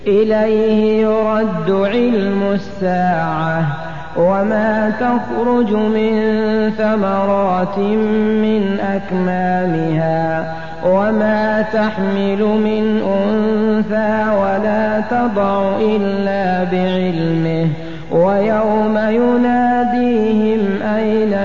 إليه يرد علم الساعة وما تخرج من ثمرات من أكمامها وما تحمل من أنثى ولا تضع إلا بعلمه ويوم يناديهم أين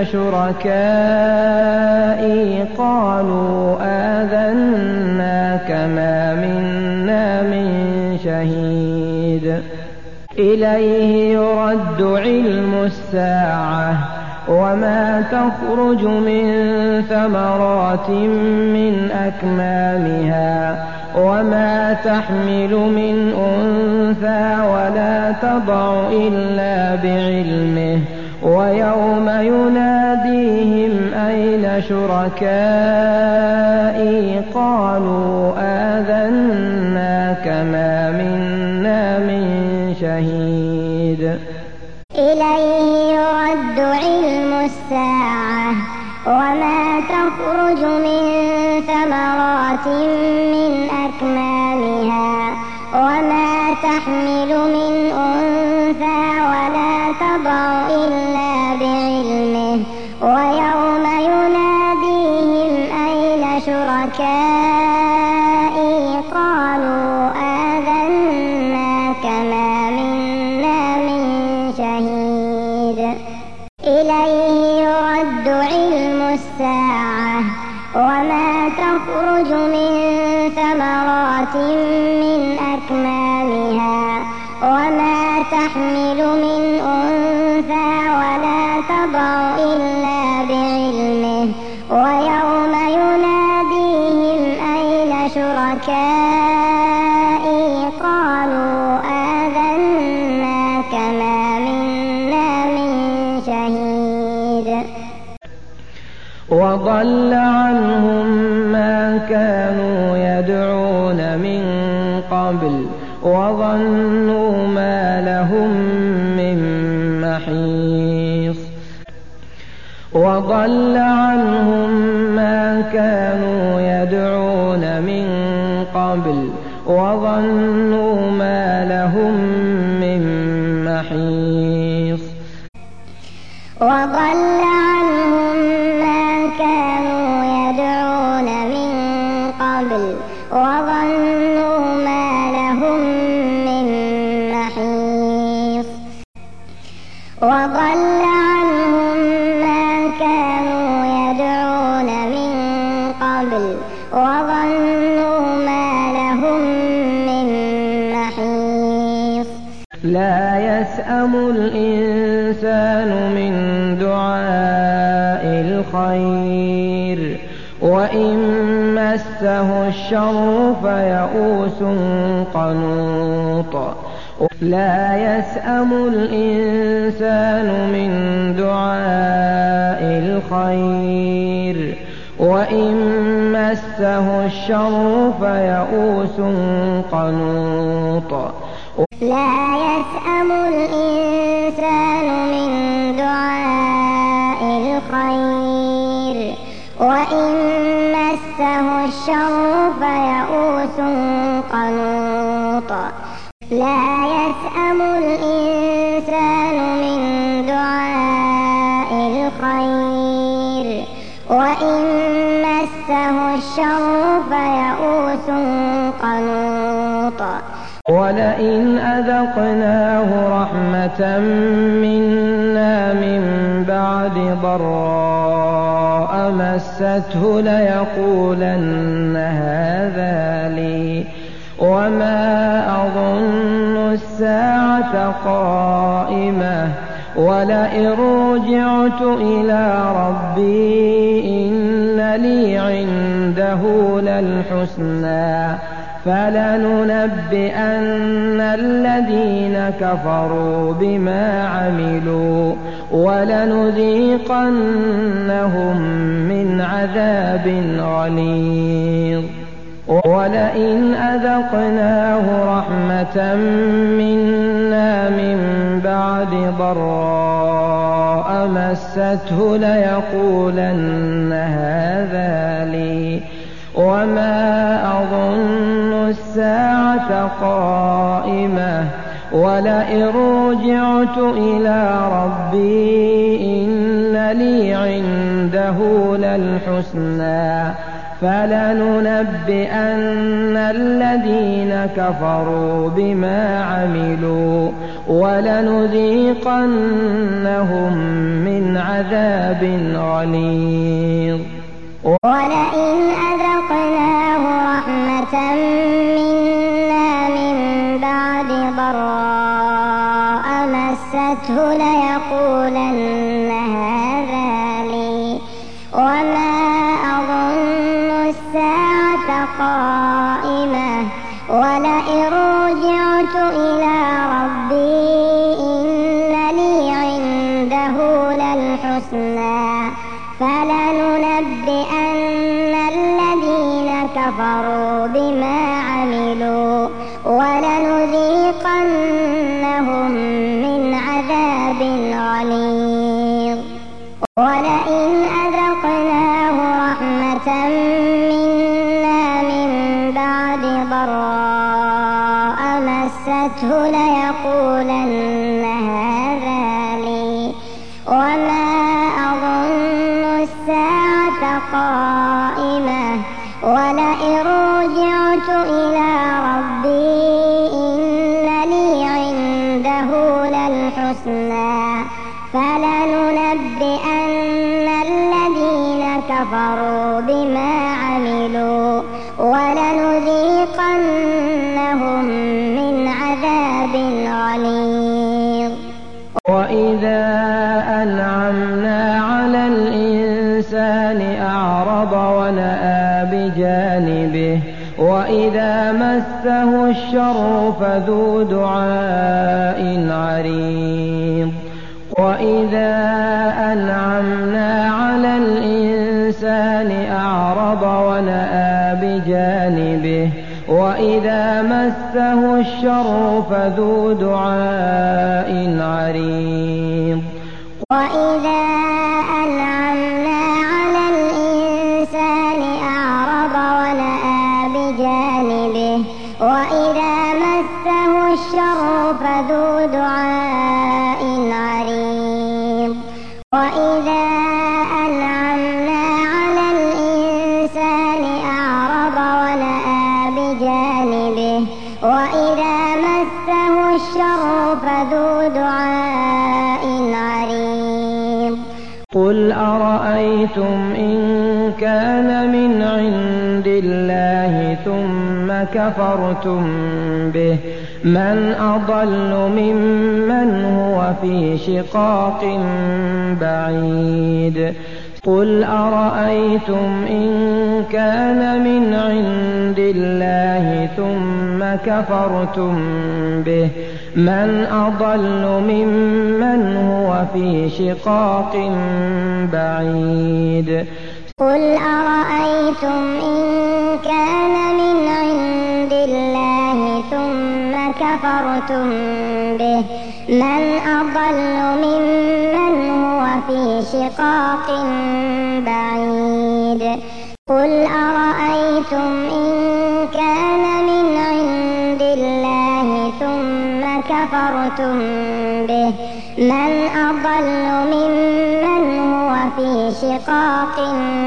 شركائي قالوا آذناك ما منا من شهيد إليه يرد علم الساعة وما تخرج من ثمرات من أكمامها وما تحمل من أنثى ولا تضع إلا بعلمه ويوم يناديهم أين شركائي قالوا آذناك ما منا من شهيد إليه يرد علم الساعة وما تخرج من ثمرات من أكمامها وما تحمل من أنثى ولا تضع إلا بعلمه ويوم يناديهم أين شركائي قالوا آذناك ما منا من شهيد إليه يرد علم الساعة وما تخرج من ثمرات من أكمامها وما تحمل من أنثى ولا تضع إلا بعلمه ويوم يناديهم أين شركائي قالوا آذناك ما منا من شهيد وضل عنهم ما كانوا يدعون من قبل وظنوا ما لهم من محيص وضل عنهم ما كانوا يدعون من قبل وظنوا ما لهم من محيص وضل عنهم ما كانوا يدعون من قبل وظنوا ما لهم من محيص وضل عنهم ما كانوا يدعون من قبل وظنوا ما لهم من محيص لا يسأم الإنسان من دعاء الخير وإن مسه الشر فيئوس قنوط لا يسأم الإنسان من دعاء الخير وإن مسه الشر فيئوس قنوط لا يسأم الإنسان من دعاء الخير وإن مسه الشر فيئوس قنوط لا يسأم الإنسان من دعاء الخير وإن مسه الشر فيئوس قنوط ولئن أذقناه رحمة منا من بعد ضراء مسته ليقولن هذا لي وما أظن الساعة قائمة ولئن رجعت إلى ربي إن لي عنده للحسنى فلننبئن الذين كفروا بما عملوا ولنذيقنهم من عذاب غليظ ولئن أذقناه رحمة منا من بعد ضراء مسته ليقولن هذا لي وما أظن الساعة قائمة ولئن رجعت إلى ربي إن لي عنده للحسنى فلننبئن الذين كفروا بما عملوا ولنذيقنهم من عذاب غليظ. ولئن أذقناه رحمة منا من بعد ضراء مسته ليقولن هذا لي وما أظن الساعة قائمة ولئن رجعت إلى ربي إن لي عنده للحسنى فلننبئن الذين كفروا بما عملوا ولنذيقنهم من عذاب غليظ. ولئن أذقناه رحمة منا من بعد ضراء مسته ليقولن هذا لي وما أظن الساعة قائمة ولئن رجعت إلى ربي إن لي عنده للحسنى فلننبئن الذين كفروا بما عملوا ولنذيقنهم من عذاب غليظ. وإذا أنعمنا على الإنسان أعرض ونأى بجانبه وإذا مسه الشر فذو دعاء عريض. وإذا أنعمنا على الإنسان أعرض ونأى بجانبه وإذا مسه الشر فذو دعاء عريض. وإذا أنعمنا على الإنسان أعرض ونأى بجانبه وإذا مسه الشر فذو دعاء عريض. وإذا أنعمنا على الإنسان أعرض ونأى بجانبه وإذا مسه الشر فذو دعاء عريض. قل أرأيتم إن كان من عند الله ثم كفرتم به من أضل ممن هو في شقاق بعيد. قل أرأيتم إن كان من عند الله ثم كفرتم به من أضل ممن هو في شقاق بعيد. قل أرأيتم إن كان من عند الله ثم كفرتم به من أضل ممن هو في شقاق بعيد. قل أرأيتم إن كان من عند الله ثم كفرتم به من أضل ممن هو في شقاق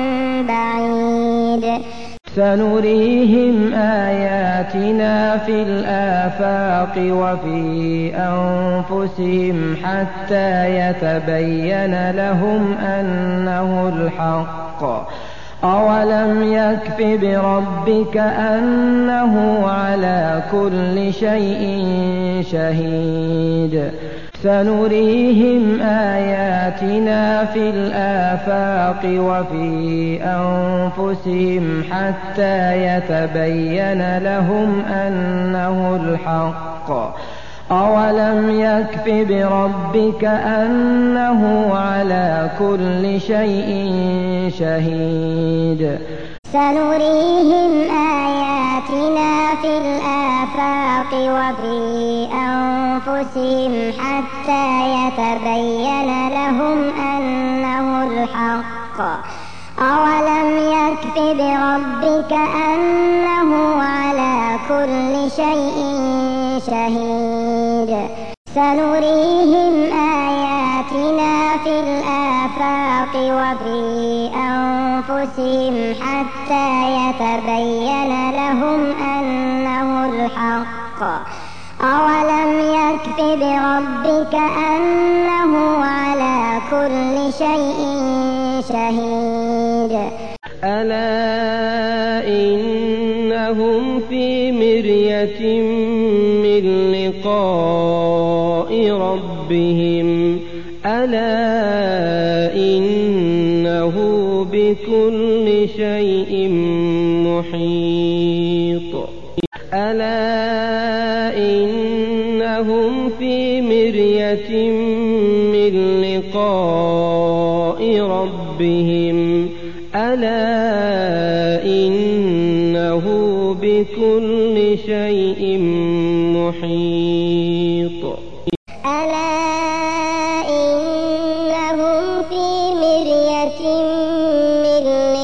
بعيد. سنريهم آياتنا في الآفاق وفي أنفسهم حتى يتبين لهم أنه الحق. أولم يكف بربك أنه على كل شيء شهيد. سنريهم آياتنا في الآفاق وفي أنفسهم حتى يتبين لهم أنه الحق. أولم يكف بربك أنه على كل شيء شهيد. سنريهم آياتنا في الآفاق وفي أنفسهم حتى يتبين لهم أنه الحق. أولم يكف بربك أنه على كل شيء شهيد سنريهم آياتنا في الآفاق وفي أنفسهم حتى يتبين لهم أنه الحق أولم يكف بربك أنه على كل شيء شهيد ألا إنهم في مرية من لقاء ربهم ألا إنه بكل شيء محيط ألا إنهم في مرية من لقاء ربهم ألا إنه بكل شيء محيط ألا إنهم في مرية من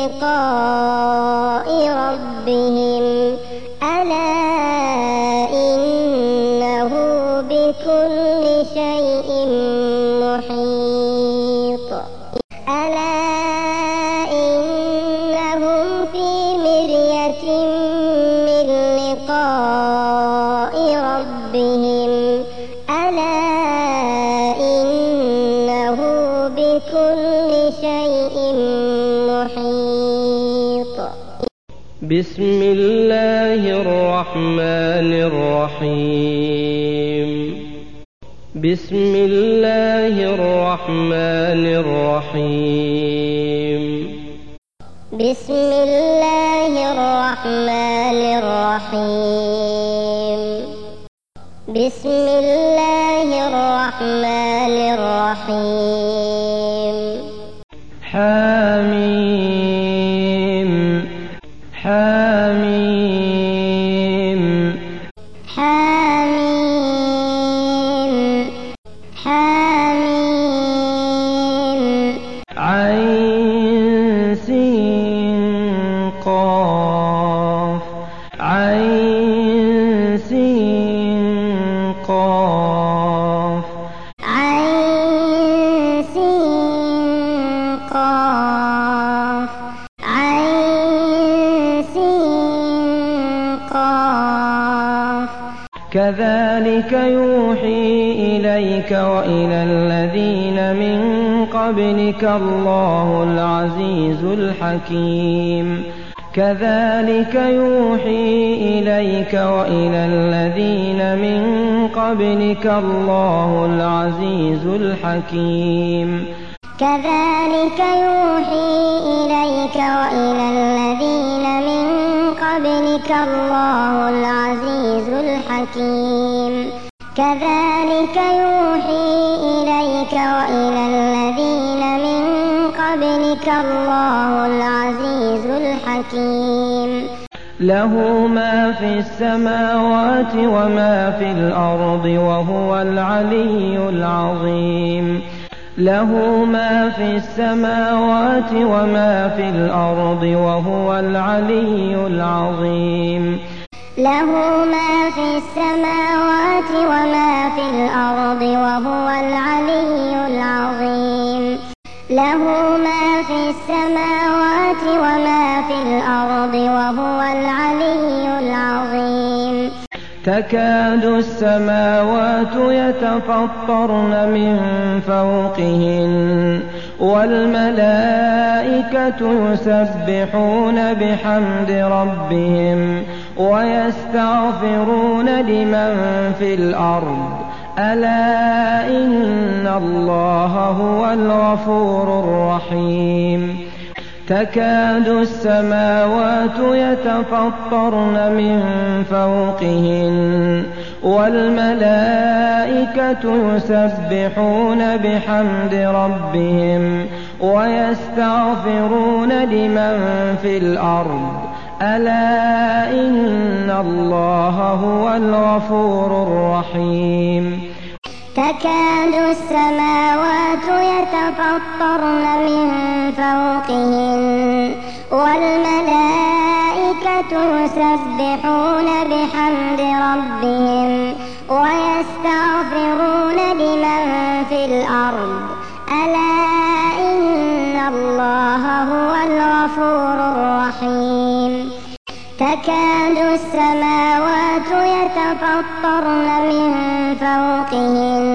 لقاء ربهم ألا إنه بكل شيء محيط ألا إنهم في مرية من لقاء ربهم ألا إنه بكل شيء محيط بسم الله الرحمن الرحيم بسم الله الرحمن الرحيم بسم الله الرحمن الرحيم بسم الله الرحمن الرحيم حميم حميم حميم حميم عين سين قاف عين سين قاف عين سين قاف عين سين قاف كذلك يوحي إليك وإلى الذين من قبلك الله العزيز الحكيم كذلك يوحي إليك وإلى الذين من قبلك الله العزيز الحكيم كذلك يوحي إليك وإلى الذين من قبلك الله العزيز الحكيم كذلك يوحي إليك وإلى الذين من قبلك الله العزيز الحكيم له ما في السماوات وما في الأرض وهو العلي العظيم له ما في السماوات وما في الأرض وهو العلي العظيم له ما في السماوات وما في الأرض وهو العلي العظيم له ما في السماوات وما في الأرض وهو العلي العظيم تكاد السماوات يتفطرن من فوقهن والملائكة يسبحون بحمد ربهم ويستغفرون لمن في الأرض ألا إن الله هو الغفور الرحيم تكاد السماوات يتفطرن من فوقهن والملائكة يسبحون بحمد ربهم ويستغفرون لمن في الأرض ألا إن الله هو الغفور الرحيم تكاد السماوات يتفطرن من فوقهن والملائكة يسبحون ويستغفرون لمن في الأرض ألا إن الله هو الغفور الرحيم تكاد السماوات يتفطرن من فوقهن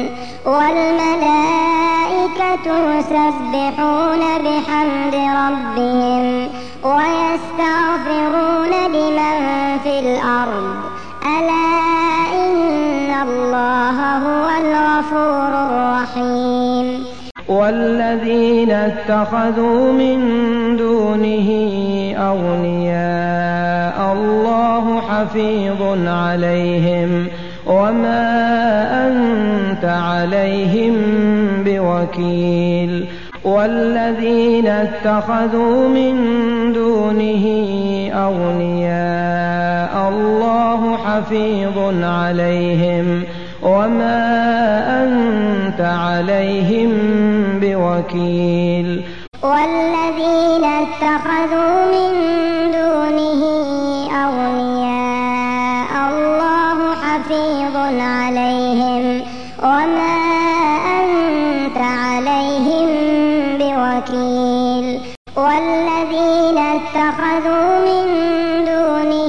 والملائكة يسبحون بحمد ربهم ويستغفرون لمن في الأرض ألا إن الله هو الغفور الرحيم والذين اتخذوا من دونه أولياء الله حفيظ عليهم وما أنت عليهم بوكيل والذين اتخذوا من دونه أولياء الله حفيظ عليهم وما أنت عليهم بوكيل والذين اتخذوا من دونه أولياء الله حفيظ عليهم وما أنت عليهم بوكيل والذين اتخذوا من دونه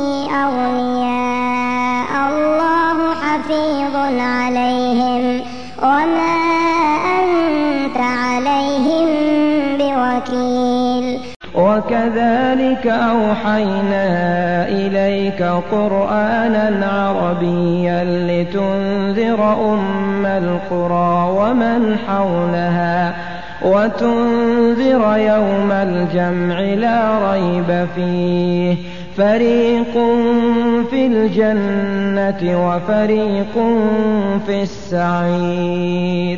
أولياء الله حفيظ عليهم وما أنت عليهم بوكيل وكذلك أوحينا إليك قرآنا عربيا لتنذر أم القرى ومن حولها وتنذر يوم الجمع لا ريب فيه فريق في الجنة وفريق في السعير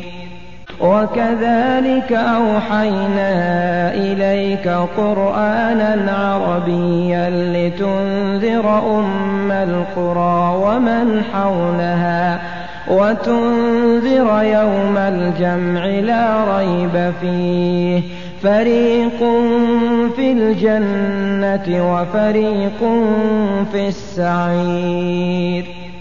وكذلك أوحينا إليك قرآنا عربيا لتنذر أم القرى ومن حولها وتنذر يوم الجمع لا ريب فيه فريق في الجنة وفريق في السعير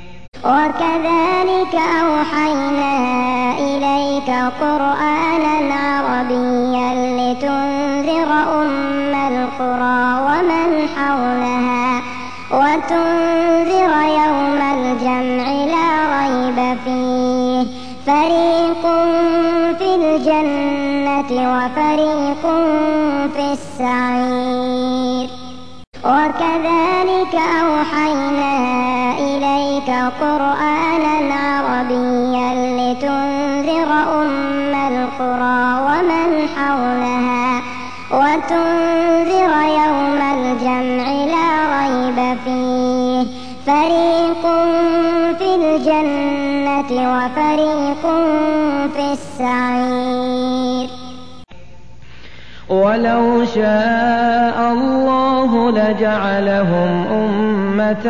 وكذلك أوحينا إليك قرآنا عربيا لتنذر أم القرى ومن حولها وتنذر يوم الجمع لا ريب فيه فريق في الجنة وفريق في السعير وكذلك أوحينا إليك قرآنا عربيا لتنذر أم القرى ومن حولها وتنذر يوم الجمع لا ريب فيه فريق في الجنة وفريق في السعير ولو شاء الله لجعلهم أمة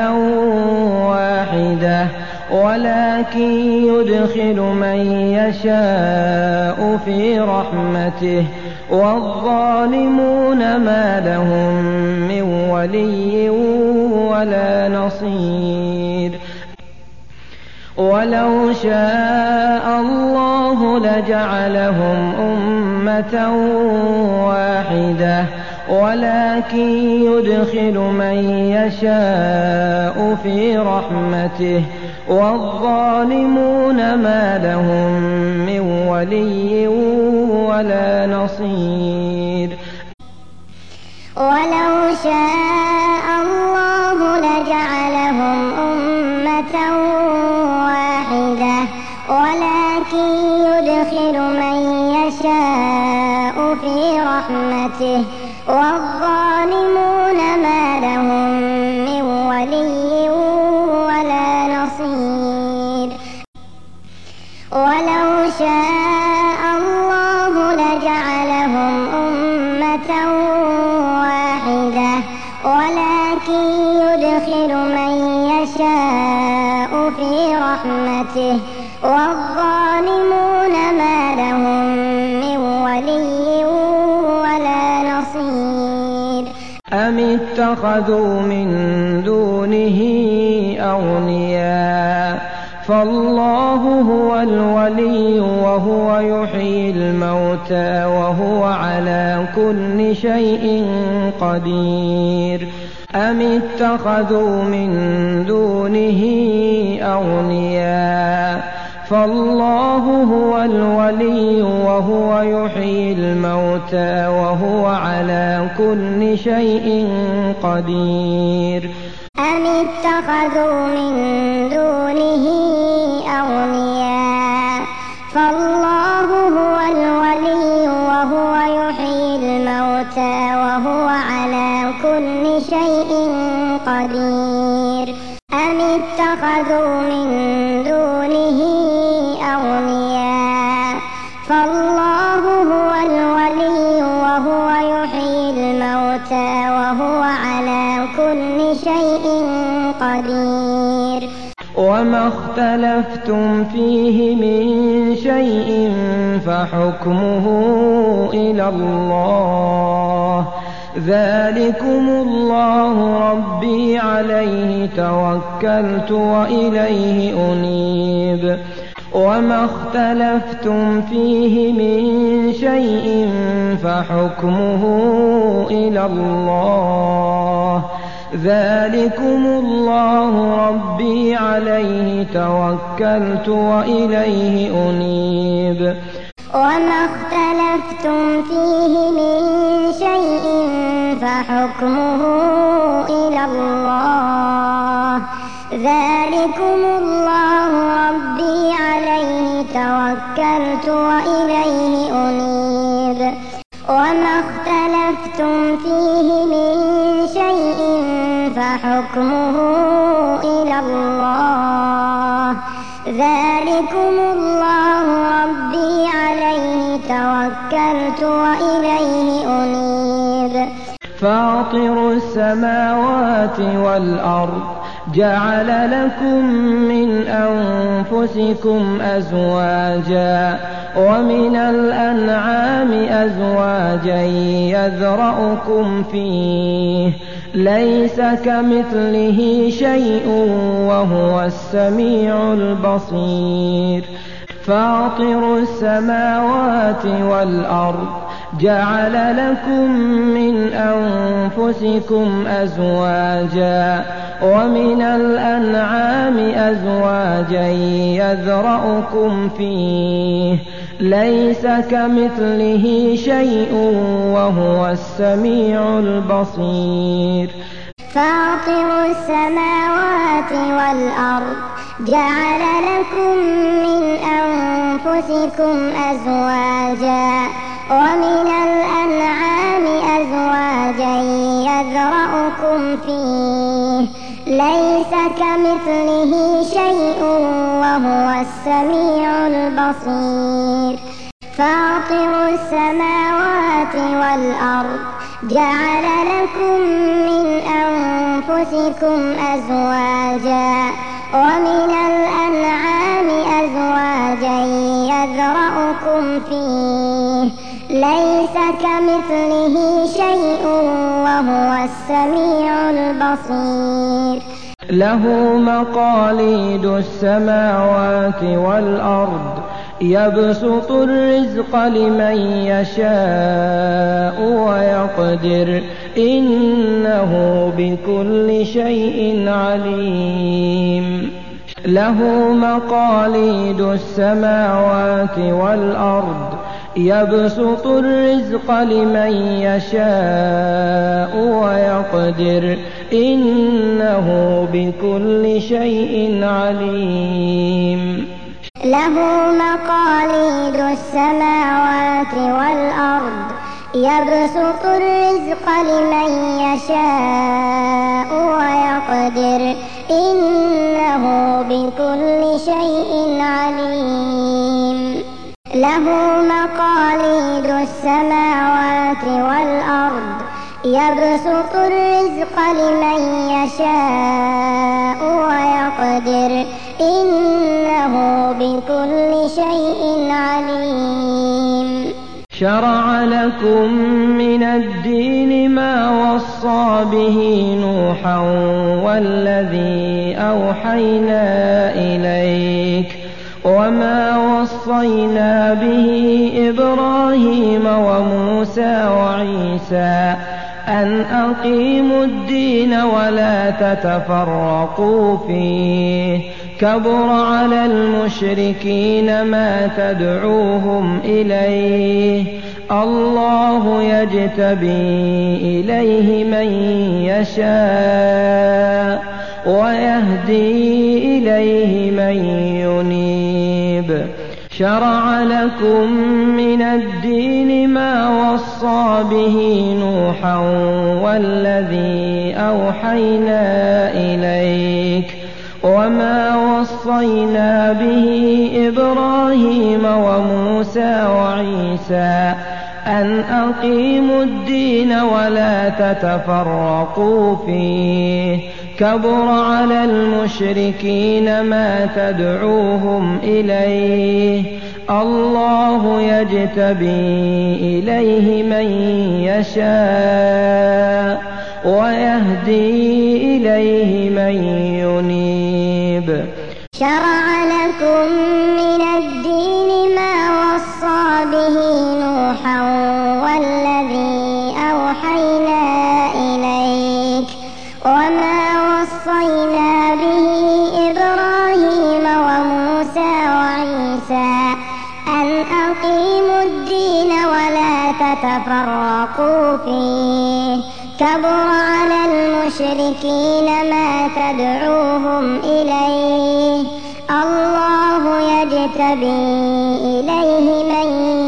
واحدة ولكن يدخل من يشاء في رحمته والظالمون ما لهم من ولي ولا نصير ولو شاء الله لجعلهم أمة واحدة ولكن يدخل من يشاء في رحمته والظالمون ما لهم من ولي ولا نصير ولو شاء الله لجعلهم أمة واحدة ولكن يدخل من يشاء في رحمته والظالمون ما لهم من ولي ولا نصير ولو شاء الله لجعلهم أمة واحدة ولكن يدخل من يشاء في رحمته والظالمون ما لهم من ولي ولا نصير أم اتخذوا من دونه أولياء فالله هو الولي وهو يحيي الموتى وهو على كل شيء قدير. أم اتخذوا من دونه أولياء فالله هو الولي وهو يحيي الموتى وهو على كل شيء قدير. أم اتخذوا من دونه أولياء فالله هو الولي وهو يحيي الموتى وهو على كل شيء قدير. أم اتخذوا من دونه أولياء فالله هو الولي وهو يحيي الموتى وهو على كل شيء قدير. وما اختلفتم فيه من شيء فحكمه إلى الله، ذلكم الله ربي عليه توكلت وإليه أنيب. وما اختلفتم فيه من شيء فحكمه إلى الله، ذلكم الله ربي عليه توكلت وإليه أنيب. وما اختلفتم فيه من شيء فحكمه إلى الله، ذلكم الله ربي عليه توكلت وإليه أنيب. وما اختلفتم فيه من شيء فحكمه إلى الله، ذلكم الله ربي عليه توكلت وإليه أنيب. فاطر السماوات والأرض جعل لكم من أنفسكم أزواجا ومن الأنعام أزواجا يذرأكم فيه ليس كمثله شيء وهو السميع البصير. فاطر السماوات والأرض جعل لكم من أنفسكم أزواجا ومن الأنعام أزواجا يذرأكم فيه ليس كمثله شيء وهو السميع البصير. فاطر السماوات والأرض جعل لكم من أنفسكم أزواجا ومن الأنعام أزواجا يذرأكم فيه ليس كمثله شيء وهو السميع البصير. فاطر السماوات والأرض جعل لكم من أنفسكم أزواجا ومن الأنعام أزواجا يذرأكم فيه ليس كمثله شيء وهو السميع البصير. له مقاليد السماوات والأرض يبسط الرزق لمن يشاء ويقدر إنه بكل شيء عليم. له مقاليد السماوات والأرض يبسط الرزق لمن يشاء ويقدر إنه بكل شيء عليم. له مقاليد السماوات والأرض يبسط الرزق لمن يشاء ويقدر إنه بكل شيء عليم. له مقاليد السماوات والأرض يبسط الرزق لمن يشاء ويقدر إنه بكل شيء عليم. شرع لكم من الدين ما وصى به نوحا والذي أوحينا إليك وما وصينا به إبراهيم وموسى وعيسى أن أقيموا الدين ولا تتفرقوا فيه كبر على المشركين ما تدعوهم إليه الله يجتبي إليه من يشاء ويهدي إليه من ينيب شرع لكم من الدين ما وصى به نوحا والذي أوحينا إليك وما وصينا به إبراهيم وموسى وعيسى أن أقيموا الدين ولا تتفرقوا فيه كبر على المشركين ما تدعوهم إليه الله يجتبي إليه من يشاء ويهدي إليه من ينيب شرع لكم من الدين ما وصى به نوحا والذي أوحينا إليك وما وصينا به إبراهيم وموسى وعيسى أن أقيموا الدين ولا تتفرقوا فيه كبر على المشركين ما تدعوهم إليه الله يجتبي إليه من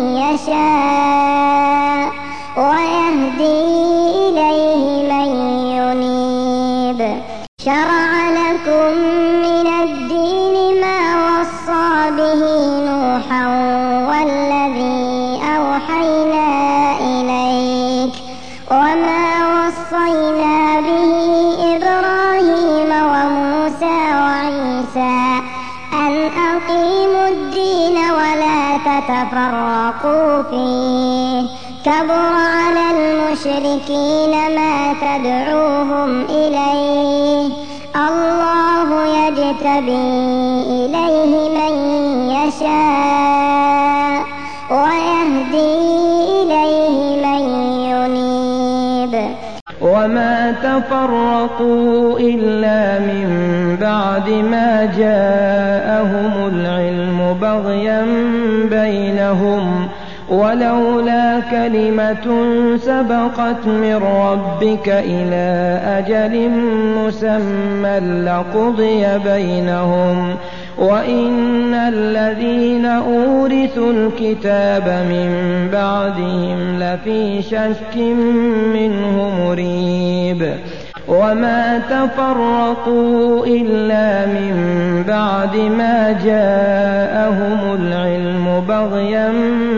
يشاء ويهدي إليه من ينيب شرع لكم من الدين ما وصى به نوحا والذي أوحينا إليك وما وصينا به إبراهيم وموسى وعيسى أن أقيموا الدين ولا تتفرقوا فيه كبر على المشركين ما تدعوهم إليه الله يجتبي إليه من يشاء ويهدي إليه من ينيب وما تفرقوا إلا من بعد ما جاءهم العلم بغيا بينهم ولولا كلمة سبقت من ربك إلى أجل مسمى لقضي بينهم وإن الذين أورثوا الكتاب من بعدهم لفي شك منه مريب وما تفرقوا إلا من بعد ما جاءهم العلم بغيا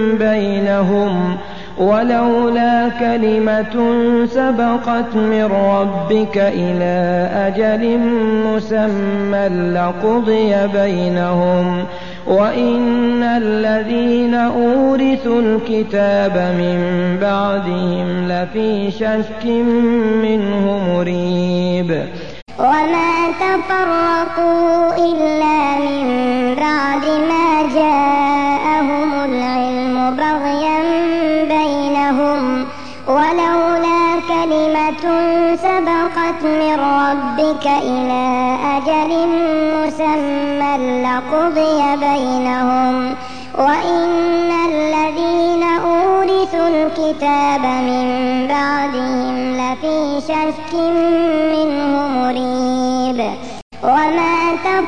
بينهم ولولا كلمة سبقت من ربك إلى أجل مسمى لقضي بينهم وإن الذين أورثوا الكتاب من بعدهم لفي شك منه مريب وما تفرقوا إلا من بعد ما جاءهم العلم بغيا بينهم ولولا كلمة سبقت من ربك إلى أجل مسمى لقضي بينهم وإن الذين أورثوا الكتاب من بعدهم لفي شك منه مريب وما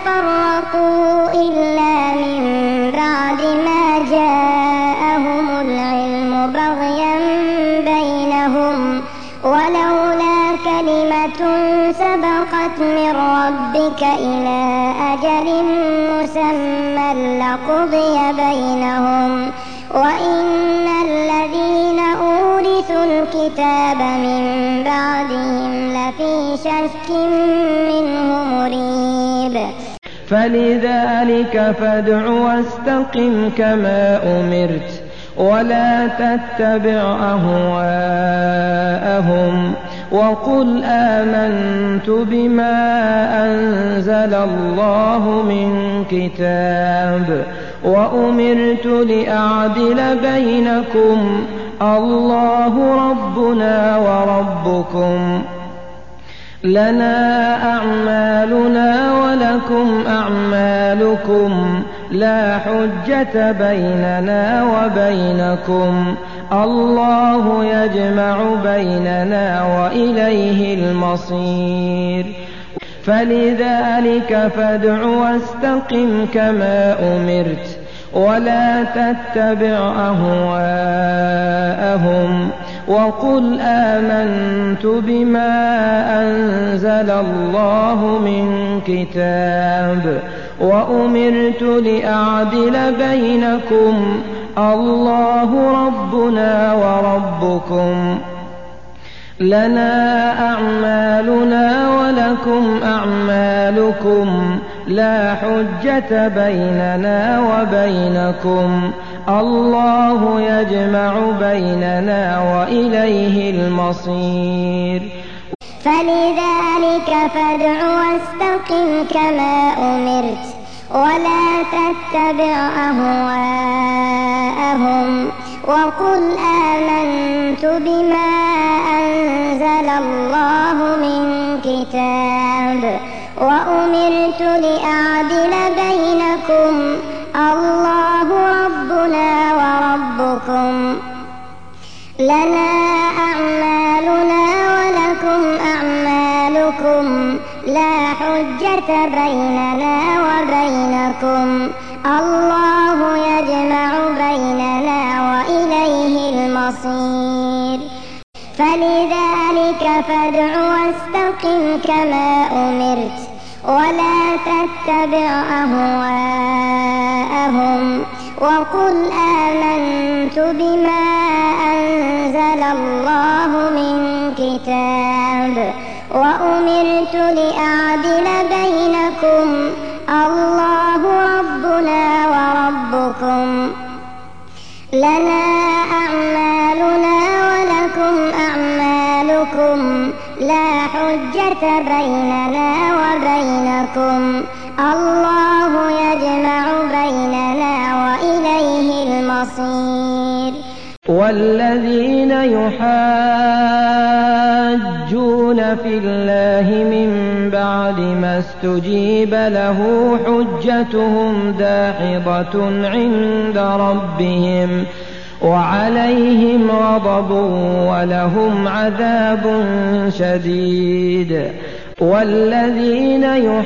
تفرقوا إلا من بعد ما جاءهم العلم بغيا بينهم ولولا كلمة سبقت من ربك إلى أجل مسمى لقضي بينهم وإن الذين أورثوا الكتاب من بعدهم لفي شك منه مريب فلذلك فادع واستقم كما أمرت ولا تتبع أهواءهم وقل آمنت بما أنزل الله من كتاب وأمرت لأعدل بينكم الله ربنا وربكم لنا أعمالنا ولكم أعمالكم لا حجة بيننا وبينكم الله يجمع بيننا وإليه المصير فلذلك فادع واستقم كما أمرت ولا تتبع أهواءهم وقل آمنت بما أنزل الله من كتاب وأمرت لأعدل بينكم الله ربنا وربكم لنا أعمالنا ولكم أعمالكم لا حجة بيننا وبينكم الله يجمع بيننا وإليه المصير فلذلك فادع واستقم كما أمرت ولا تتبع أهواءهم وقل آمنت بما أنزل الله من كتاب وأمرت لأعدل بينكم الله ربنا وربكم لنا أعمالنا ولكم أعمالكم لا حجة بيننا وبينكم الله يجمع بيننا وإليه المصير فلذلك فادع واستقم كما أمرت ولا تتبع أهواءهم وقل آمنت بما أنزل الله من كتاب وأمرت لأعدل بينكم الله ربنا وربكم لنا أعمالنا ولكم أعمالكم لا حجة بيننا وبينكم الله يجمع بيننا وإليه المصير والذين يحاجون في الله من بعد ما استجيب له حجتهم داحضة عند ربهم وعليهم غضب ولهم عذاب شديد والذين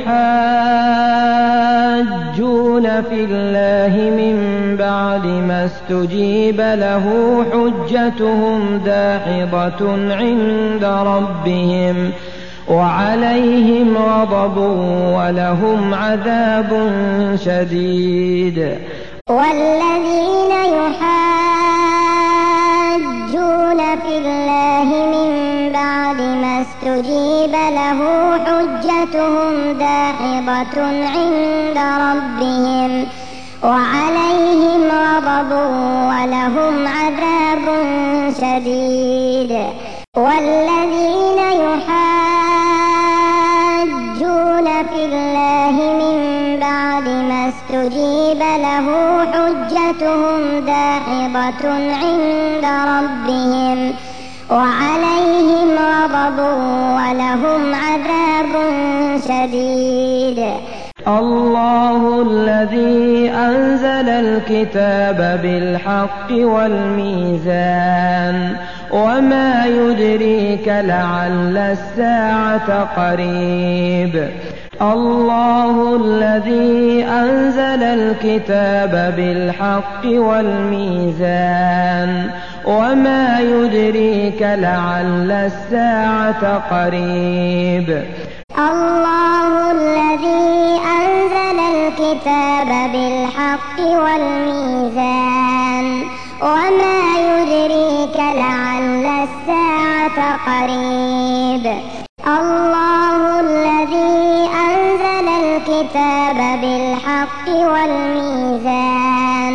يحاجون في الله من بعد ما استجيب له حجتهم داحضة عند ربهم وعليهم غضب ولهم عذاب شديد والذين يحاجون في الله من بعد ما استجيب له حجتهم داحضة عند ربهم وعليهم غضب ولهم عذاب شديد والذين يحاجون في الله من بعد ما استجيب له حجتهم داحضة عند ربهم وعليهم غضب ولهم عذاب شديد الله الذي أنزل الكتاب بالحق والميزان وما يدريك لعل الساعة قريب الله الذي أنزل الكتاب بالحق والميزان وما يدريك لعل الساعة قريب الله الذي أنزل الكتاب بالحق والميزان وما يدريك لعل الساعة قريب الله الذي أنزل الكتاب بالحق والميزان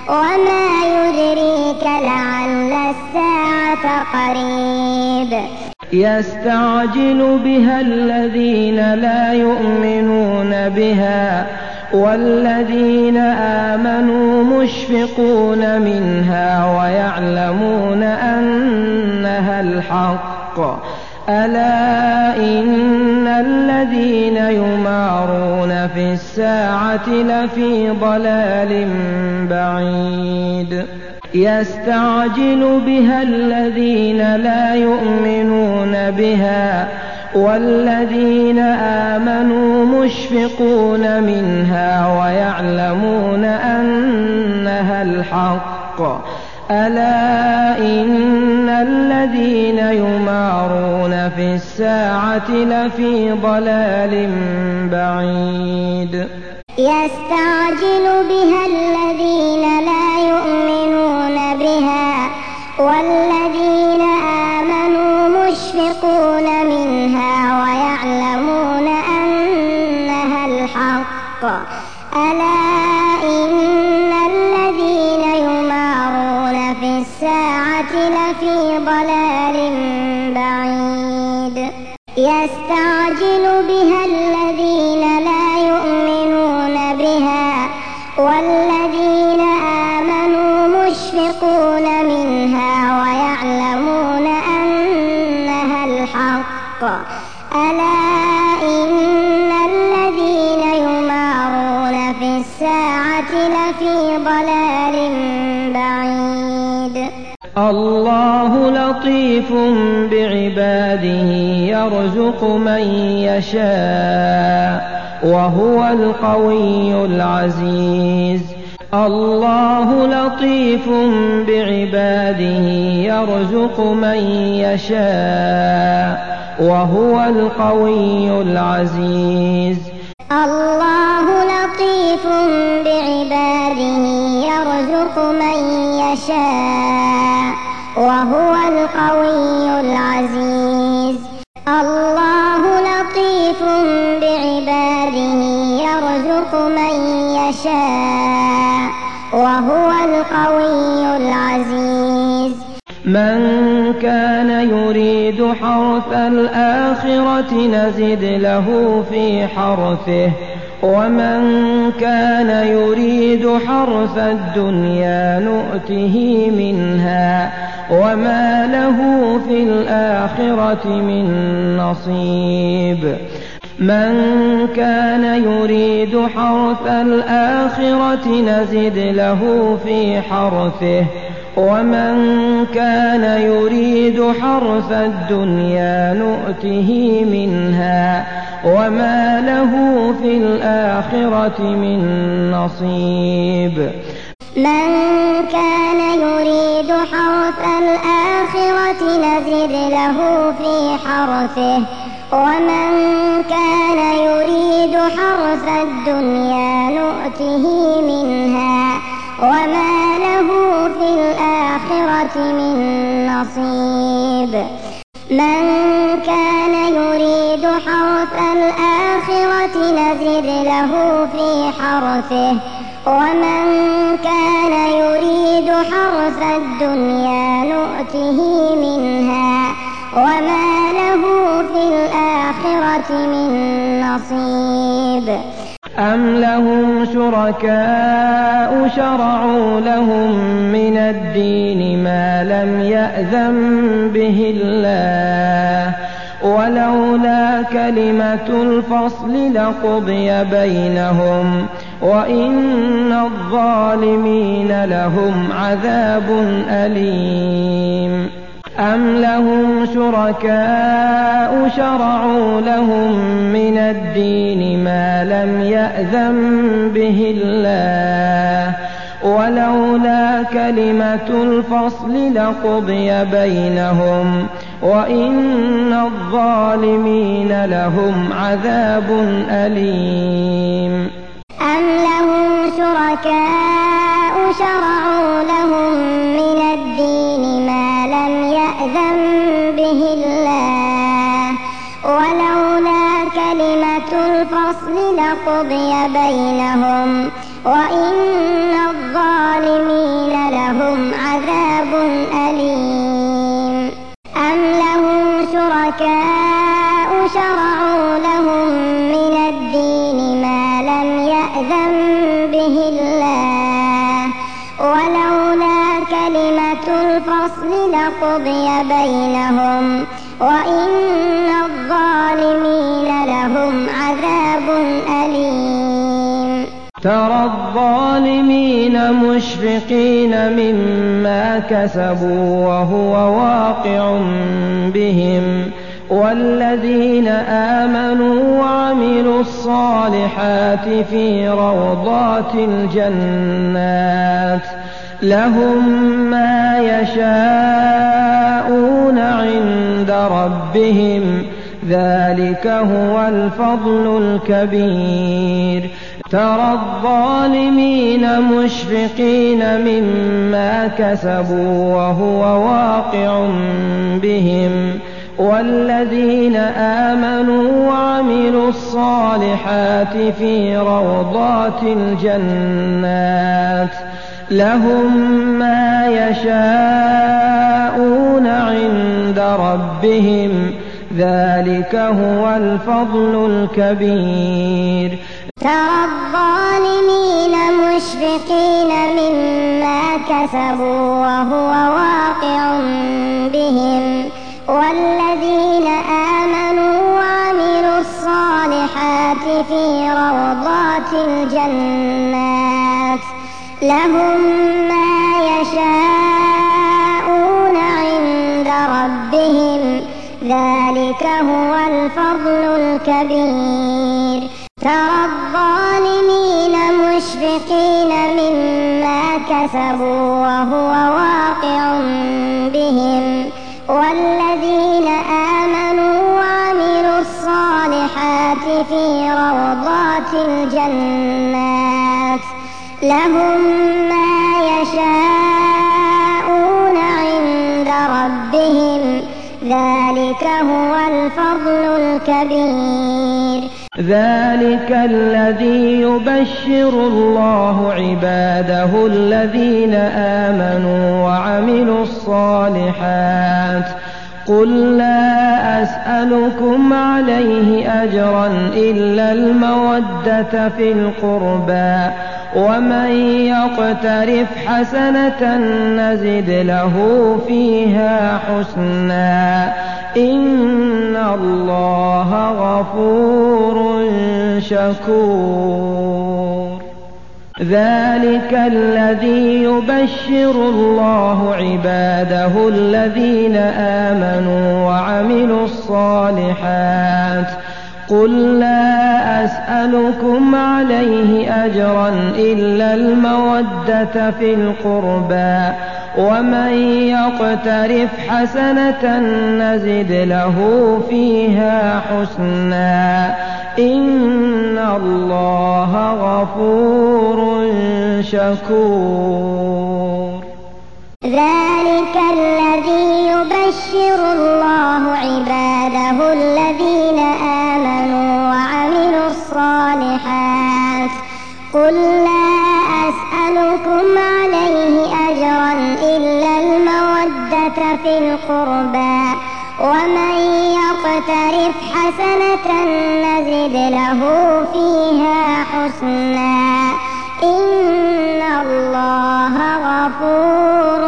وما يدريك لعل الساعة قريب يستعجل بها الذين لا يؤمنون بها والذين آمنوا مشفقون منها ويعلمون أنها الحق ألا إن الذين يمارون في الساعة لفي ضلال بعيد يستعجل بها الذين لا يؤمنون بها والذين آمنوا مشفقون منها ويعلمون أنها الحق ألا إن الذين يمارون في الساعة لفي ضلال بعيد يستعجل بها الذين لا يؤمنون بها والذين آمنوا مشفقون منها ويعلمون أنها الحق ألا إن الذين يمارون في الساعة لفي ضلال بعيد يستعجل بها الذين لا يؤمنون بها والذين آمنوا مشفقون منها ويعلمون أنها الحق ألا إن الذين يمارون في الساعة لفي ضلال بعيد الله لطيف بعباده يرزق من يشاء وهو القوي العزيز الله لطيف بعباده يرزق من يشاء وهو القوي العزيز الله لطيف بعباده يرزق من يشاء وهو القوي العزيز الله لطيف بعباده يرزق من يشاء وهو القوي العزيز من كان يريد حرث الآخرة نزد له في حرثه ومن كان يريد حرث الدنيا نؤته منها وما له في الآخرة من نصيب من كان يريد حرث الآخرة نزد له في حرثه ومن كان يريد حرث الدنيا نؤته منها وما له في الآخرة من نصيب من كان يريد حرث الآخرة نزد له في حرثه ومن كان يريد حرث الدنيا نؤته منها وما له في الآخرة من نصيب من كان يريد حرث الآخرة نزد له في حرثه ومن كان يريد حرث الدنيا نؤته منها وما له في الآخرة من نصيب أم لهم شركاء شرعوا لهم من الدين ما لم يأذن به الله ولولا كلمة الفصل لقضي بينهم وإن الظالمين لهم عذاب أليم أم لهم شركاء شرعوا لهم من الدين ما لم يأذن به الله ولولا كلمة الفصل لقضي بينهم وإن الظالمين لهم عذاب أليم أم لهم شركاء شرعوا لهم من الدين ما لم يأذن به الله ولولا كلمة الفصل لقضي بينهم وإن الظالمين شركاء شرعوا لهم من الدين ما لم يأذن به الله ولولا كلمة الفصل لقضي بينهم وإن الظالمين لهم عذاب أليم ترى الظالمين مشفقين مما كسبوا وهو واقع بهم والذين آمنوا وعملوا الصالحات في روضات الجنات لهم ما يشاءون عند ربهم ذلك هو الفضل الكبير ترى الظالمين مشفقين مما كسبوا وهو واقع بهم والذين آمنوا وعملوا الصالحات في روضات الجنات لهم ما يشاءون عند ربهم ذلك هو الفضل الكبير ترى الظالمين مشفقين مما كسبوا وهو واقع بهم والذين آمنوا وعملوا الصالحات في روضات الجنات لهم ما يشاءون عند ربهم ذلك هو الفضل الكبير ترى الظالمين مشفقين مما كسبوا وهو واقع بهم والذين آمنوا وعملوا الصالحات في روضات الجنات لهم ما يشاءون عند ربهم ذلك هو الفضل الكبير ذلك الذي يبشر الله عباده الذين آمنوا وعملوا الصالحات قل لا أسألكم عليه أجرا إلا المودة في القربى ومن يقترف حسنة نزد له فيها حسنا إن الله غفور شكور ذلك الذي يبشر الله عباده الذين آمنوا وعملوا الصالحات قل لا أسألكم عليه أجرا إلا المودة في القربى ومن يقترف حسنة نزد له فيها حسنا إن الله غفور شكور ذلك الذي يبشر الله عباده الذين آمنوا وعملوا الصالحات قل لا أسألكم عليه أجرا إلا المودة في القربى ومن يقترف حسنة نزد له فيها حسنا إن الله غفور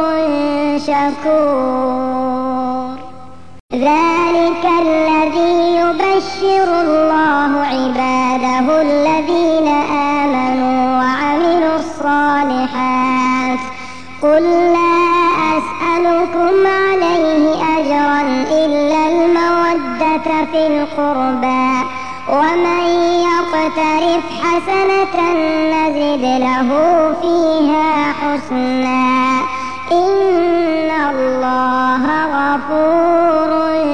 شكور ذلك الذي يبشر الله عباده الذين آمنوا وعملوا الصالحات قل لا أسألكم عليه أجرا إلا المودة في القربى ومن يقترف حسنة نزد له فيها حسنا إن الله غفور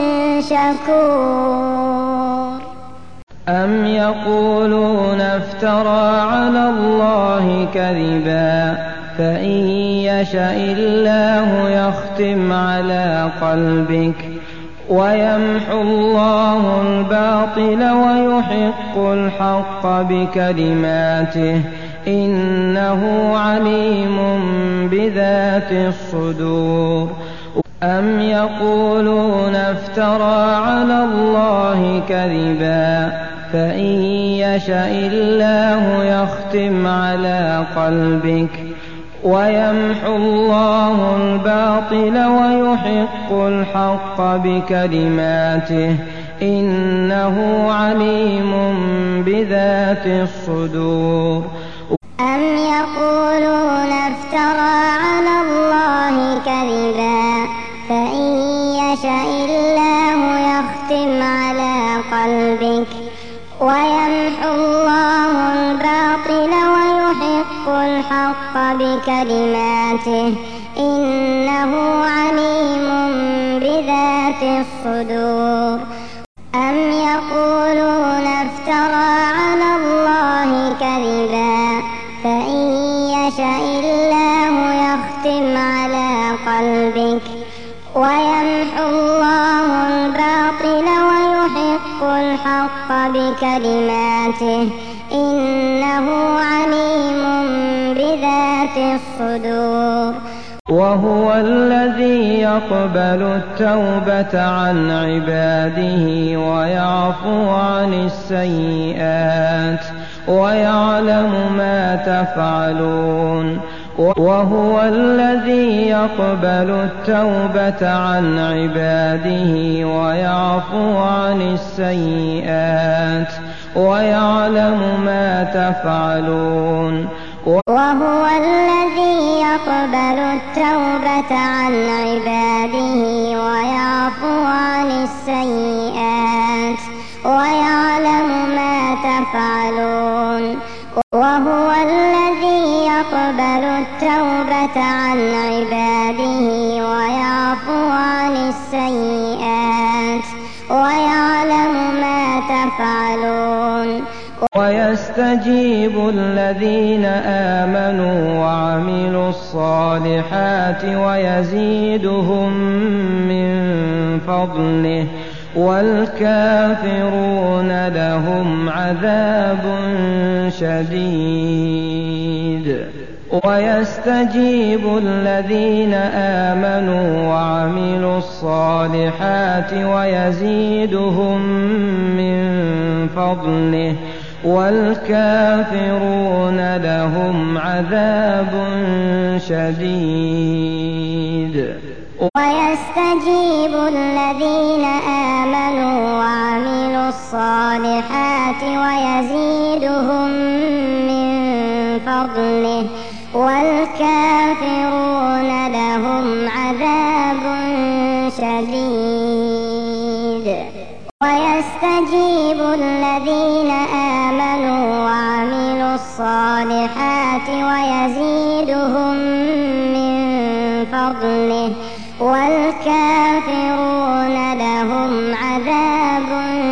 شكور أم يقولون افترى على الله كذبا فإن يشأ الله يختم على قلبك ويمحو الله الباطل ويحق الحق بكلماته إنه عليم بذات الصدور أم يقولون افترى على الله كذبا فإن يشأ الله يختم على قلبك ويمحو الله الباطل ويحق الحق بكلماته إنه عليم بذات الصدور. أم يقولون افترى على الله كذبا فإن يشأ الله يختم على قلبك ويمحو الله الباطل ويحق الحق بكلماته إنه عليم بذات الصدور. أم يقولون افترى على الله كذبا فإن يشأ الله يختم على قلبك ويمحو الله الباطل ويحق الحق بكلماته إنه عليم بذات الصدور. وهو الذي يقبل التوبة عن عباده ويعفو عن السيئات ويعلم ما تفعلون. وهو الذي يقبل التوبة عن عباده ويعفو عن السيئات ويعلم ما تفعلون. وهو الذي يقبل التوبة عن عباده ويعفو عن السيئات ويعلم ما تفعلون. وهو الذي يقبل التوبة عن عباده ويعفو عن السيئات ويعلم ما تفعلون. ويستجيب الذين آمنوا وعملوا الصالحات ويزيدهم من فضله والكافرون لهم عذاب شديد. ويستجيب الذين آمنوا وعملوا الصالحات ويزيدهم من فضله والكافرون لهم عذاب شديد. ويستجيب الذين آمنوا وعملوا الصالحات ويزيدهم من فضله والكافرون لهم عذاب شديد. ويستجيب الذين آمنوا وعملوا الصالحات ويزيدهم من فضله والكافرون لهم عذاب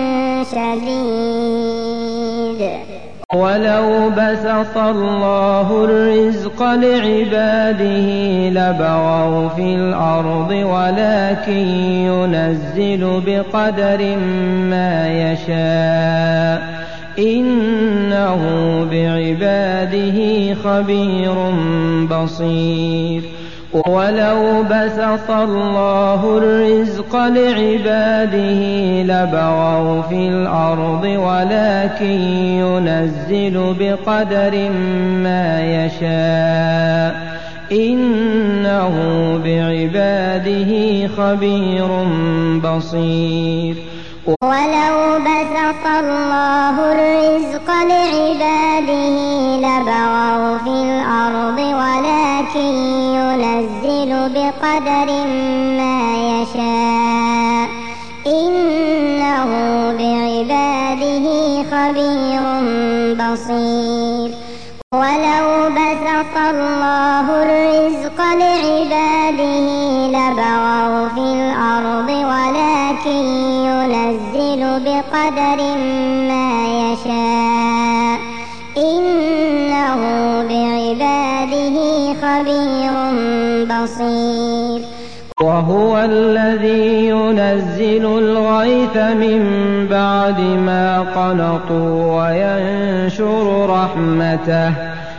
شديد. ولو بسط الله الرزق لعباده لبغوا في الأرض ولكن ينزل بقدر ما يشاء إنه بعباده خبير بصير. ولو بسط الله الرزق لعباده لبغوا في الأرض ولكن ينزل بقدر ما يشاء إنه بعباده خبير بصير. ولو بسط الله الرزق لعباده لبغوا في الأرض ولكن ينزل بقدر ما يشاء إنه بعباده خبير بصير. ولو بسط الله الرزق لعباده لبغوا في الأرض ولكن ينزل بقدر ما يشاء إنه بعباده خبير بصير. وهو الذي ينزل الغيث من بعد ما قنطوا وينشر رحمته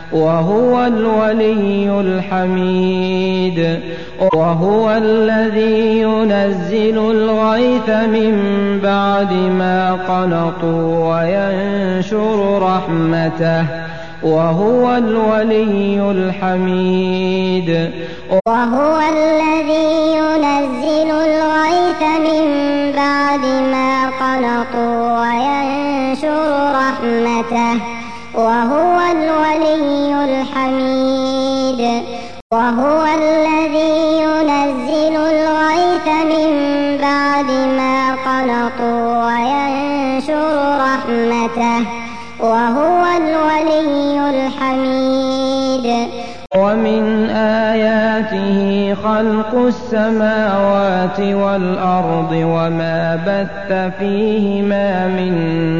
وهو الولي الحميد وهو الذي ينزل الغيث من بعد ما قنطوا وينشر رحمته وهو الولي الحميد وهو الذي ينزل الغيث من بعد ما قنطوا وينشر رحمته وهو الولي الحميد وهو الذي ينزل الغيث من بعد ما قنطوا وينشر رحمته وهو الولي الحميد ومن آياته خلق السماوات والأرض وما بث فيهما من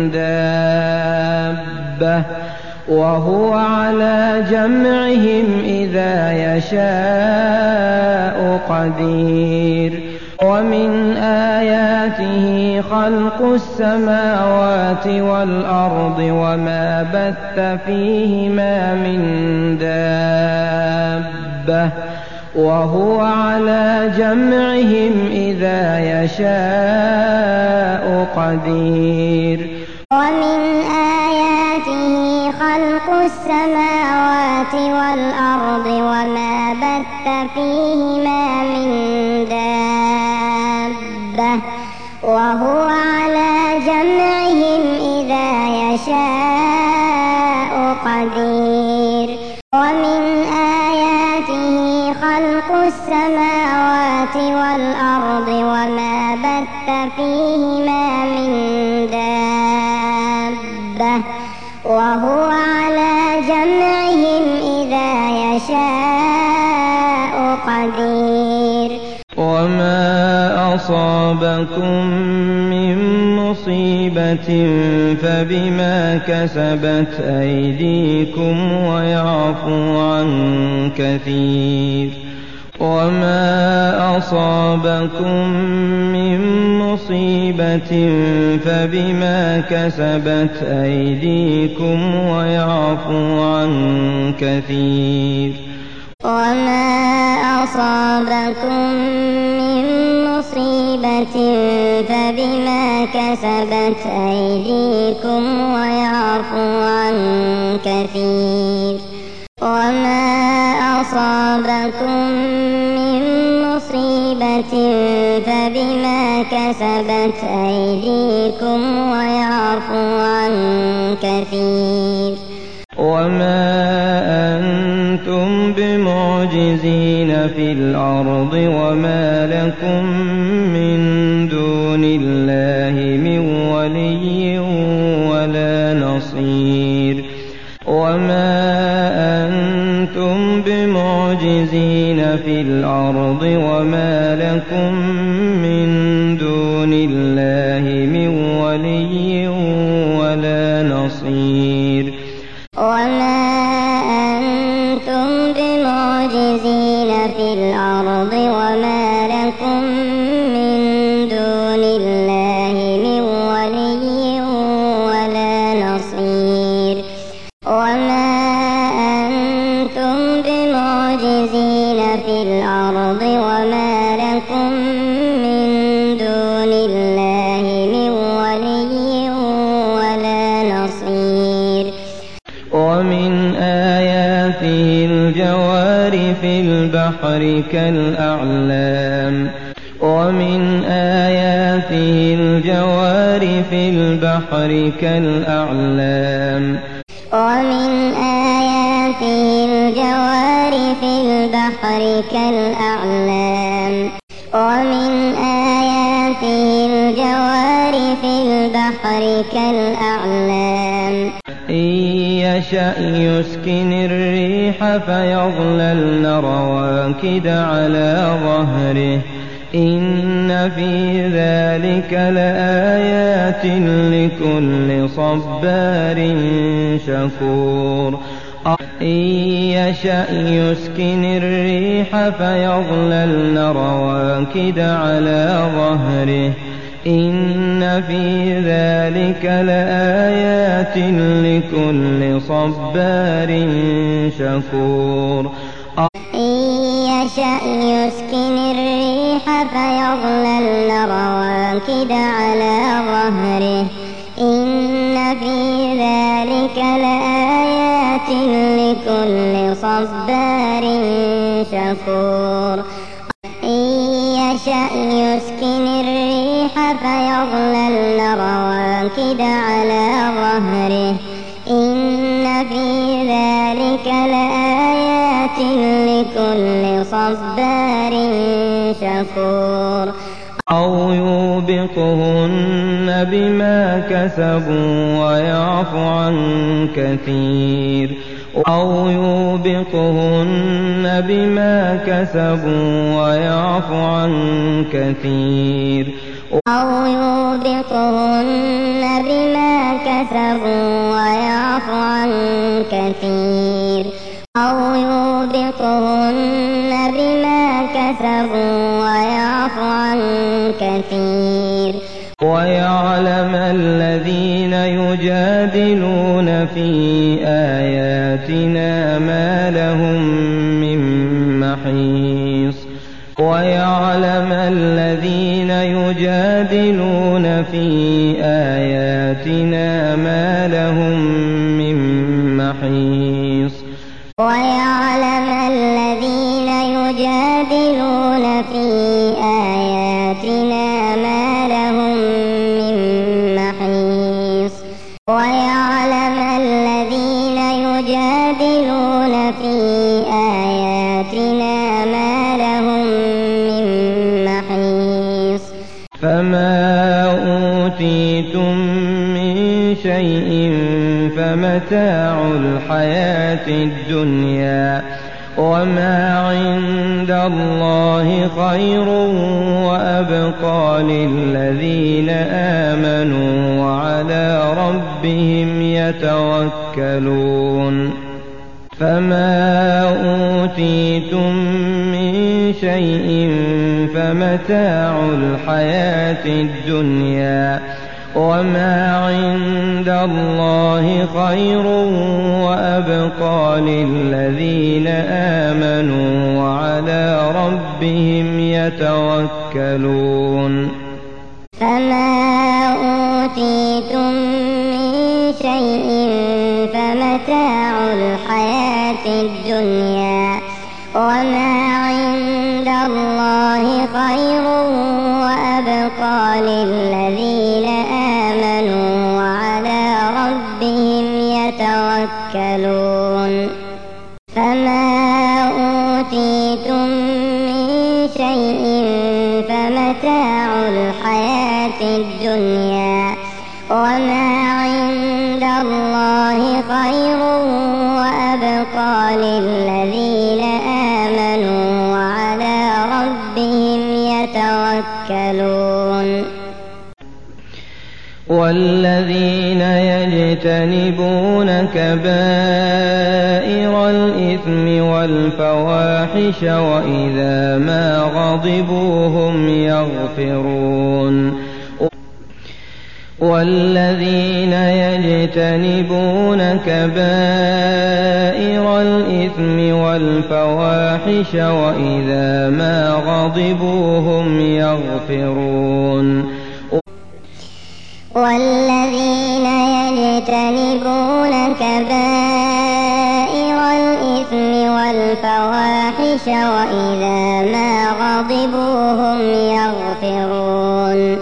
دابة وهو على جمعهم إذا يشاء قدير ومن آياته خلق السماوات والأرض وما بث فيهما من دابة وهو على جمعهم إذا يشاء قدير ومن آياته خلق السماوات والأرض وما بث فيهما من دابة وهو على جمعهم إذا يشاء قدير ومن آياته خلق السماوات والأرض وما بث فيهما من دابة وهو على جمعهم إذا يشاء قدير وما أصابكم من مصيبة فبما كسبت أيديكم ويعفو عن كثير وما أصابكم من مصيبة فبما كسبت أيديكم ويعفو عن كثير وما أصابكم من مصيبة فبما كسبت أيديكم ويعفو عن كثير وما أصابكم من مصيبة فبما كسبت أيديكم ويعفو عن كثير وما أنتم بمعجزين في الأرض وما لكم من دون الله من ولي ولا نصير وما أنتم بمعجزين في الأرض وما لكم من دون الله من ولي ولا نصير وما أنتم بمعجزين في الأرض وما لكم من دون الله من ولي ولا نصير وما أنتم بمعجزين في الأرض وما لكم من دون الله من ولي ولا نصير ومن آياته الجوار في البحر كالأعلام ومن آياته الجوار في البحر كالأعلام ومن آياته الجوار في البحر كالأعلام ومن آياته الجوار في البحر كالأعلام إن يشأ يسكن الريح فيظللن رواكد على ظهره إن في ذلك لآيات لكل صبار شكور إن يشأ يسكن الريح فيظللن رواكد على ظهره إن في ذلك لآيات لكل صبار شكور إن يشأ يسكن الريح فيظللن رواكد على ظهره إن في ذلك لآيات لكل صبار شكور إن يشأ يسكن الريح فيظللن رواكد على ظهره إن في ذلك لآيات لكل صبار شكور أو يوبقهن بما كسبوا ويعفو عن كثير أو يوبقهن بما كسبوا ويعفو عن كثير أو يوبقهن بما كسبوا ويعفو عن كثير أو يوبقهن بما كسبوا ويعفو عن كثير ويعلم الذين يجادلون في آياتنا ما لهم من محيص ويعلم الذين يجادلون في آياتنا ما لهم من محيص ويعلم الذين يجادلون في آياتنا ما لهم من محيص ويعلم الذين يجادلون في آياتنا ما لهم من محيص فما أوتيتم من شيء فمتاع الحياة الدنيا وما عند الله خير وأبقى للذين آمنوا وعلى ربهم يتوكلون فما أوتيتم من شيء فمتاع الحياة الدنيا وما عند الله خير وأبقى للذين آمنوا وعلى ربهم يتوكلون فما أوتيتم من شيء فمتاع الحياة الدنيا وما عند الله خير وأبقى للذين آمنوا وعلى ربهم يتوكلون فما أوتيتم من شيء فمتاع الحياة الدنيا وما عند الله خير وأبقى للذين آمنوا وعلى ربهم يتوكلون والذين يجتنبون كبائر الإثم والفواحش وإذا ما غضبوا هم يغفرون والذين يجتنبون كبائر الإثم والفواحش وإذا ما غضبوا هم يغفرون والذين يجتنبون كبائر الإثم والفواحش وإذا ما غضبوا هم يغفرون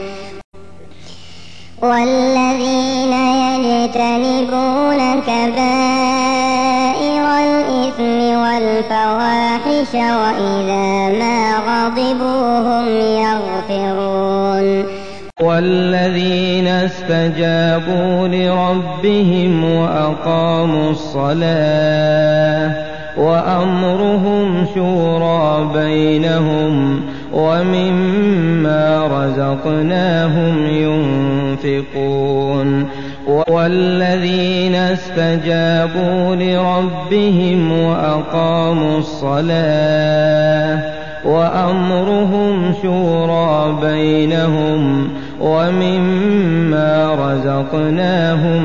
والذين يجتنبون كبائر الإثم والفواحش وإذا ما غضبوا هم يغفرون والذين استجابوا لربهم وأقاموا الصلاة وأمرهم شورى بينهم ومما رزقناهم ينفقون والذين استجابوا لربهم وأقاموا الصلاة وأمرهم شورى بينهم ومما رزقناهم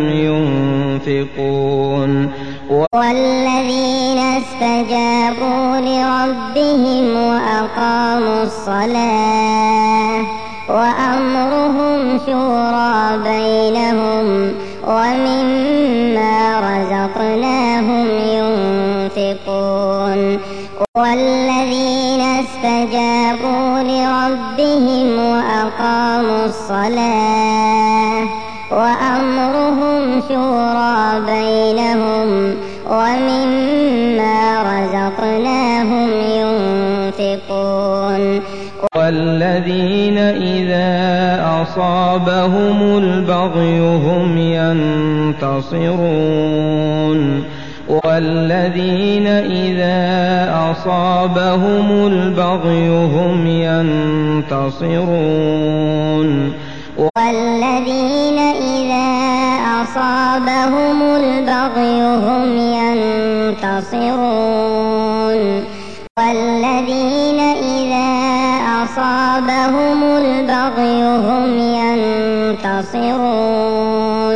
ينفقون والذين استجابوا لربهم وأقاموا الصلاة وأمرهم شورى بينهم ومما رزقناهم ينفقون والذين استجابوا لربهم وأقاموا الصلاة وأمرهم شورى بينهم ومما رزقناهم ينفقون والذين إذا أصابهم البغي هم ينتصرون والذين إذا أصابهم البغي هم ينتصرون والذين إذا أصابهم البغي هم ينتصرون والذين إذا أصابهم البغي هم ينتصرون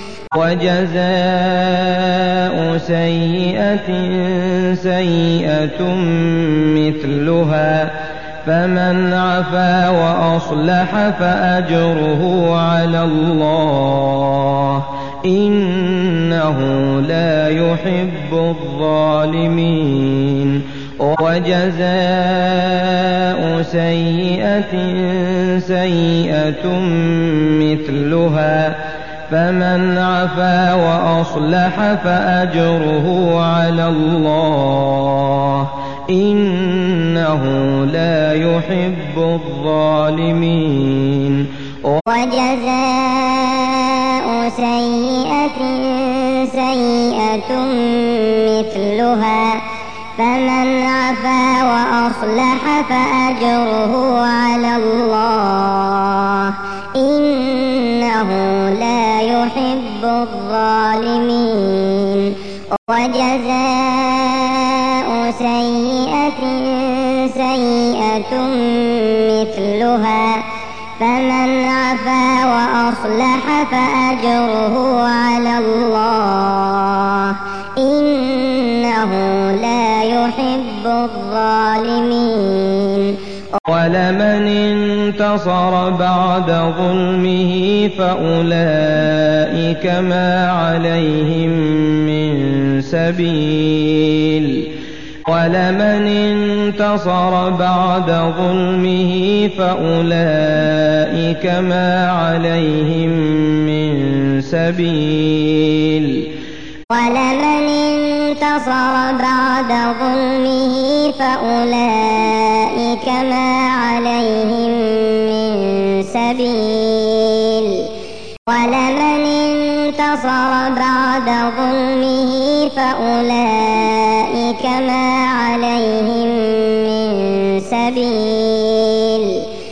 وجزاء سيئة سيئة مثلها فمن عفا وأصلح فأجره على الله إنه لا يحب الظالمين وجزاء سيئة سيئة مثلها فمن عفا وأصلح فأجره على الله إنه لا يحب الظالمين وجزاء سيئة سيئة مثلها فمن عفا وأصلح فأجره على الله إنه لا يحب الظالمين وجزاء سيئة سيئة مثلها فمن عفا وأصلح فأجره على الله إنه لا يحب الظالمين ولمن انتصر بعد ظلمه فأولئك ما عليهم من سبيل ولمن انتصر بعد ظلمه فأولئك ما عليهم من سبيل ولمن انتصر بعد ظلمه فأولئك ما عليهم من سبيل ولمن انتصر بعد ظلمه فأولئك ما عليهم من سبيل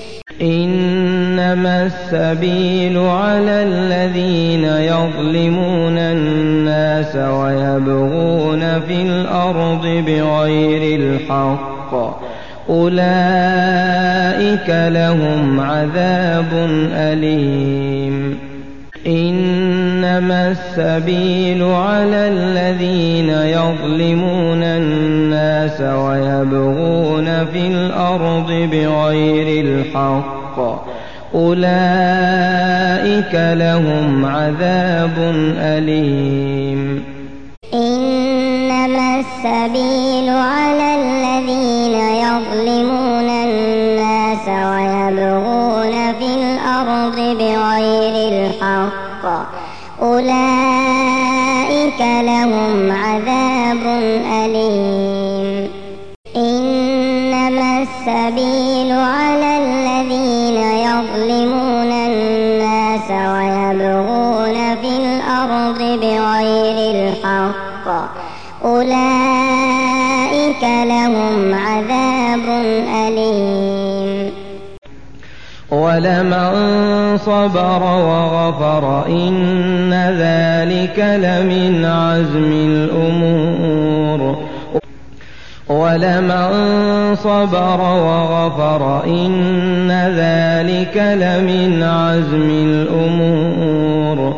إنما السبيل على الذين يظلمون الناس ويبغون في الأرض بغير الحق أولئك لهم عذاب أليم إنما السبيل على الذين يظلمون الناس ويبغون في الأرض بغير الحق أولئك لهم عذاب أليم إنما السبيل على الذين يظلمون الناس ويبغون في الأرض بغير الحق أولئك لهم عذاب أليم إنما السبيل على الذين يظلمون الناس ويبغون في الأرض بغير الحق أولئك لهم عذاب أليم ولمن صبر وغفر إن ذلك لمن عزم الأمور ولمن صبر وغفر إن ذلك لمن عزم الأمور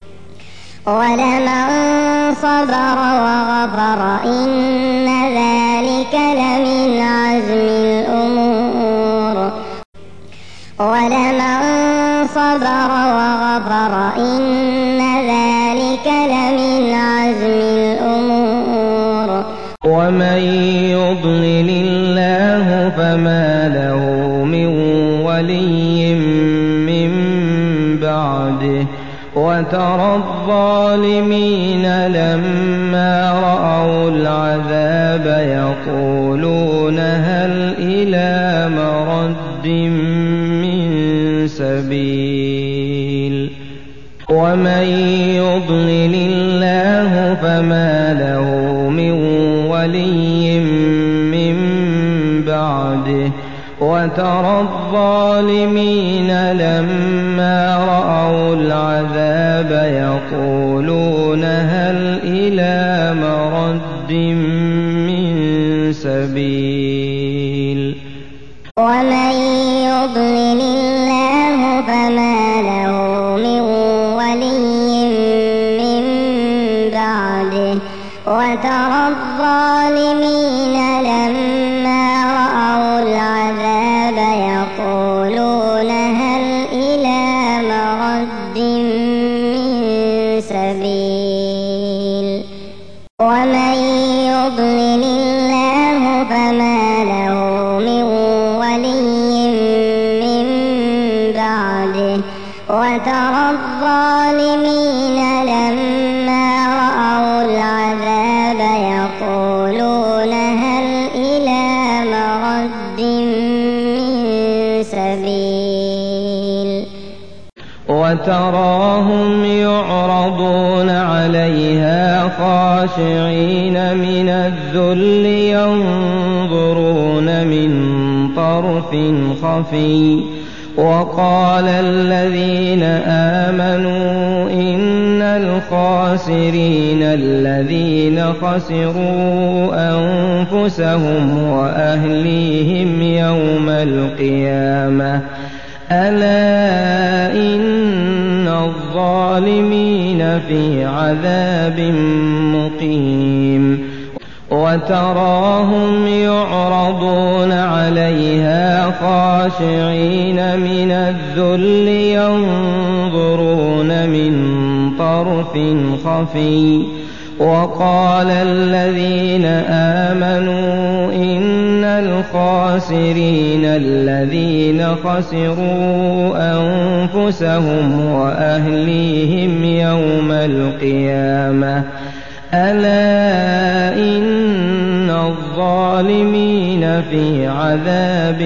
ولمن صبر وغفر إن ذلك لمن عزم الأمور ولمن صبر وغفر إن ذلك لمن عزم الأمور ومن يضلل الله فما له من ولي من بعده وترى الظالمين لما رأوا العذاب يقولون هل إلى مرد من سبيل ومن يضلل الله فما له من ولي من بعده وترى الظالمين لما رأوا العذاب يقولون هل إلى مرد من سبيل ومن يضلل الله فما له من ولي من بعده وترى الظالمين لما رأوا العذاب يقولون هل إلى مرد من سبيل ومن يضلل الله فما له من ولي من بعده وترى الظالمين لما رأوا العذاب يقولون هل إلى مرد من سبيل وتراهم يعرضون عليها خاشعين من الذل ينظرون من طرف خفي وقال الذين آمنوا إن الخاسرين الذين خسروا أنفسهم وأهليهم يوم القيامة ألا إن الظالمين في عذاب مقيم وتراهم يعرضون عليها خاشعين من الذل ينظرون من طرف خفي وقال الذين آمنوا إن الخاسرين الذين خسروا أنفسهم وأهليهم يوم القيامة ألا إن الظالمين في عذاب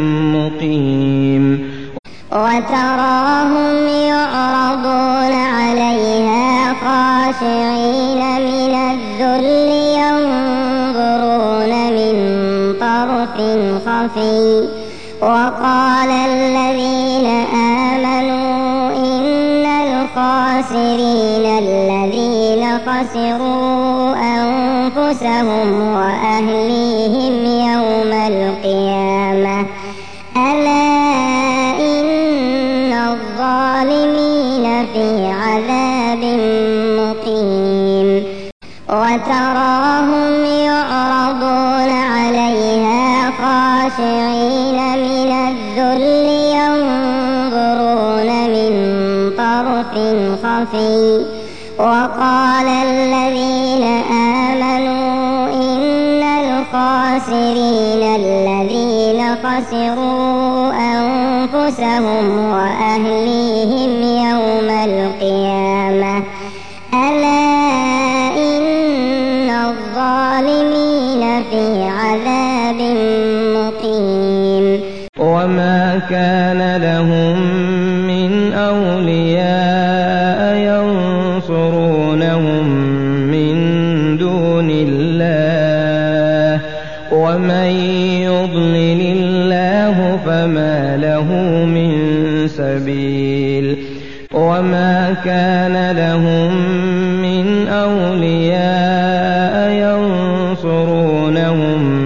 مقيم وتراهم يعرضون عليها خاشعين من الذل ينظرون من طرف خفي وقال الذين آمنوا إن الخاسرين الذين خسروا أنفسهم وأهليهم يوم القيامة ألا إن الظالمين في عذاب مقيم وتراهم يعرضون عليها خاشعين من الذل ينظرون من طرف خفي وقال الذين آمنوا إن الخاسرين الذين خسروا أنفسهم وأهليهم يوم القيامة ألا إن الظالمين في عذاب مقيم وما كان لهم من أولياء ينصرونهم من دون الله ومن يضلل الله فما له من سبيل وما كان لهم من أولياء ينصرونهم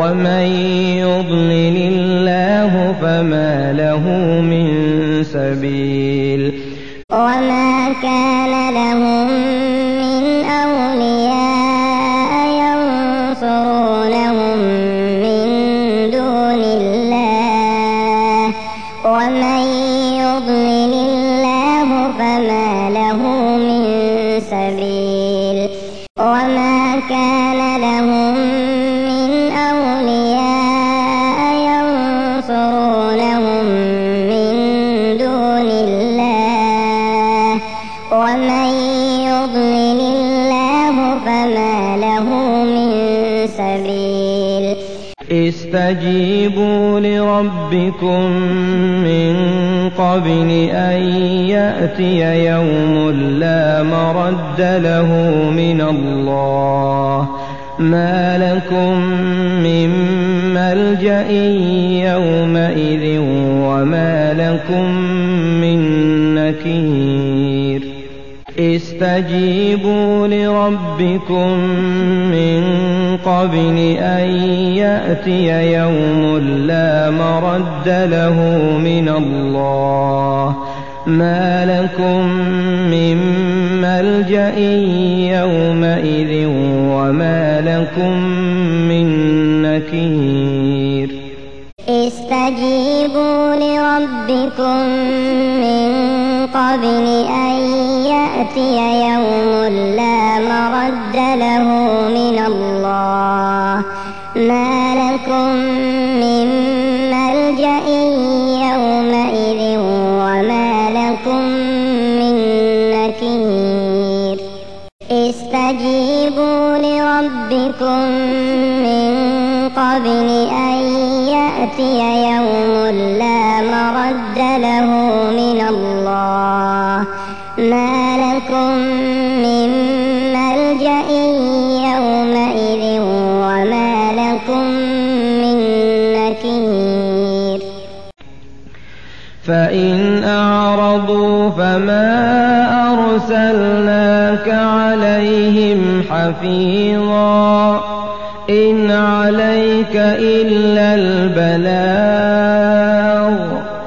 ومن يضلل الله فما له من سبيل وما كان لهم من أولياء ينصرونهم من دون الله ومن يضلل الله فما له من سبيل وما كان لهم من أولياء ينصرونهم من دون الله ومن يضلل الله فما له من سبيل استجيبوا لربكم من قبل أن يأتي يوم لا مرد له من الله ما لكم من ملجأ يومئذ وما لكم من نكير استجيبوا لربكم من قبل أن يأتي يوم لا مرد له من الله ما لكم من ملجأ يومئذ وما لكم من نكير استجيبوا لربكم من قبل أن يأتي يوم لا مرد له من الله ما لكم من ملجأ يومئذ وما لكم من نكير استجيبوا لربكم من قبل أن يأتي يوم لا مرد له من الله ما لكم من ملجأ يومئذ وما لكم من نكير فإن أعرضوا فما أرسلناك عليهم حفيظا إن عليك إلا البلاغ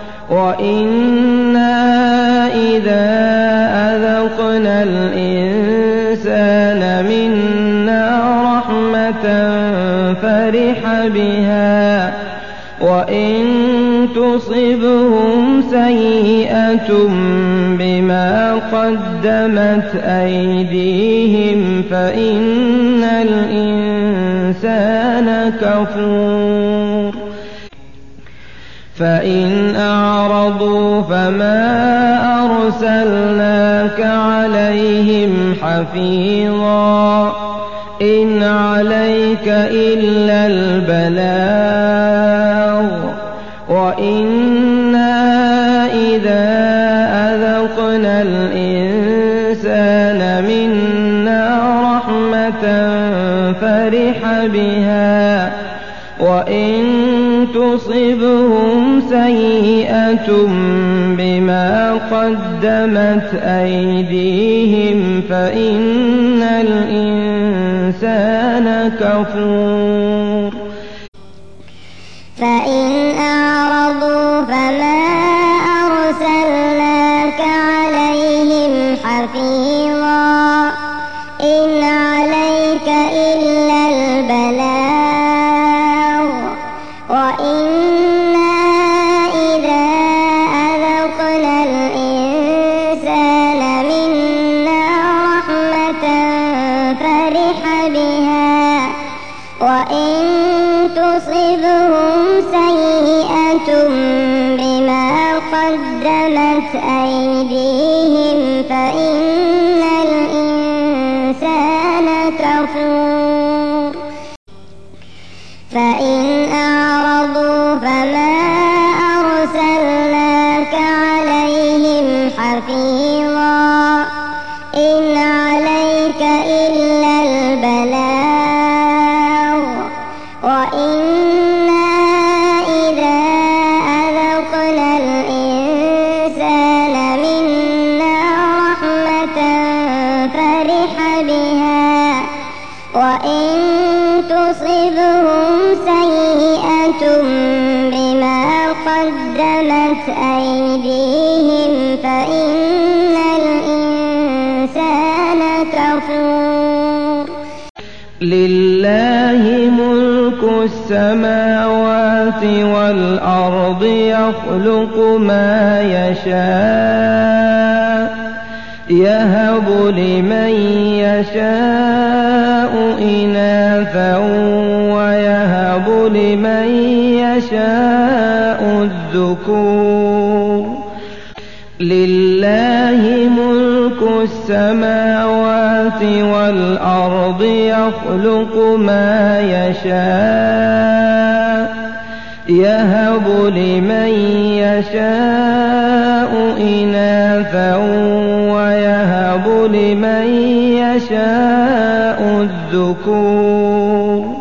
وإنا إذا أذقنا الإنسان منا رحمة فرح بها وإن تصبهم سيئة بما قدمت أيديهم فإن الإنسان كفور فإن أعرضوا فما أرسلناك عليهم حفيظا إن عليك إلا البلاغ وإنا إذا أذقنا الإنسان منا رحمة فرح بها وإن تصبهم سيئة بما قدمت أيديهم فإن الإنسان كفور فإن أعرضوا فما أرسلناك عليهم حفيظا إن عليك إلا البلاغ وإنا إذا أذقنا الإنسان منا رحمة فرح بها وإن تصبهم سيئة بما قدمت أيديهم فإن الإنسان كفور فإن أعرضوا فما أرسلناك عليهم حفيظا إن عليك إلا البلاغ وإنا إذا أذقنا الإنسان منا رحمة فرح بها وإن تصبهم سيئة كفرتم بما قدمت أيديهم فإن الإنسان كفور لله ملك السماوات والأرض يخلق ما يشاء يهب لمن يشاء إناثا ويهب لمن يشاء الذكور لله ملك السماوات والأرض يخلق ما يشاء يهب لمن يشاء إناثا ويهب لمن يشاء الذكور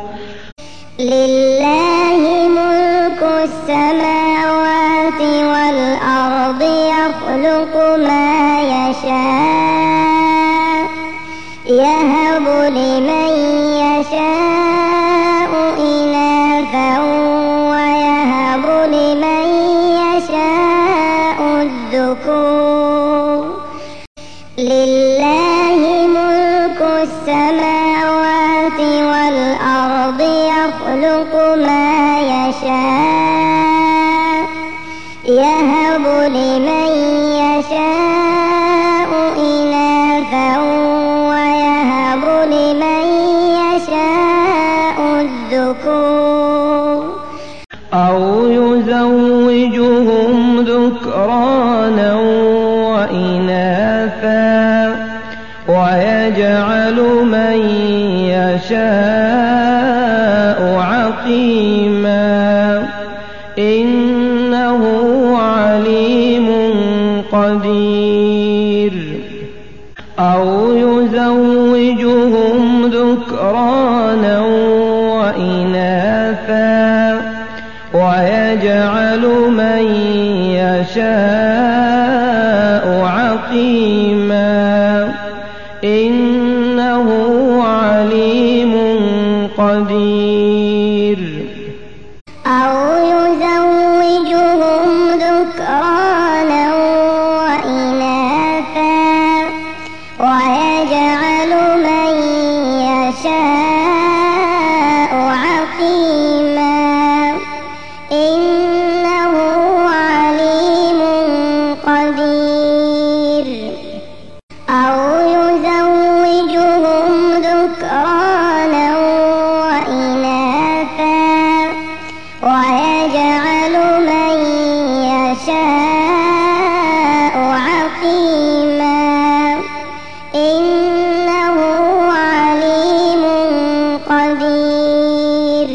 لله ملك السماوات والأرض يخلق ما يشاء يهب لمن يشاء إناثا ويهب لمن يشاء الذكور لله ملك السماوات والأرض يخلق ما يشاء يهب لمن يشاء إناثا ويهب لمن يشاء الذكور أو يزوجهم ذكرانا وإناثا ويجعل من يشاء عقيما إنه عليم قدير أو يزوجهم ذكرانا وإناثا ويجعل من يشاء عقيما إنه عليم قدير أو يزوجهم ذكرانا وإناثا ويجعل من يشاء عقيما إنه عليم قدير أو يزوجهم ذكرانا وإناثا ويجعل من يشاء عقيما إنه عليم قدير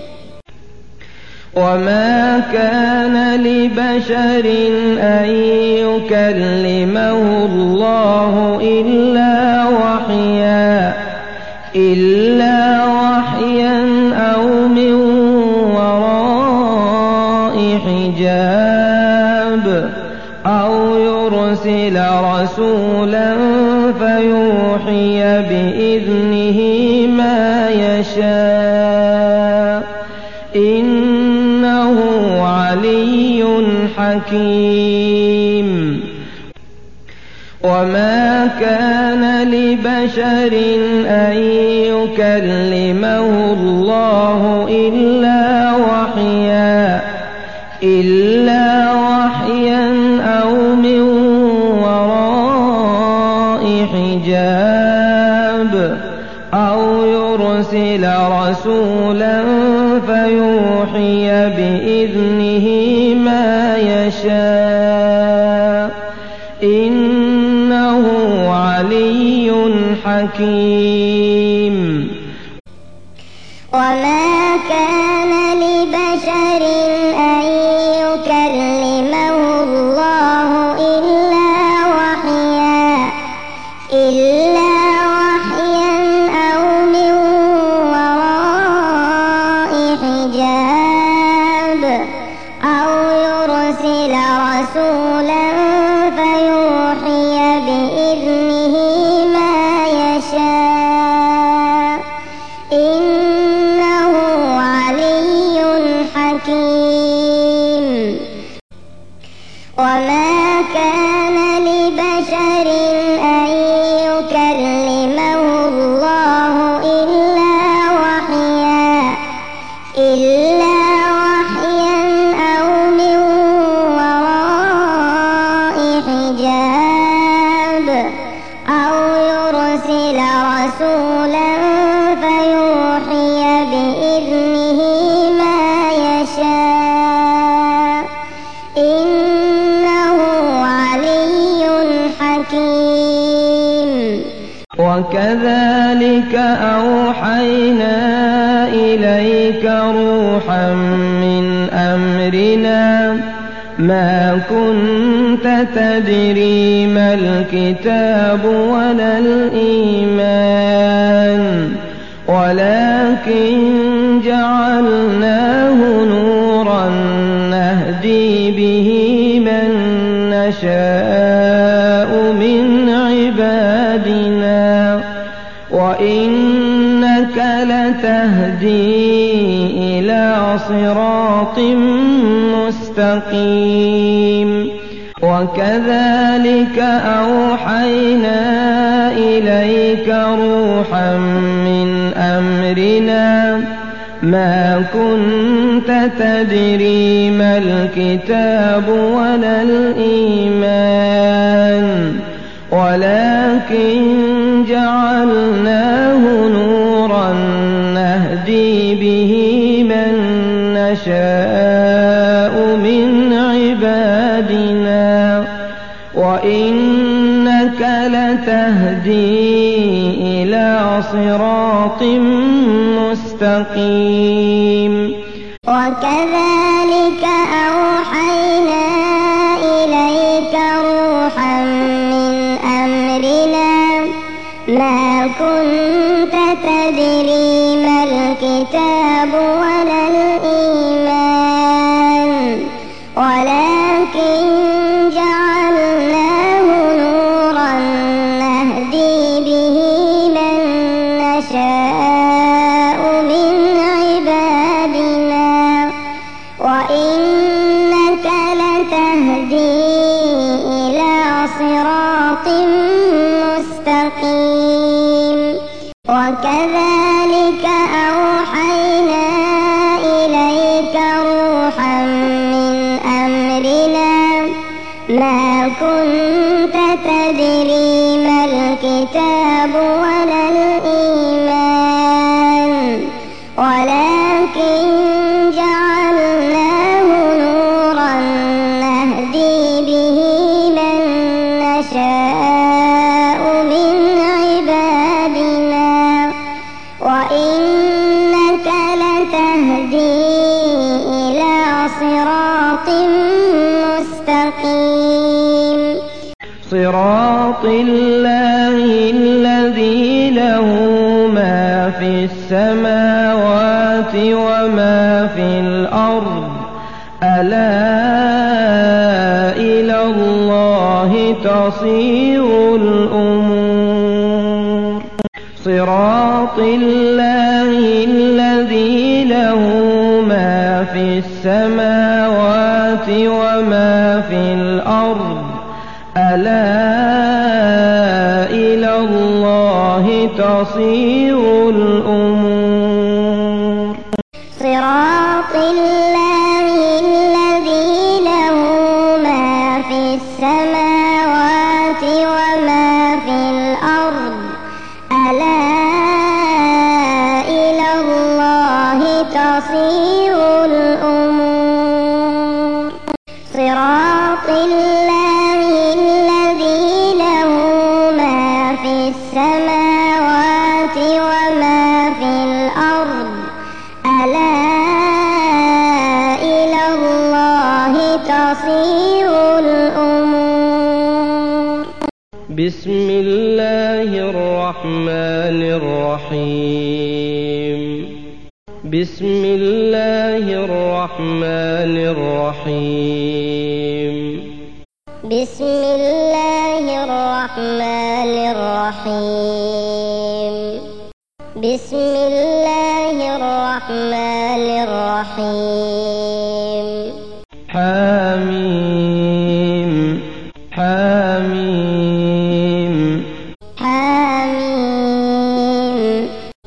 وما كان لبشر أن يكلمه الله إلا وحيا أو من وراء حجاب أو يرسل رسولا فيوحي بإذنه ما يشاء إنه علي حكيم وما كان لبشر أن يكلمه الله إلا وحيا أو من وراء حجاب أو يرسل رسولا فيوحي بإذنه ما يشاء إنه علي حكيم وما كان لبشر أن يكلمه الله إلا وحيا أو من وراء حجاب أو يرسل رسولا فيوحي بإذنه ما يشاء إنه علي رسولا فيوحي بإذنه ما يشاء إنه علي حكيم. وكذلك أوحينا إليك روحا من أمرنا ما كنت تدري ما الكتاب ولا الإيمان ولكن جعلناه نورا نهدي به من نشاء من عبادنا وإنك لتهدي إلى صراط مستقيم. وكذلك أوحينا إليك روحا من أمرنا ما كنت تدري ما الكتاب ولا الإيمان ولكن جعلناه نورا نهدي به من نشاء من عبادنا وإنك لتهدي إلى صراط مستقيم. وكذلك أوحينا إليك روحا من أمرنا ما كنت تدري ما الكتاب ولا الإيمان ولكن جعلناه نورا نهدي به من نشاء من عبادنا وإنك لتهدي إلى صراط مستقيم. وكذلك أوحينا إليك روحا من أمرنا ما كنت تدري ما الكتاب ولا الإيمان ولكن جعلناه نورا نهدي به من نشاء من عبادنا وإنك لتهدي إلى صراط مستقيم. صراط الله الذي له ما في السماوات وما في الأرض ألا إلى الله تصير الأمور. صراط الله الذي له ما في السماوات وما في الأرض ألا إلى الله تصير الأمور. صراط الله الذي له ما في السماوات وما في الأرض ألا إلى الله تصير الأمور. صراط الله الذي له ما في السماوات وما في الأرض ألا إلى الله تصير الأمور. بسم الله الرحمن الرحيم. بسم الله الرحمن الرحيم. بسم الله الرحمن الرحيم. بسم الله الرحمن الرحيم. حميم حميم حميم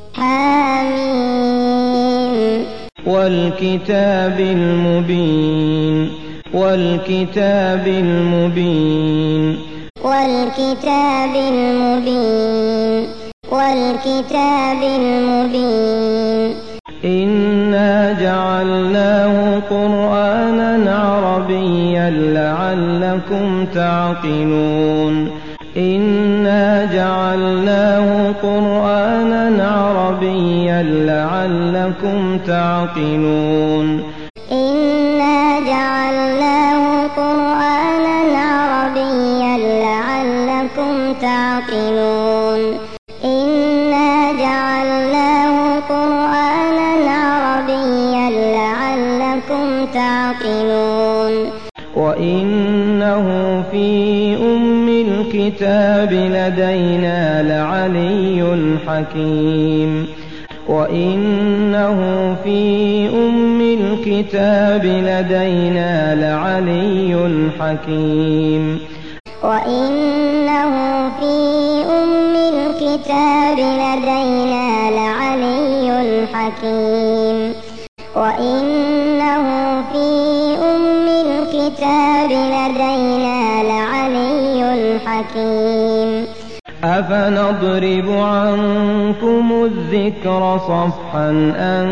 حميم. والكتاب المبين والكتاب المبين والكتاب المبين والكتاب المبين إنا جعلناه قرآنا عربيا لعلكم تعقلون إنا جعلناه قرآنا عربيا لعلكم تعقلون إنا جعلناه قرآنا عربيا لعلكم تعقلون إنا جعلناه قرآنا عربيا لعلكم تعقلون وإنه في أم الكتاب لدينا لعلي حكيم وإنه في أم الكتاب لدينا لعلي حكيم وإنه في أم الكتاب لدينا لعلي حكيم وإنه في أم الكتاب لدينا لعلي حكيم أفنضرب عنكم الذكر صفحا أن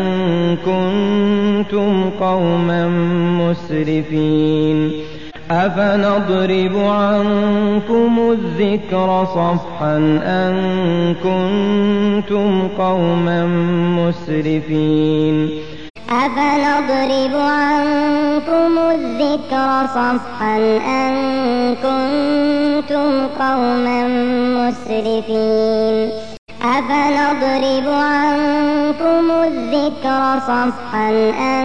كنتم قوما مسرفين أفنضرب عنكم الذكر صفحا أن كنتم قوما مسرفين أفنضرب عنكم الذكر صفحا أن كنتم قوما مسرفين أفنضرب عنكم الذكر صفحا أن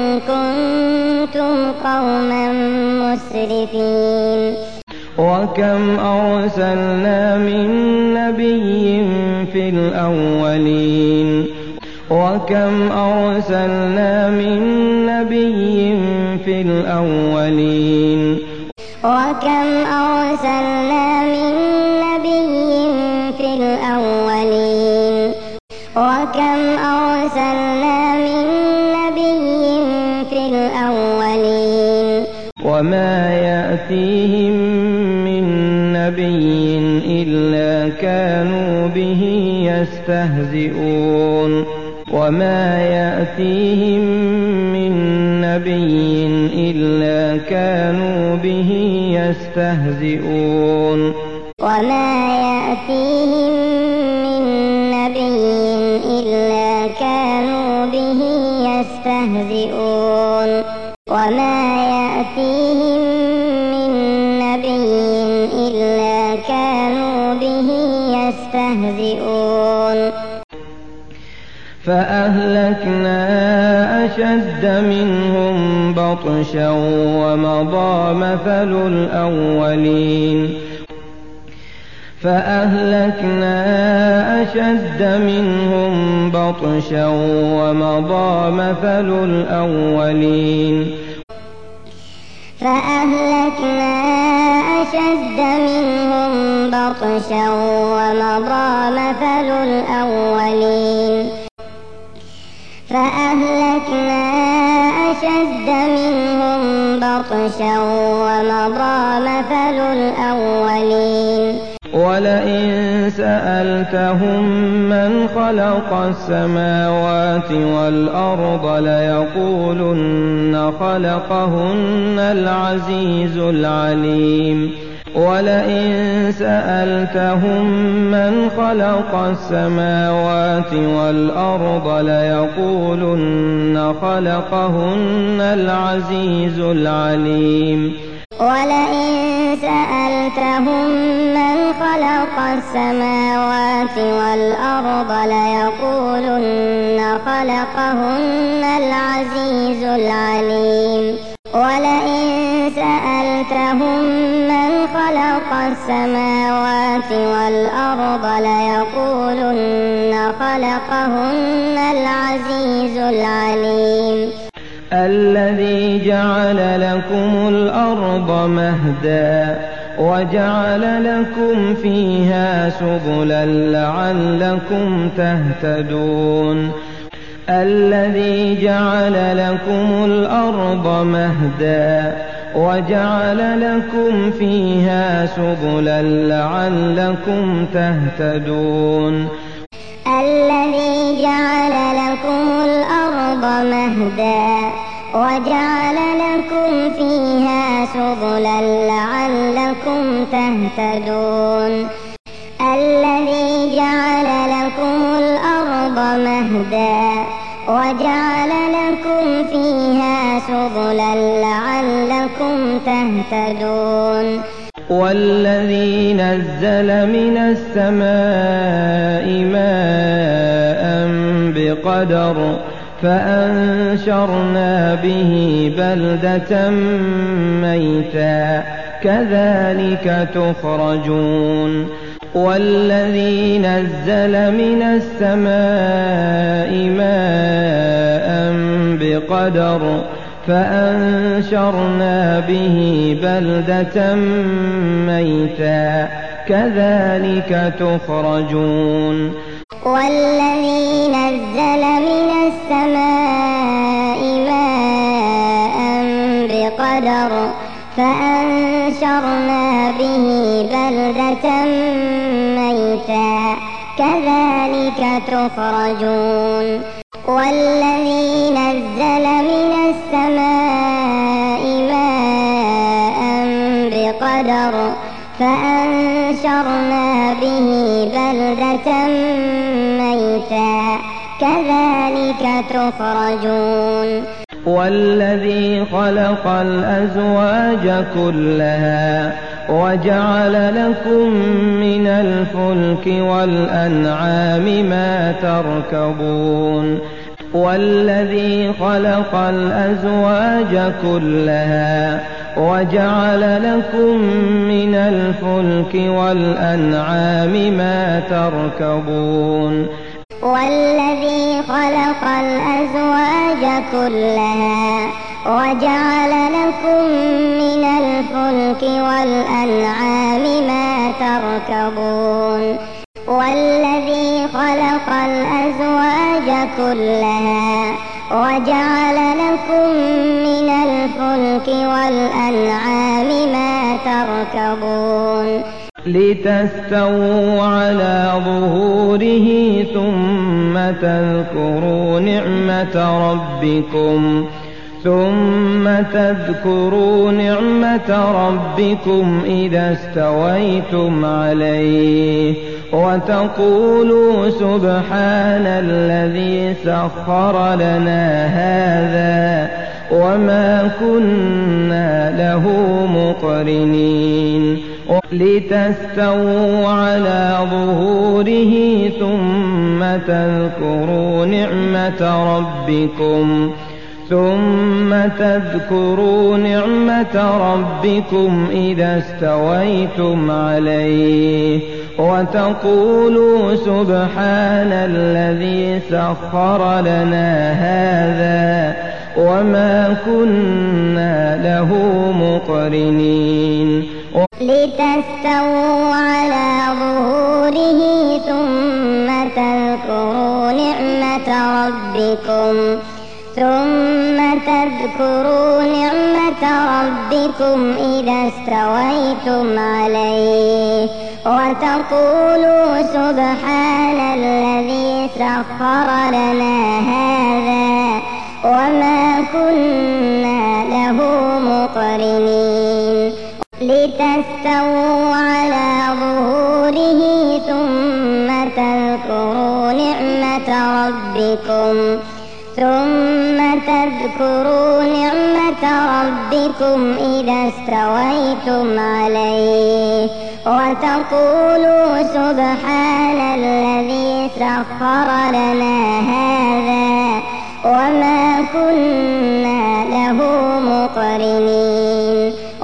كنتم قوما مسرفين وكم أرسلنا من نبي في الأولين وكم أرسلنا من نبي في الأولين وكم أرسلنا من نبي في الأولين وكم أرسلنا من نبي في الأولين وما يأتيهم من نبي إلا كانوا به يستهزئون وما يأتيهم من نبي إلا كانوا به يستهزئون وما يأتيهم من نبي إلا كانوا به يستهزئون وما يأتيهم من نبي إلا كانوا به يستهزئون فأهلكنا أشد منهم بطشا ومضى مثل الأولين فأهلكنا أشد منهم بطشا ومضى مثل الأولين فأهلكنا أشد منهم بطشا ومضى مثل الأولين فأهلكنا أشد منهم بطشا ومضى مثل الأولين ولئن سألتهم من خلق السماوات والأرض ليقولن خلقهن العزيز العليم ولئن سألتهم من خلق السماوات والأرض ليقولن خلقهن العزيز العليم ولئن سألتهم من خلق السماوات والأرض ليقولن خلقهن العزيز العليم ولئن سألتهم من خلق السماوات والأرض ليقولن خلقهن العزيز العليم الذي جعل لكم الأرض مهدا وجعل لكم فيها سبلا لعلكم تهتدون الذي جعل لكم الأرض مهدا وجعل لكم فيها سبلا لعلكم تهتدون الذي جعل لكم الأرض مهدا وجعل لكم فيها سبلا لعلكم تهتدون الذي جعل لكم الأرض مهدا وجعل لكم فيها سبلا لعلكم تهتدون والذي نزل من السماء ماء بقدر فأنشرنا به بلدة ميتا كذلك تخرجون والذي نزل من السماء ماء بقدر فأنشرنا به بلدة ميتا كذلك تخرجون والذي نزل من السماء ماء بقدر فأنشرنا به بلدة ميتا كذلك تخرجون والذي نزل من السماء ماء بقدر فأنشرنا به بلدة ميتا كذلك تخرجون والذي خلق الأزواج كلها وجعل لكم من الفلك والأنعام ما تركبون والذي خلق الأزواج كلها وجعل لكم من الفلك والأنعام ما تركبون والذي خلق الأزواج كلها وجعل لكم من الفلك والأنعام ما تركبون والذي خلق الأزواج كلها وجعل لكم من الفلك والأنعام ما تركبون لتستووا على ظهوره ثم تذكروا نعمة ربكم إذا استويتم عليه وتقولوا سبحان الذي سخر لنا هذا وما كنا له مقرنين لتستووا على ظهوره ثم تذكروا نعمة ربكم إذا استويتم عليه وتقولوا سبحان الذي سخر لنا هذا وما كنا له مقرنين لتستووا على ظهوره ثم تذكروا نعمة ربكم إذا استويتم عليه وتقولوا سبحان الذي سخر لنا هذا وما كنا له مقرنين لتستووا على ظهوره ثم تذكروا نعمة ربكم إذا استويتم عليه وتقولوا سبحان الذي سخر لنا هذا وما كنا له مقرنين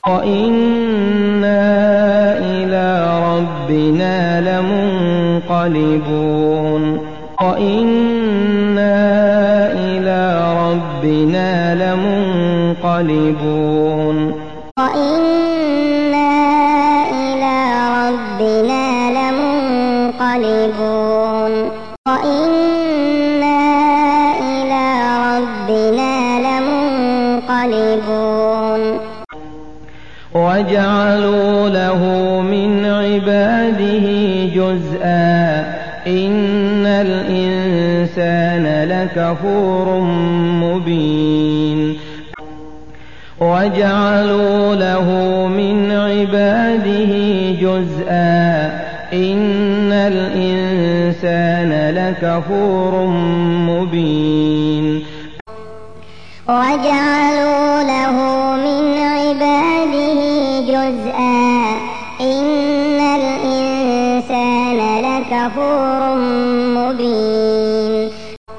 وإنا إلى ربنا لمنقلبون وإنا إلى ربنا لمنقلبون وإنا إلى ربنا لمنقلبون وإنا إلى ربنا لمنقلبون وجعلوا له من عباده جزءا إن الإنسان لكفور مبين وجعلوا له من عباده جزءا إن الإنسان لكفور مبين وجعلوا له من عباده جزءا إن الإنسان لكفور مبين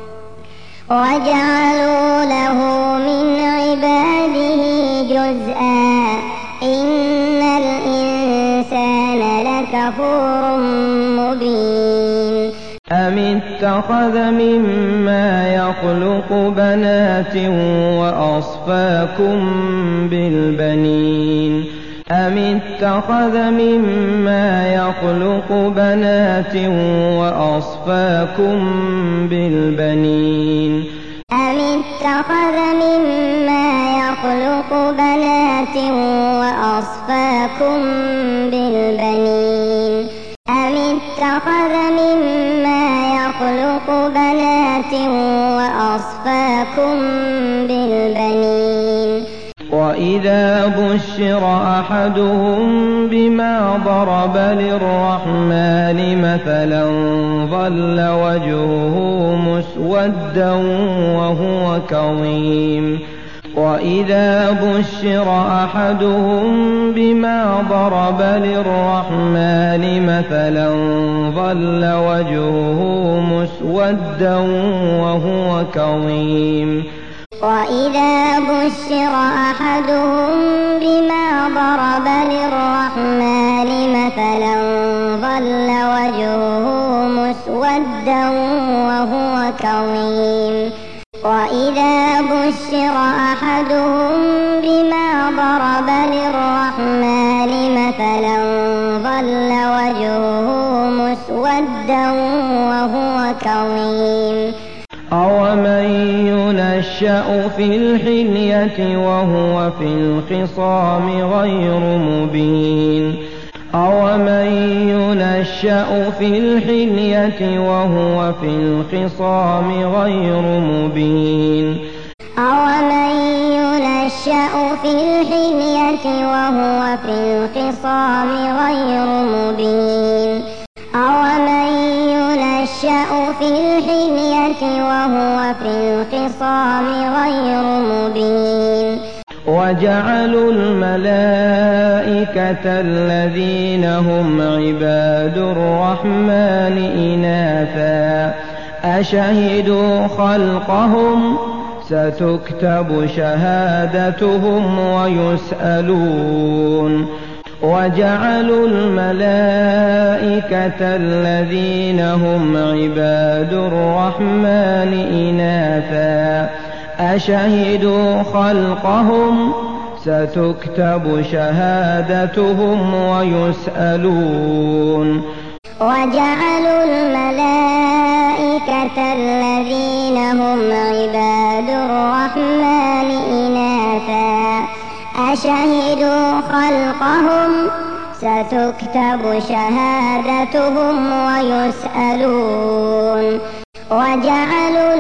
وجعلوا له من عباده جزءا إن الإنسان لكفور مبين أم اتخذ مما يخلق بنات وأصفاكم بالبنين أم اتخذ مما يخلق بنات وأصفاكم بالبنين أم اتخذ مما يخلق بنات وأصفاكم بالبنين أم اتخذ مما يخلق بنات وأصفاكم بالبنين وإذا بشر أحدهم بما ضرب للرحمن مثلا ظل وجهه مسودا وهو كظيم وإذا بشر أحدهم بما ضرب للرحمن مثلا ظل وجهه مسودا وهو كظيم وإذا بشر أحدهم بما ضرب للرحمن مثلا ظل وجهه مسودا وهو كظيم وإذا بشر أحدهم بما ضرب للرحمن مثلا ظل وجهه مسودا وهو كظيم أومن ينشأ في الحلية وهو في الخصام غير مبين أومن ينشأ في الحلية وهو في الخصام غير مبين أومن ينشأ في الحلية وهو في الخصام غير مبين أومن ينشأ في الحلية وهو في الخصام غير مبين وجعلوا الملائكة الذين هم عباد الرحمن إناثا أشهدوا خلقهم ستكتب شهادتهم ويسألون وجعلوا الملائكة الذين هم عباد الرحمن إناثا أشهدوا خلقهم ستكتب شهادتهم ويسألون وجعلوا الملائكة الذين هم عباد الرحمن إناثا أشهدوا خلقهم ستكتب شهادتهم ويسألون وجعلوا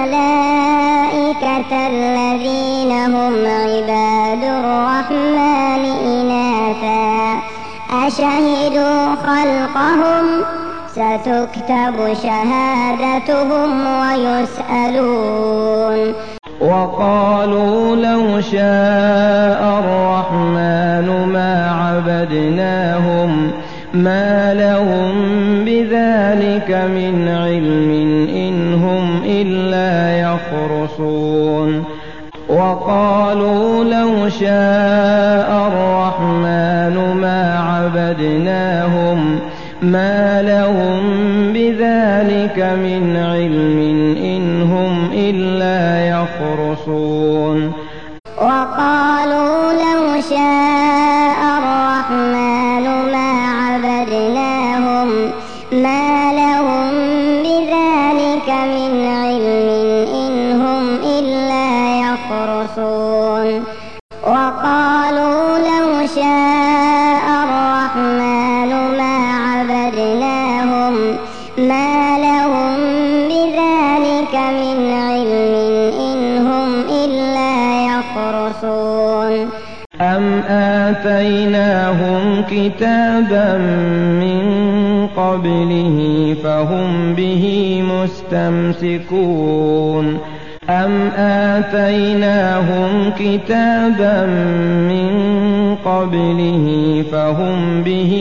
الملائكة الذين هم عباد الرحمن إناثا أشهدوا خلقهم ستكتب شهادتهم ويسألون وقالوا لو شاء الرحمن ما عبدناهم ما لهم بذلك من علم إن هم إلا يخرصون وقالوا لو شاء الرحمن ما عبدناهم ما لهم بذلك من علم إن هم إلا يخرصون وقالوا لو شاء الرحمن ما عبدناهم ما لهم بذلك من علم إن هم إلا يخرصون وقالوا لو شاء آتيناهم كتابا من قبله فهم به مستمسكون أم آتيناهم كتابا من قبله فهم به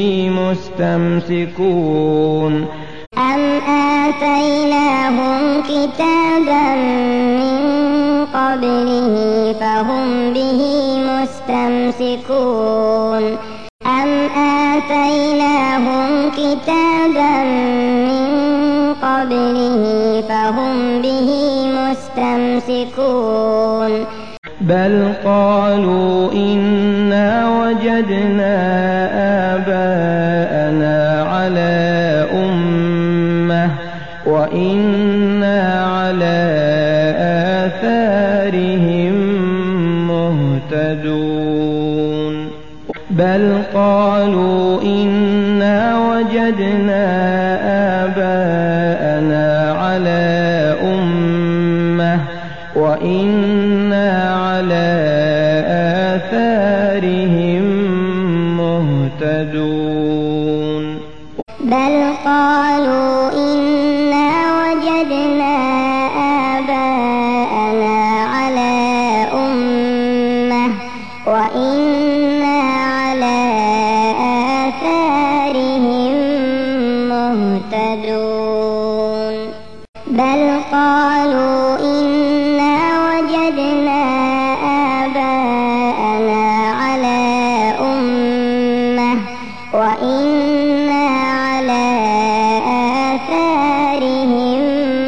مستمسكون أم آتيناهم كتابا من قبله فهم به مستمسكون أم آتيناهم كتابا من قبله فهم به مستمسكون بل قالوا إنا وجدنا آباءنا على أمة وإنا على آثارهم مهتدون بل قالوا إنا وجدنا آباءنا على أمة وإنا على آثارهم مهتدون بل قالوا إنا وجدنا آباءنا على أمة وإنا على آثارهم مهتدون بل قالوا إنا وجدنا آباءنا على أمة وإنا على آثارهم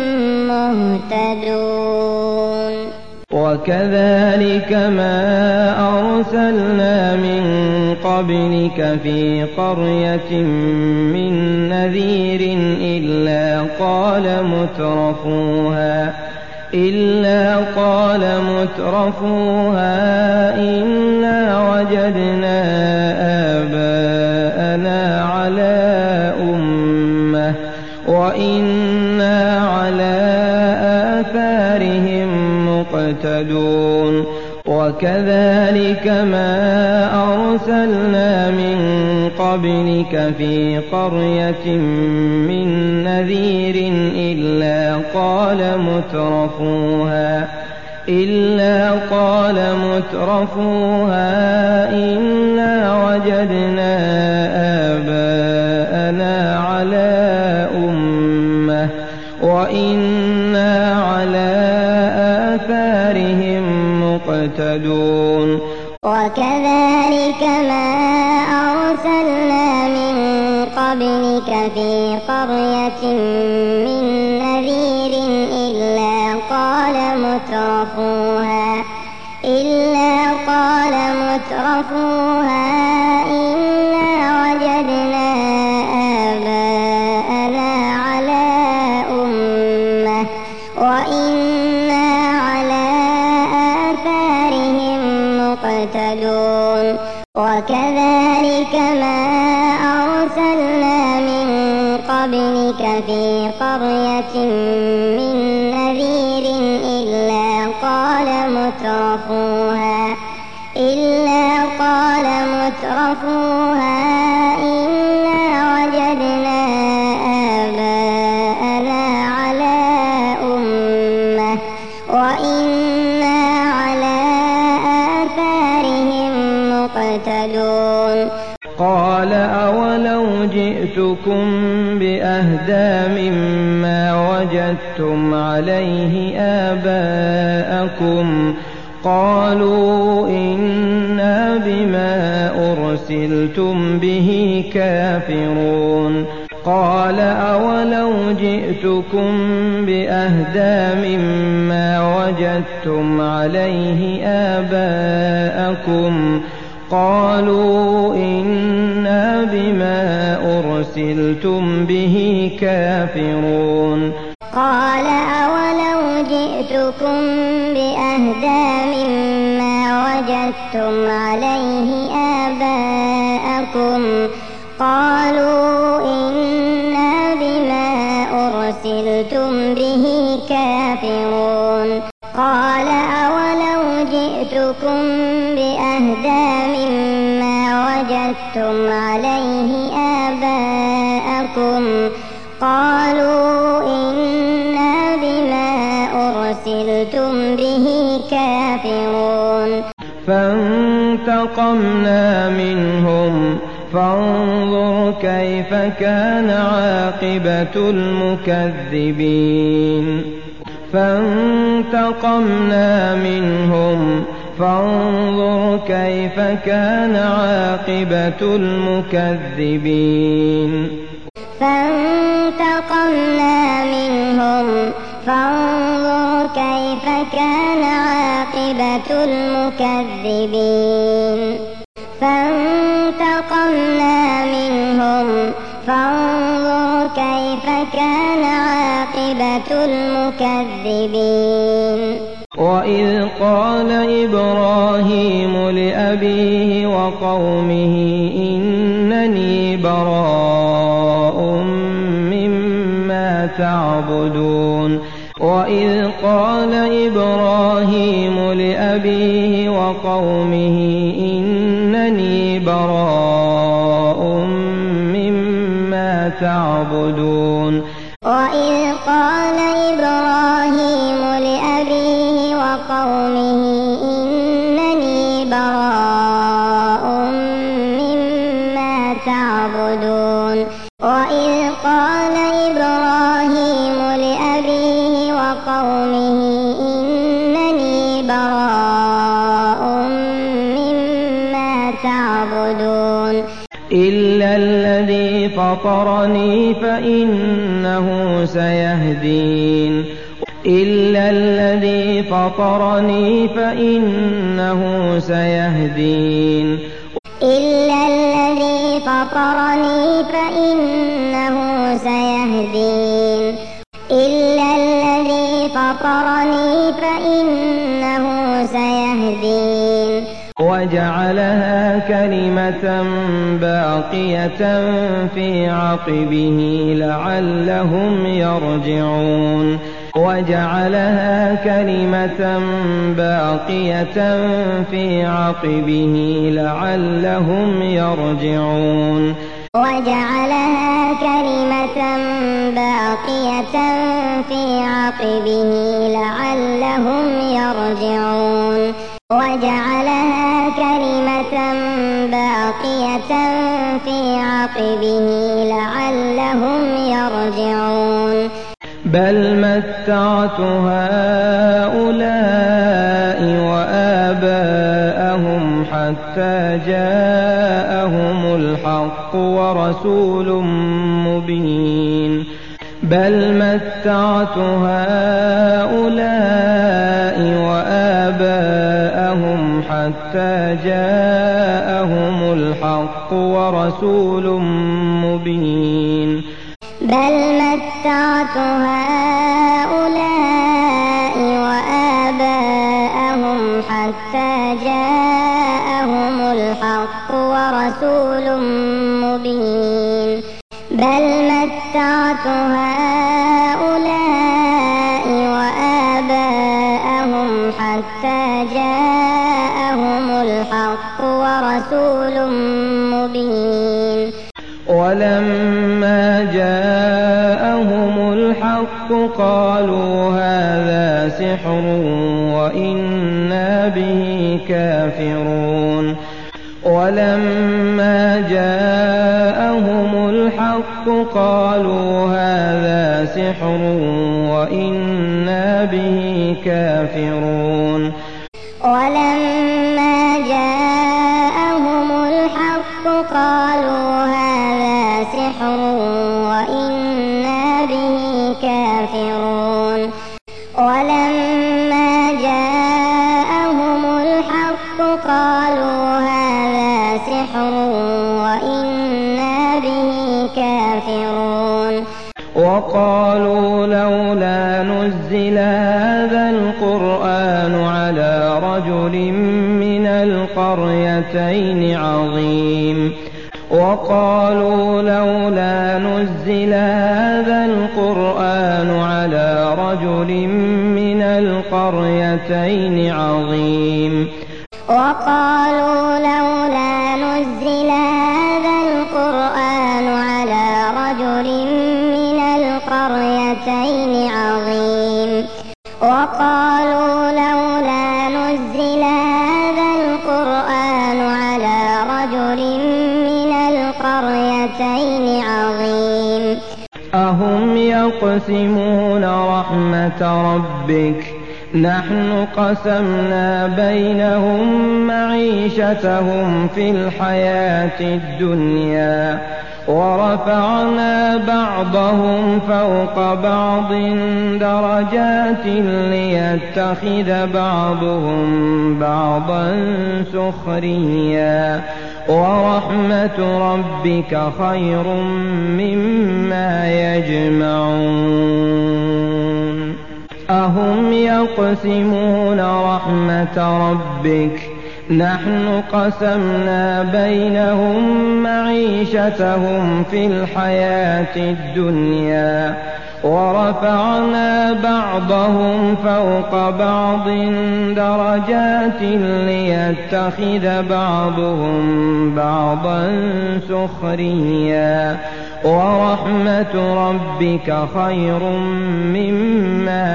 مهتدون وكذلك ما أرسلنا من قبلك في قرية من نذير إلا قال مترفوها إنا وجدنا آباءنا على أمة وإنا على آثارهم مقتدون وكذلك ما أرسلنا من قبلك في قرية من نذير إلا قال مترفوها إنا وجدنا آباءنا على أمة وإنا على آثارهم مقتدون وكذلك ما أرسلنا من قبلك في قرية من نذير إلا قال مترفوها إنا وجدنا آباءنا على أمة وإنا على آثارهم مقتدون وكذلك ما أرسلنا من قبلك في قرية من نذير إلا قال مترفوها إنا وجدنا آباءنا على أمة وإنا على آثارهم مقتدون قال أولو جئتكم بأهدى مما وجدتم عليه آباءكم قالوا إنا بما أرسلتم به كافرون قال أولو جئتكم بأهدى مما وجدتم عليه آباءكم قالوا إنا بما أرسلتم به كافرون قال أولو جئتكم بأهدى مما وجدتم عليه آباءكم قالوا إنا بما أرسلتم به كافرون قال أولو جئتكم بأهدى مما وألحقتم عليه آباءكم قالوا إنا بما أرسلتم به كافرون فانتقمنا منهم فانظر كيف كان عاقبة المكذبين فانتقمنا منهم فانظر كيف كان عاقبة المكذبين فانتقمنا منهم فانظر كيف كان عاقبة المكذبين فانتقمنا منهم فانظر كيف كان عاقبة المكذبين وإذ قال إبراهيم لأبيه وقومه إنني براء مما تعبدون وإذ قال إبراهيم لأبيه وقومه إنني براء مما تعبدون وإذ قال إبراهيم لأبيه وقومه إنني براء مما تعبدون وإذ قال إبراهيم لأبيه وقومه إنني براء مما تعبدون إلا الذي فطرني فإنه سيهدين إلا الذي فطرني فإنه سيهدين إلا الذي فطرني فإنه سيهدين إلا الذي فطرني فإنه سيهدين وجعلها كلمة باقية في عقبه لعلهم يرجعون وجعلها كلمة باقية في عقبه لعلهم يرجعون وجعلها كلمة باقية في عقبه لعلهم يرجعون وجعلها كلمة باقية في عقبه لعلهم يرجعون بل متعت هؤلاء وآباءهم حتى جاءهم الحق ورسول مبين بل متعت هؤلاء وآباءهم حتى جاءهم الحق ورسول مبين بل متعت هؤلاء وآباءهم حتى جاءهم الحق ورسول مبين بل متعت هؤلاء وآباءهم حتى جاءهم الحق ورسول مبين ولما جاءهم الحق قالوا هذا سحر وإنا به كافرون ولما جاءهم الحق قالوا هذا سحر وإنا به كافرون ولما جاءهم الحق قالوا هذا سحر وإنا به كافرون ولما جاءهم الحق قالوا هذا سحر وإنا به كافرون وقالوا لولا نزل هذا القرآن على رجل من القريتين عظيم وقالوا لولا نزل هذا القرآن على رجل من القريتين عظيم وقالوا لولا نزل هذا وقالوا لولا نزل هذا القرآن على رجل من القريتين عظيم أهم يقسمون رحمة ربك نحن قسمنا بينهم معيشتهم في الحياة الدنيا ورفعنا بعضهم فوق بعض درجات ليتخذ بعضهم بعضا سخريا ورحمة ربك خير مما يجمعون أهم يقسمون رحمة ربك نحن قسمنا بينهم معيشتهم في الحياة الدنيا ورفعنا بعضهم فوق بعض درجات ليتخذ بعضهم بعضا سخريا ورحمة ربك خير مما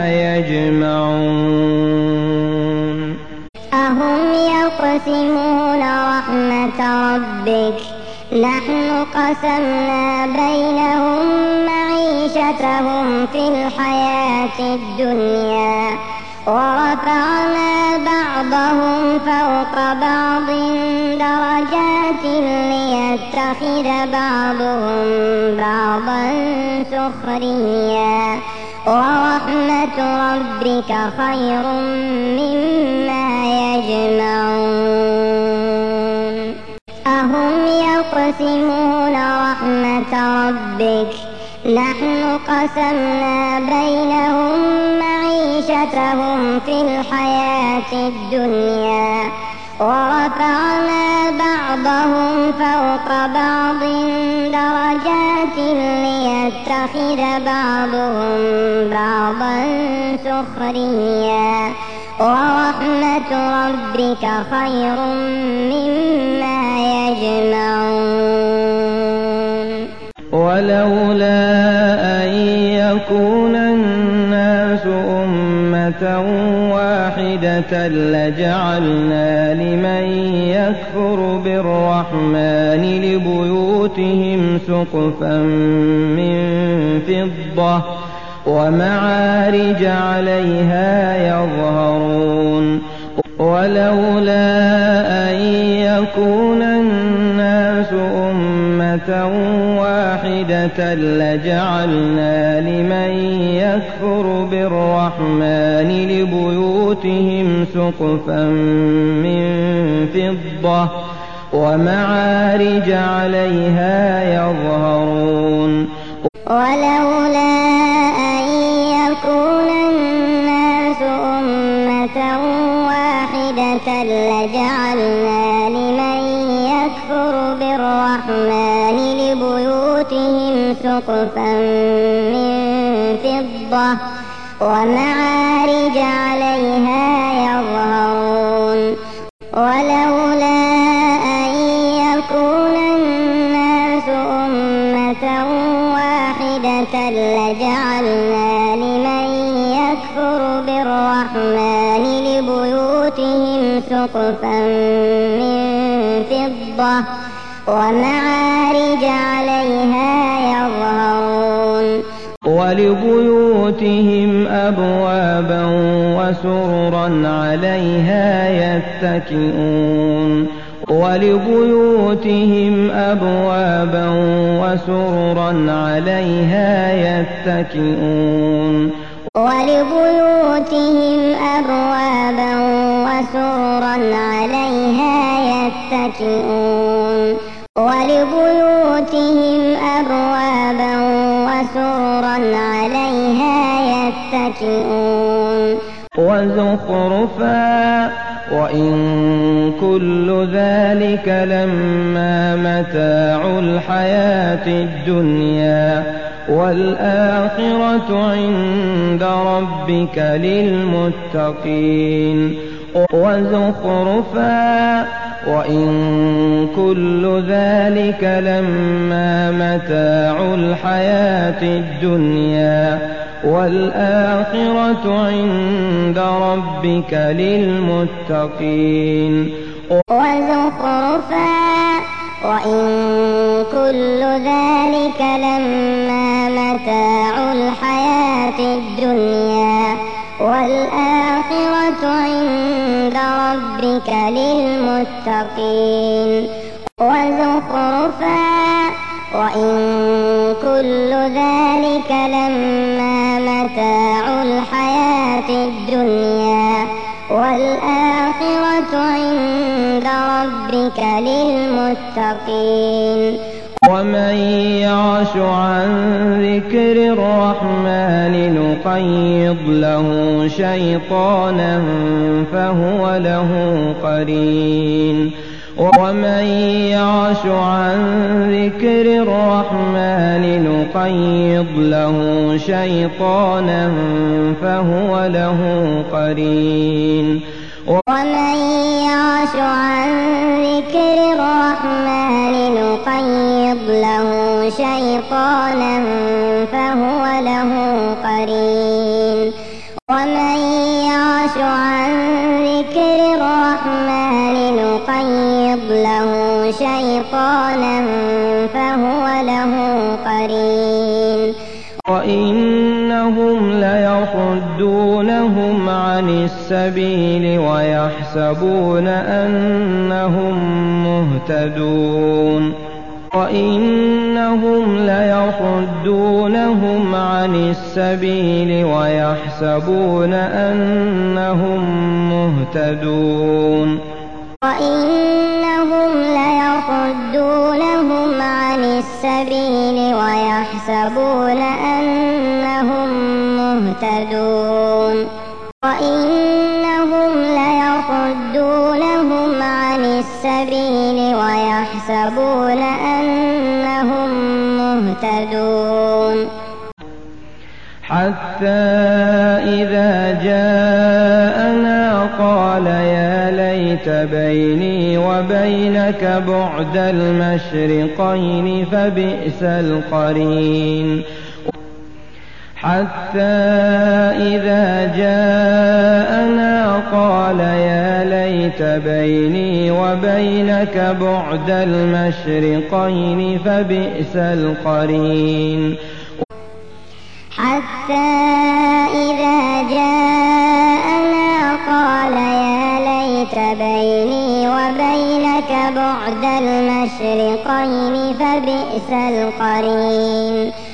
يجمعون أهم يقسمون رحمة ربك نحن قسمنا بينهم معيشتهم في الحياة الدنيا ورفعنا بعضهم فوق بعض درجات ليتخذ بعضهم بعضا سخريا ورحمة ربك خير مما يجمعون أهم يقسمون رحمة ربك نحن قسمنا بينهم معيشتهم في الحياة الدنيا ورفعنا بعضهم فوق بعض درجات ليتخذ بعضهم بعضا سخريا ورحمة ربك خير مما يجمعون ولولا أن يكون الناس أمة واحدة لجعلنا لمن يكفر بالرحمن لبيوتهم سقفا من فضة ومعارج عليها يظهرون ولولا أن يكون الناس أمة واحدة لجعلنا لمن يكفر بالرحمن لبيوتهم سقفا من فضة ومعارج عليها يظهرون ولولا أن يكون الناس أمة واحدة لجعلنا لمن يكفر بالرحمن لبيوتهم سقفا من فضة ومعارج عليها يظهرون ولولا أن يكون الناس أمة واحدة لجعلنا لمن يكفر بالرحمن لبيوتهم سقفا من فضة ومعارج عليها يظهرون ولبيوتهم أبوابا وسررا عليها يتكئون ولبيوتهم أبوابا وسررا عليها يتكئون ولبيوتهم أبوابا وسررا عليها يتكئون ولبيوتهم أبوابا وسررا عليها يتكئون وزخرفا وإن كل ذلك لما متاع الحياة الدنيا والآخرة عند ربك للمتقين وزخرفا وإن كل ذلك لما متاع الحياة الدنيا والآخرة عند ربك للمتقين وزخرفا وإن كل ذلك لما متاع الحياة الدنيا والآخرة عند ربك للمتقين وزخرفا وإن كل ذلك لما متاع الحياة الدنيا والآخرة عند ربك للمتقين ومن يعش عن ذكر الرحمن نقيض له شيطانا فهو له قرين ومن يعش عن ذكر الرحمن نقيض له شيطانا فهو له قرين ومن يعش عن ذكر الرحمن نقيض له شيطانا فهو له قرين ومن يعش عن ذكر الرحمن نقيض له شيطانا فهو له قرين وإنهم ليصدونهم عن السبيل ويحسبون أنهم مهتدون وإنهم ليصدونهم عن السبيل ويحسبون أنهم مهتدون وإنهم ليصدونهم عن السبيل ويحسبون أنهم مهتدون وإنهم ليصدونهم عن السبيل ويحسبون أنهم مهتدون حتى إذا جاءنا قال يا ليت بيني وبينك بعد المشرقين فبئس القرين حتى إذا جاءنا قال يا ليت بيني وبينك بعد المشرقين فبئس القرين حتى إذا جاءنا قال يا ليت بيني وبينك بعد المشرقين فبئس القرين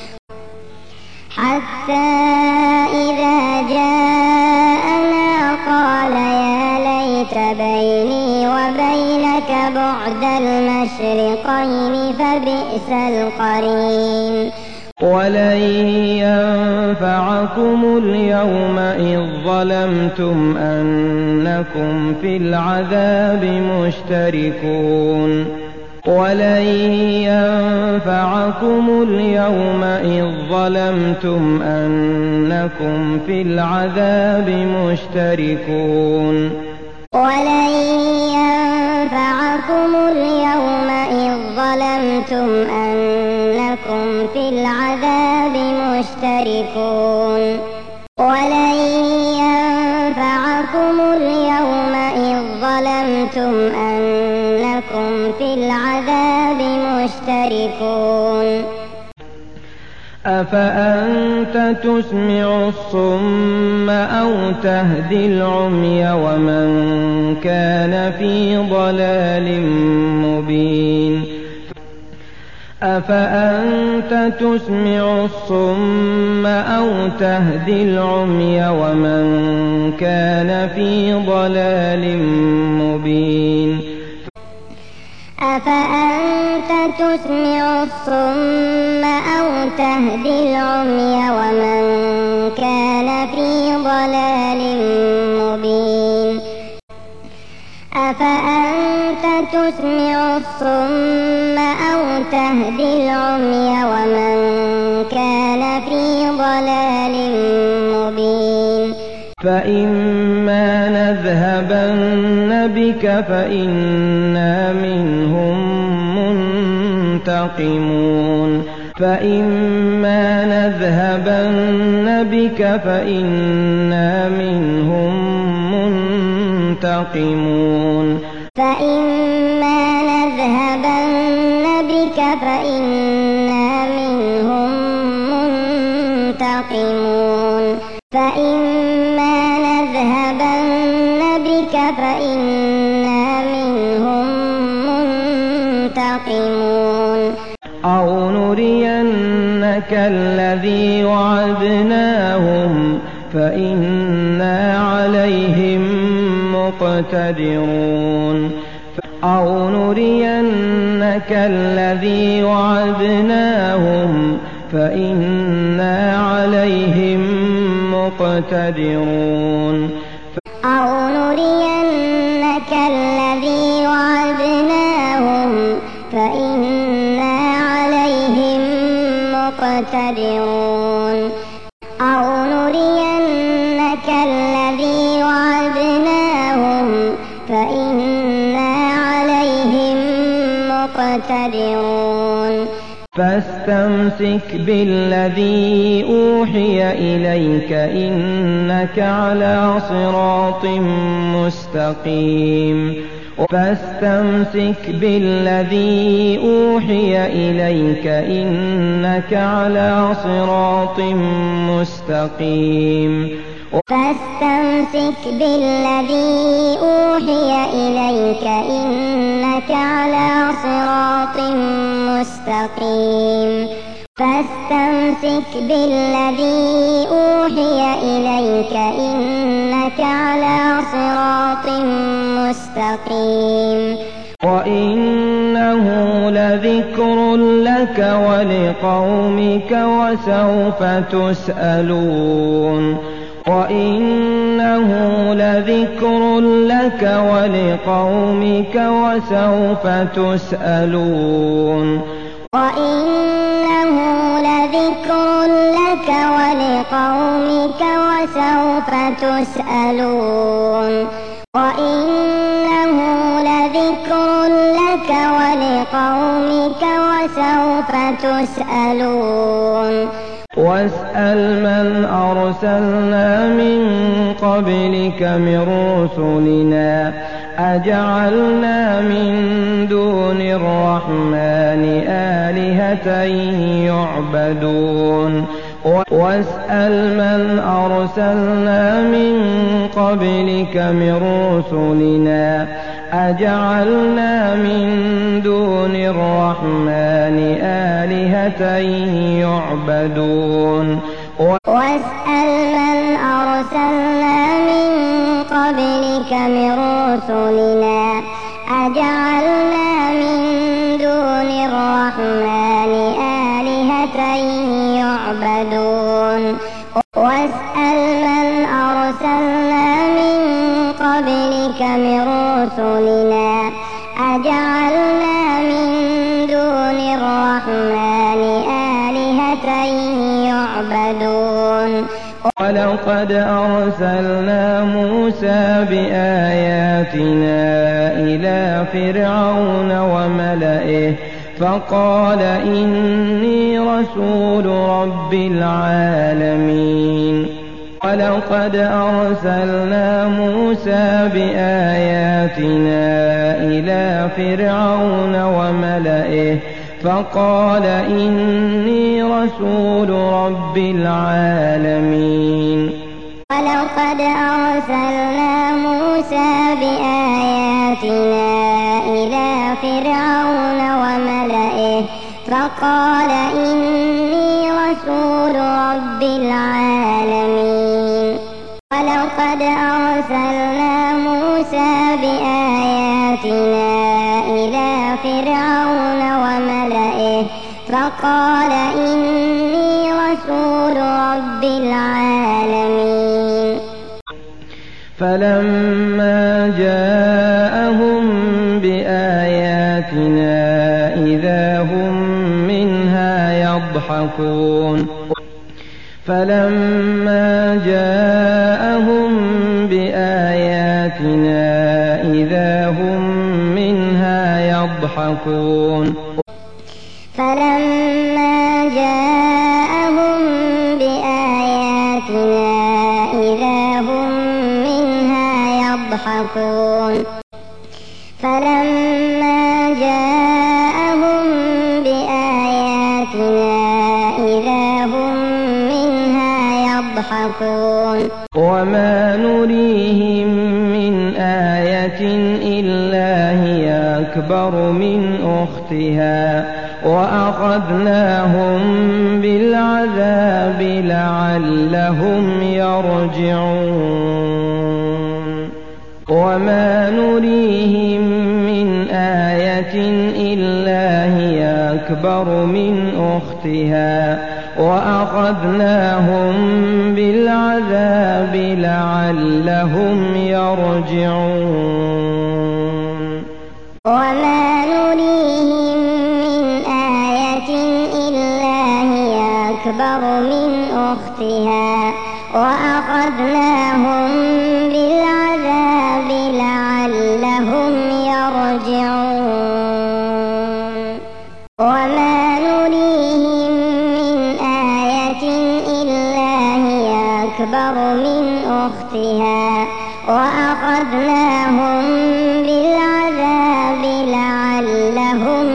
حتى إذا جاءنا قال يا ليت بيني وبينك بعد المشرقين فبئس القرين ولن ينفعكم اليوم إذ ظلمتم أنكم في العذاب مشتركون ولن ينفعكم اليوم إذ ظلمتم أنكم في العذاب مشتركون ولن ينفعكم اليوم إذ ظلمتم أنكم في العذاب مشتركون ولن ينفعكم اليوم إذ ظلمتم أنكم في العذاب مشتركون أفأنت تسمع الصم أو تهدي العمي ومن كان في ضلال مبين أفأنت تسمع الصم أو تهدي العمي ومن كان في ضلال مبين أفأنت تسمع الصم أو تهدي العمي ومن كان في ضلال مبين أفأنت تسمع الصم أو تهدي العمي ومن كان في ضلال مبين فإما نذهبن بك فإنا منهم منتقمون فإما نذهبن بك فإنا منهم منتقمون فإما نذهبن بك فإنا منهم منتقمون فإما نذهبن بك فإنا منهم منتقمون أو نرينك الذي وعدناهم فإنا عليهم مقتدرون أو نرينك الذي وعدناهم فإنا عليهم مقتدرون أو نرينك الذي وعدناهم فإنا عليهم مقتدرون أو نرينك الذي وعدناهم فإنا عليهم مقتدرون فاستمسك بالذي أوحي إليك إنك على صراط مستقيم فاستمسك بالذي أوحي إليك إنك على صراط مستقيم فاستمسك بالذي أوحي إليك إنك على صراط مستقيم فاستمسك بالذي أوحي إليك إنك على صراط مستقيم وإنه لذكر لك ولقومك وسوف تسألون وإنه لذكر لك ولقومك وسوف تسألون وإنه لذكر لك ولقومك وسوف تسألون وإنه لذكر لك ولقومك وسوف تسألون واسأل من أرسلنا من قبلك من رسلنا أجعلنا من دون الرحمن آلهة يعبدون واسأل من أرسلنا من قبلك من رسلنا أجعلنا من دون الرحمن آلهة يعبدون واسأل من أرسلنا من قبلك من رسلنا أجعلنا من دون الرحمن آلهة يعبدون واسأل من أرسلنا من قبلك من رسلنا أجعلنا من دون الرحمن آلهة يعبدون ولقد أرسلنا موسى بآياتنا إلى فرعون وملئه فقال إني رسول رب العالمين ولقد أرسلنا موسى بآياتنا إلى فرعون وملئه فقال إني رسول رب العالمين ولقد أرسلنا موسى بآياتنا إلى فرعون وملئه فقال إني رسول رب العالمين ولقد أرسلنا موسى بآياتنا إلى فرعون وملئه فقال إني رسول رب العالمين فلما جاءهم بآياتنا إذا هم منها يضحكون فلما جاءهم بآياتنا إذا هم منها يضحكون فلما يضحكون فلما جاءهم بآياتنا إذا هم منها يضحكون وما نريهم من آية إلا هي أكبر من أختها وأخذناهم بالعذاب لعلهم يرجعون وما نريهم من آية إلا هي أكبر من أختها وأخذناهم بالعذاب لعلهم يرجعون وما نريهم من آية إلا هي أكبر من أختها وأخذناهم بالعذاب لعلهم يرجعون وما نريهم من آية إلا هي أكبر من أختها وأخذناهم بالعذاب لعلهم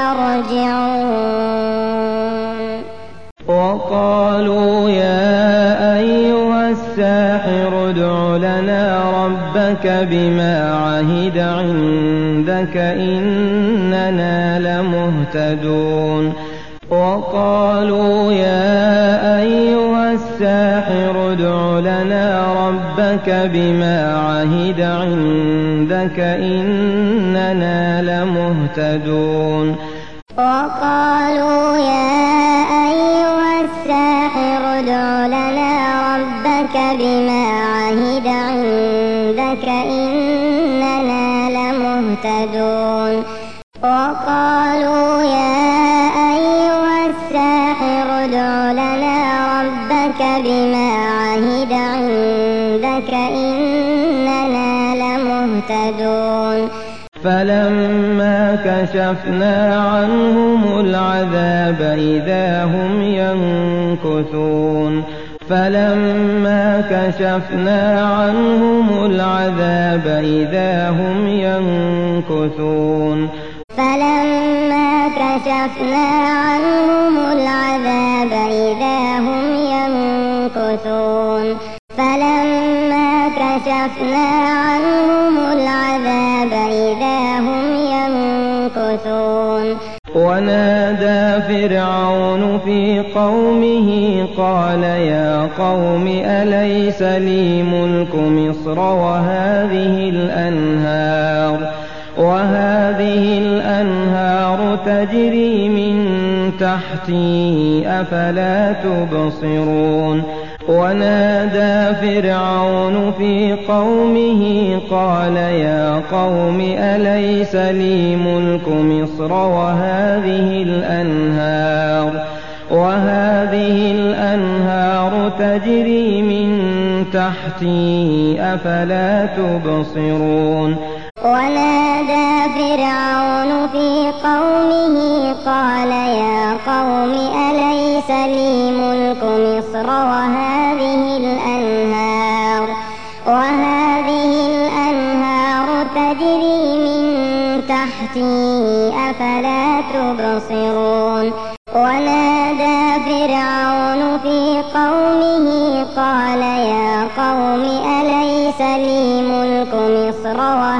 يرجعون وقالوا يا أيها الساحر ادع لنا ربك بما عهد عندك إننا لمهتدون وقالوا يا أيها الساحر ادع لنا ربك بما عهد عندك إننا لمهتدون وقالوا يا أيها الساحر ادع لنا ربك بما عهد عندك إننا لمهتدون وقالوا يا أيها الساحر ادع لنا ربك بما عهد عندك إننا لمهتدون فلما كشفنا عنهم العذاب إذا هم ينكثون فلما كشفنا عنهم العذاب إذا هم ينكثون فلما كشفنا عنهم العذاب إذا هم ينكثون فلما كشفنا عنهم العذاب إذا هم ينكثون ونادى فرعون في قومه قال يا قوم أليس لي ملك مصر وهذه الأنهار تجري من تحتي أفلا تبصرون ونادى فرعون في قومه قال يا قوم أليس لي ملك مصر وهذه الأنهار تجري من تحتي أفلا تبصرون ونادى فرعون في قومه قال يا قوم أليس لي ملك مصر وهذه الأنهار تجري من تحتي أفلا تبصرون ونادى فرعون في قومه قال يا قوم أليس لي ملك مصر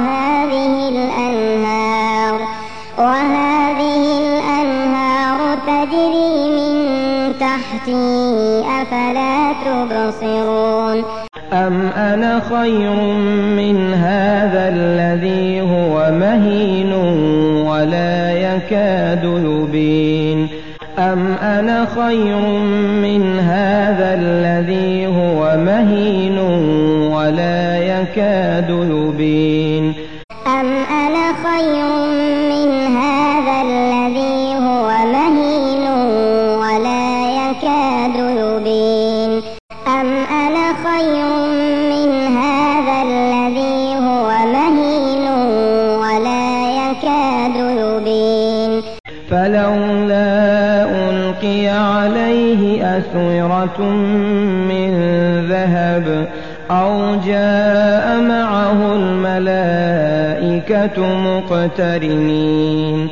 وهذه الأنهار تجري من تحتي أفلا تبصرون أم أنا خير من هذا الذي هو مهين ولا يكاد يبين أم أنا خير من هذا الذي هو مهين ولا يكاد يبين أم أنا خير من هذا الذي هو مهين ولا يكاد يبين أم أنا خير من هذا الذي هو مهين ولا يكاد يبين فلولا ألقي عليه أسورة من ذهب أو جاء معه الملائكة مقترنين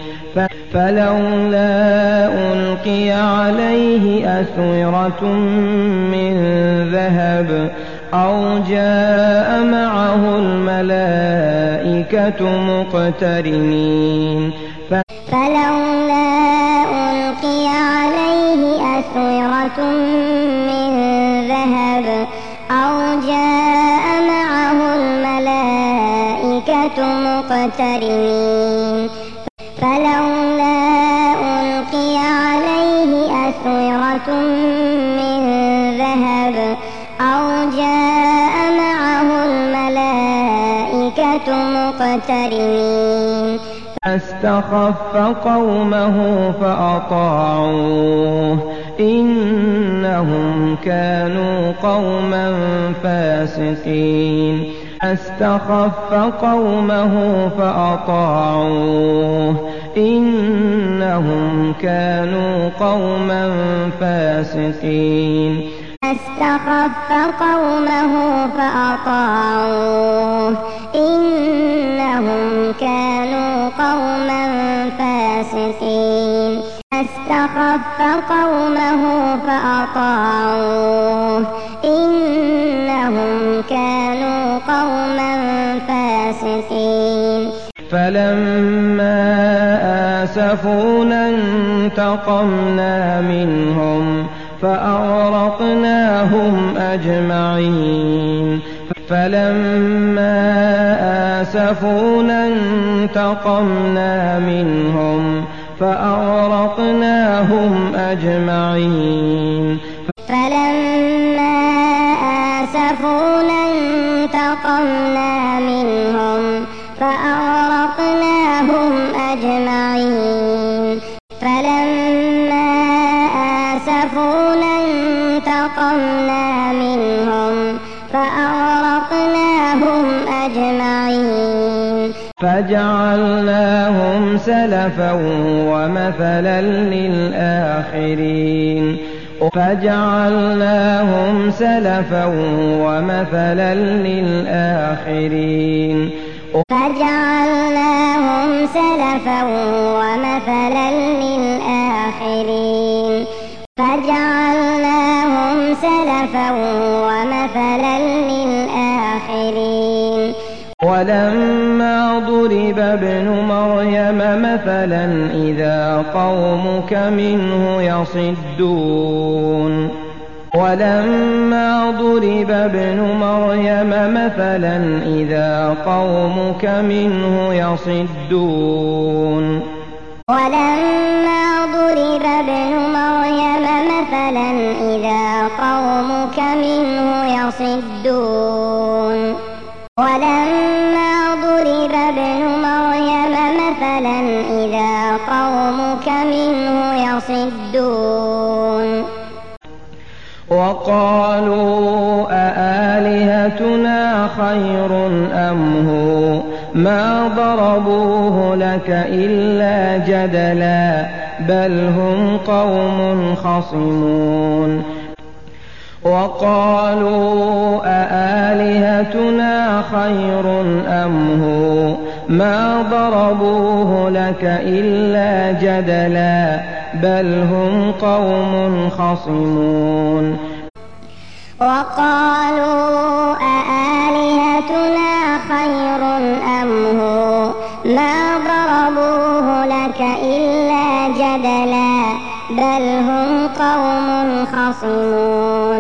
فلولا ألقي عليه أسورة من ذهب أو جاء معه الملائكة مقترنين فلولا ألقي عليه أسورة من ذهب أو جاء معه الملائكة مقترنين فلولا ألقي عليه أسورة من ذهب أو جاء معه الملائكة مقترنين فاستخف قومه فأطاعوه إنهم كانوا قوما فاسقين فاستخف قومه فأطاعوه إنهم كانوا قوما فاسقين فاستخف قومه فأطاعوه إنهم كانوا قوما فاسقين فاستخف قومه فأطاعوه إنهم كانوا قوما فاسقين فلما آسفونا انتقمنا منهم فأغرقناهم أجمعين فلما آسفونا انتقمنا منهم فأغرقناهم أجمعين فلما آسفونا انتقمنا منهم فأغرقناهم أجمعين فلما آسفونا انتقمنا منهم فأغرقناهم أجمعين فجعلناهم سلفا ومثلا للآخرين فجعلناهم سلفا ومثلا للآخرين فجعلناهم سلفا ومثلا للآخرين فجعلناهم سلفا ومثلا للآخرين ولما ضرب ابن مريم مثلا إذا قومك منه يصدون ولما ضرب ابن مريم مثلا إذا قومك منه يصدون ولما ضرب ابن مريم مثلا إذا قومك منه يصدون ولما ضرب ابن مريم مثلا إذا قومك منه يصدون وقالوا أآلهتنا خير أم هو ما ضربوه لك إلا جدلا بل هم قوم خصمون وقالوا أآلهتنا خير أم هو ما ضربوه لك إلا جدلا بل هم قوم خصمون وقالوا أآلهتنا خير أم هو ما ضربوه لك إلا جدلا بل هم قوم خصمون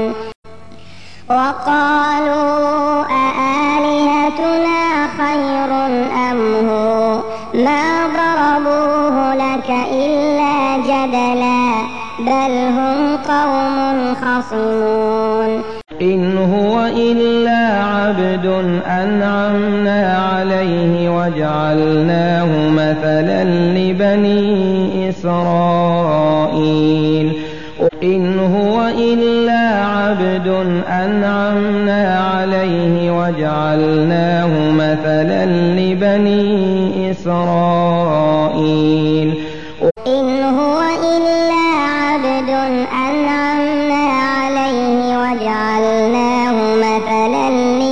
وقالوا أآلهتنا خير أم هو ما ضربوه لك إلا جدلا بل هم قوم خصمون إن هو إلا عبد أنعمنا عليه وجعلناه مثلا لبني إسرائيل إن هو إلا عبد أنعمنا عليه وجعلناه مثلا لبني إسرائيل إن هو إلا عبد أنعمنا عليه وجعلناه مثلا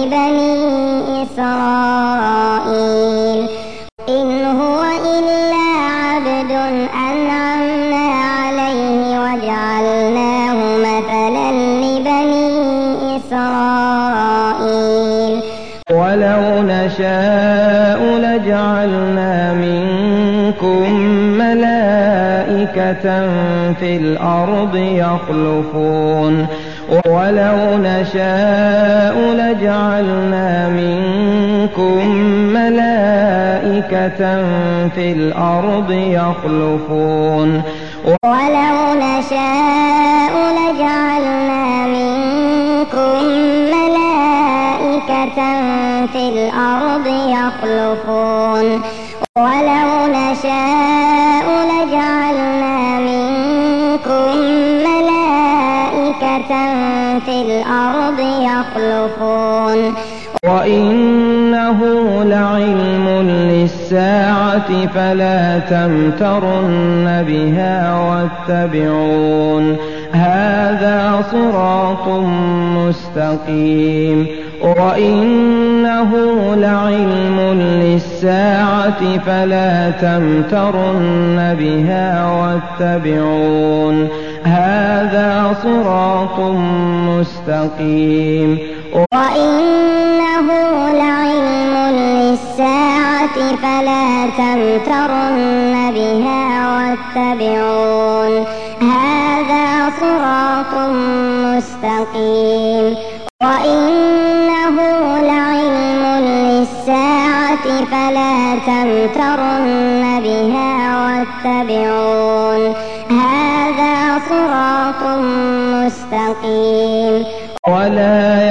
ولو نشاء لجعلنا منكم ملائكة في الأرض يخلفون ولو نشاء لجعلنا منكم ملائكة في الأرض يخلفون ولو نشاء لجعلنا منكم ملائكة في الأرض يخلفون ولو نشاء لجعلنا منكم ملائكة في الأرض يخلفون وإنه لعلم للساعة فلا تمترن بها واتبعون هذا صراط مستقيم وإنه لعلم للساعة فلا تمترن بها واتبعون هذا صراط مستقيم وإنه لعلم للساعة فلا تمترن بها واتبعون هذا صراط مستقيم وإنه لعلم للساعة فلا تمترن بها واتبعون هذا صراط مستقيم ولا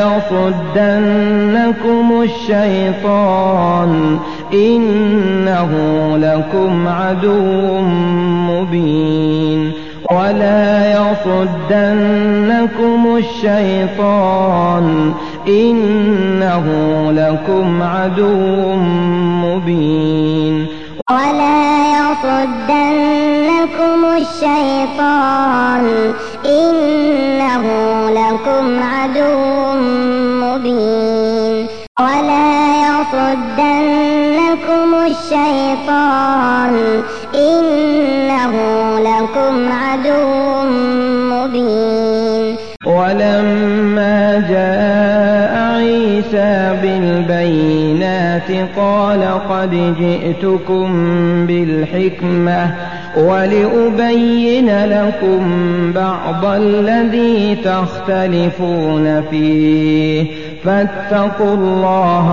يصدنكم الشيطان إنه لكم عدو مبين ولا يصدنكم الشيطان إنه لكم عدو مبين ولا يصدنكم الشيطان إنه لكم عدو مبين ولا يصدنكم الشيطان إنه لكم عدو مبين ولما جاء عيسى بالبينات قال قد جئتكم بالحكمة ولأبين لكم بعض الذي تختلفون فيه فاتقوا الله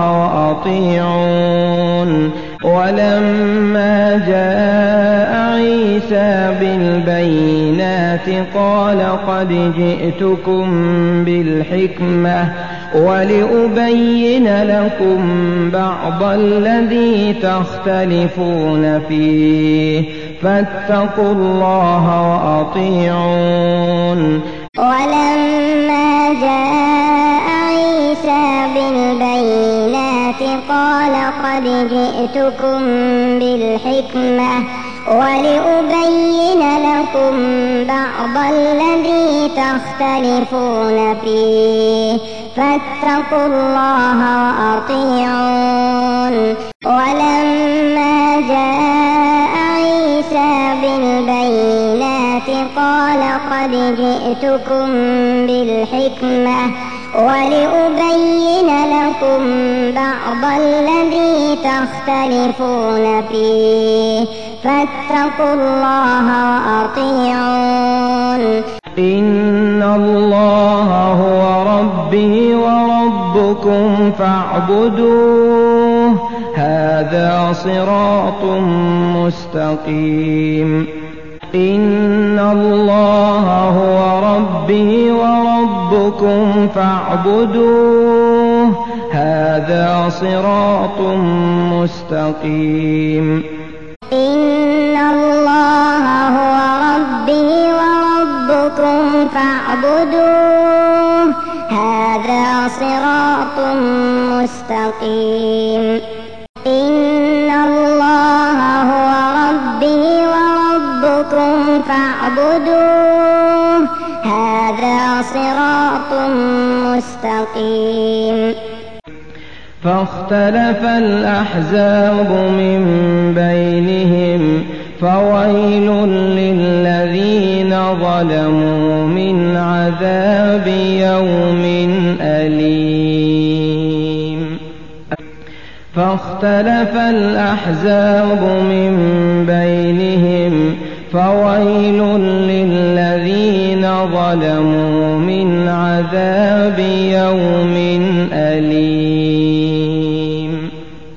وأطيعون ولما جاء عيسى بالبينات قال قد جئتكم بالحكمة ولأبين لكم بعض الذي تختلفون فيه فاتقوا الله وأطيعون ولما جاء عيسى بالبينات قال قد جئتكم بالحكمة ولأبين لكم بعض الذي تختلفون فيه فاتقوا الله وأطيعون ولما جاء عيسى بالبينات قال قد جئتكم بالحكمة ولأبين لكم بعض الذي تختلفون فيه فاتقوا الله وأطيعون إن الله هو ربي وربكم فاعبدوه هذا صراط مستقيم إن الله هو ربي وربكم فاعبدوه هذا صراط مستقيم إن الله هو ربي وربكم فاعبدوه هذا صراط مستقيم إن الله هو ربي وربكم فاعبدوه هذا صراط مستقيم فاختلف الأحزاب من بينهم فويل للذين ظلموا من عذاب يوم أليم فاختلف الأحزاب من بينهم فويل للذين ظلموا من عذاب يوم أليم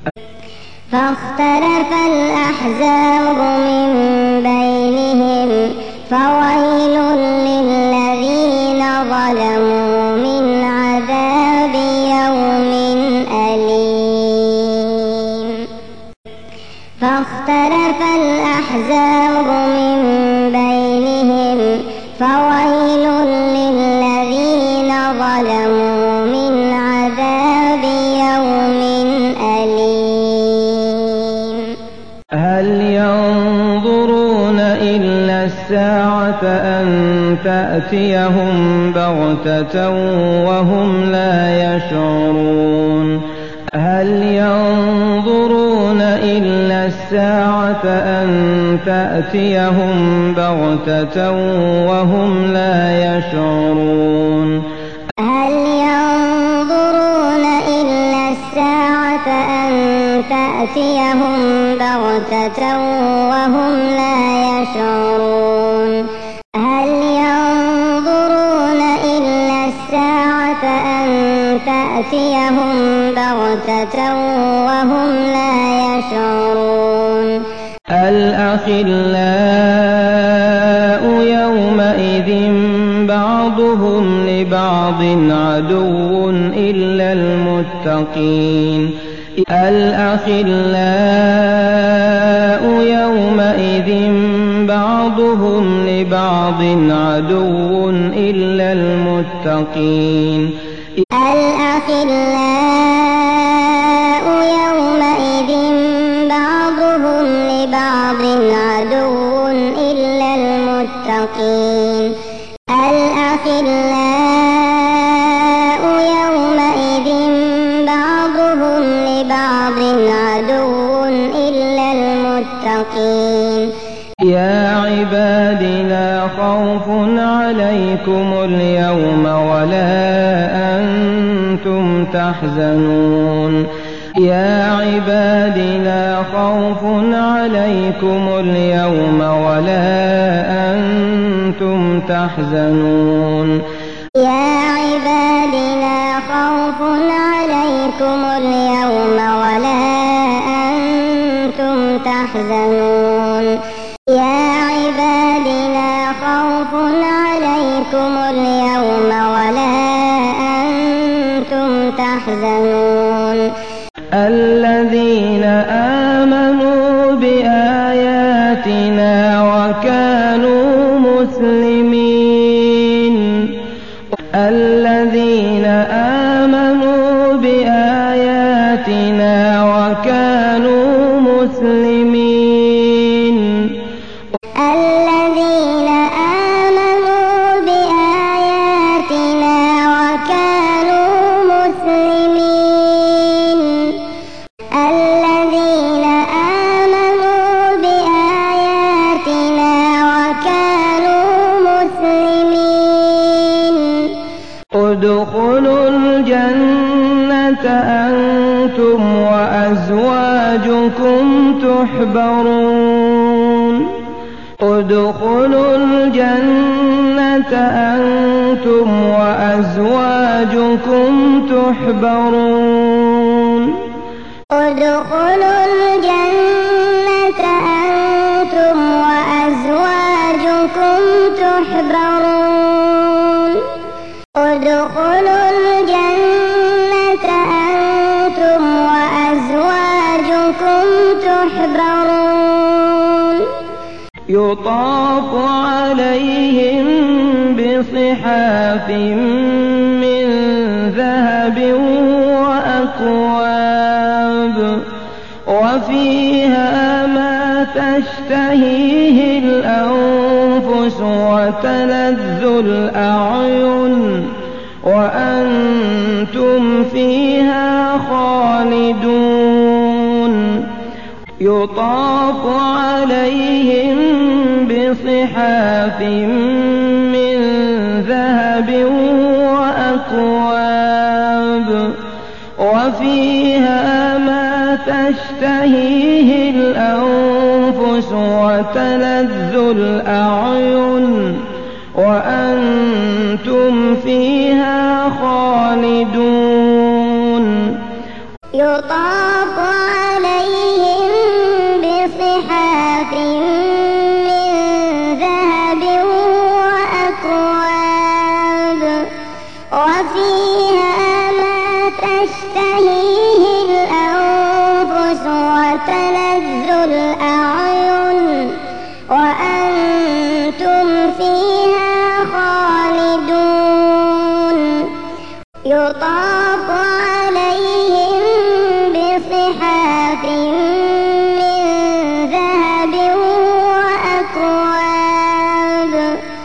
فاختلف الأحزاب من بينهم فويل للذين ظلموا من عذاب يوم أليم فاختلف الأحزاب من بينهم فويل للذين ظلموا من عذاب يوم أليم هل ينظرون إلا الساعة أن تأتيهم بغتة وهم لا يشعرون هل ينظرون إلا الساعة أن تأتيهم بغتة وهم لا يشعرون هل ينظرون إلا الساعة أن تأتيهم بغتة وهم لا يشعرون هل ينظرون إلا الساعة أن تأتيهم بغتة وهم لا يشعرون الأخلاء يومئذ بعضهم لبعض عدو إلا المتقين الأخلاء يومئذ بعضهم لبعض عدو إلا المتقين الأخلاء يومئذ بعضهم لبعض عدو إلا المتقين الأخلاء يومئذ بعضهم لبعض عدو إلا المتقين يا عباد لا خوف عليكم اليوم ولا أنتم تحزنون يا عباد لا خوف عليكم اليوم ولا أنتم تحزنون يا عباد لا خوف عليكم اليوم ولا أنتم تحزنون يا عباد لا خوف عليكم اليوم ولا أنتم تحزنون الذين آمنوا بآياتنا وكانوا مسلمين الذين آمنوا بآياتنا وكانوا مسلمين الذين آمنوا بآياتنا وكانوا مسلمين الذين آمنوا بآياتنا وكانوا مسلمين ادخلوا الجنة أنتم وأزواجكم تحبرون ادخلوا الجنة أنتم وأزواجكم تحبرون ادخلوا الجنة أنتم وأزواجكم تحبرون ادخلوا الجنة أنتم وأزواجكم تحبرون يطاف عليهم بصحاف من ذهب وأكواب وفيها ما تشتهيه الأنفس وتلذ الأعين وأنتم فيها خالدون يطاف عليهم بصحاف من ذهب وأكواب وفيها ما تشتهيه الأنفس وتلذ الأعين وأنتم فيها خالدون يطاف عليهم بصحاف من ذهب وأكواب وفيها ما تشتهيه الأنفس وتلذ الأعين وأنتم فيها خالدون يطاف عليهم بصحاف من ذهب وأكواب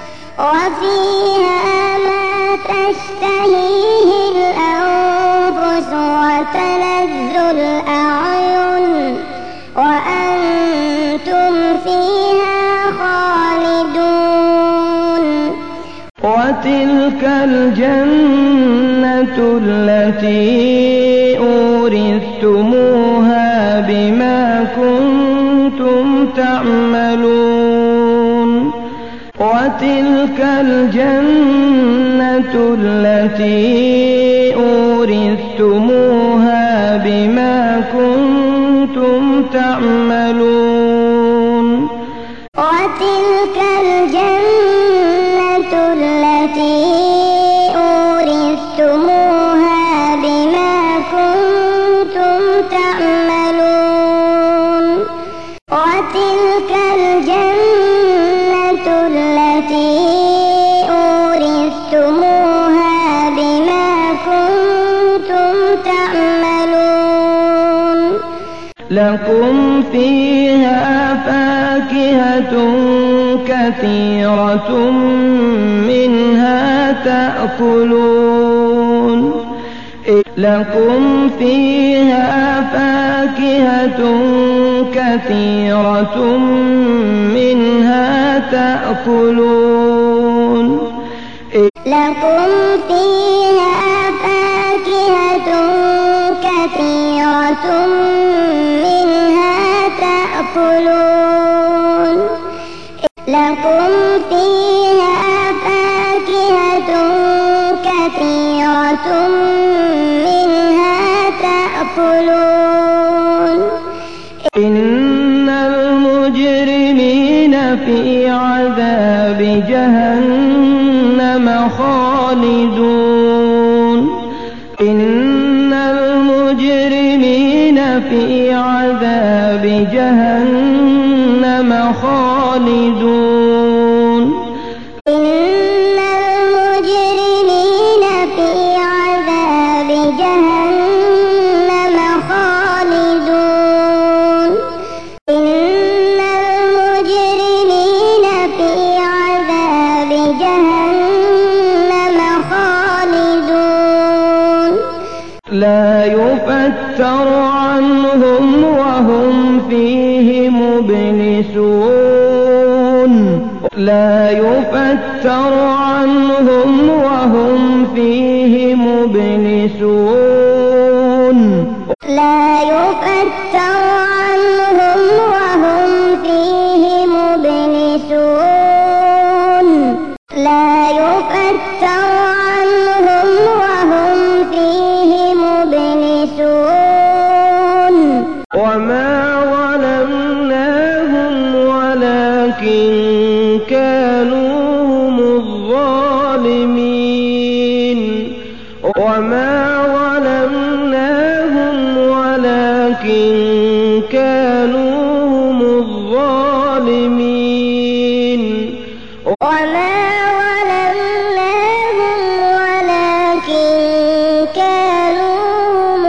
وفيها ما تشتهيه الأنفس وتلذ الأعين وأنتم فيها خالدون وتلك الجنة التي أورثتموها بما كنتم تعملون وتلك الجنة التي أورثتموها بما كنتم تعملون وتلك الجنة التي أورثتموها بما كنتم تعملون وتلك الجنة التي أورثتموها بما كنتم تعملون لكم فيها فاكهة كثيرة منها تأكلون لكم فيها فاكهة كثيرة منها تأكلون لكم فيها فاكهة كثيرة منها تأكلون لكم فيها فاكهة كثيرة منها تأكلون إن المجرمين في عذاب جهنم خالدون إن المجرمين في عذاب جهنم خالدون إن المجرمين في عذاب جهنم خالدون إن المجرمين في عذاب جهنم خالدون لا يفتر عنهم وهم فيه مبلسون لا يفتر عنهم وهم فيه مبلسون لا يفتر عنهم وهم فيه مبلسون لا يفتر عنهم وهم فيه مبلسون وما ظلمناهم ولكن كانوا هم الظالمين وما ظلمناهم ولكن كانوا هم الظالمين وما ظلمناهم ولكن كانوا هم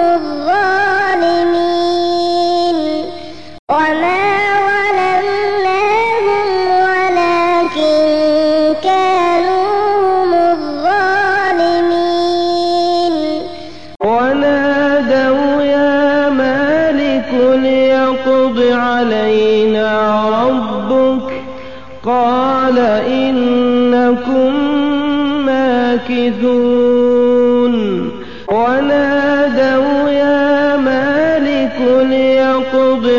الظالمين وما ظلمناهم ولكن كانوا هم الظالمين ونادوا يا مالك ليقض علينا ربك قال إنكم ماكثون ونادوا يا مالك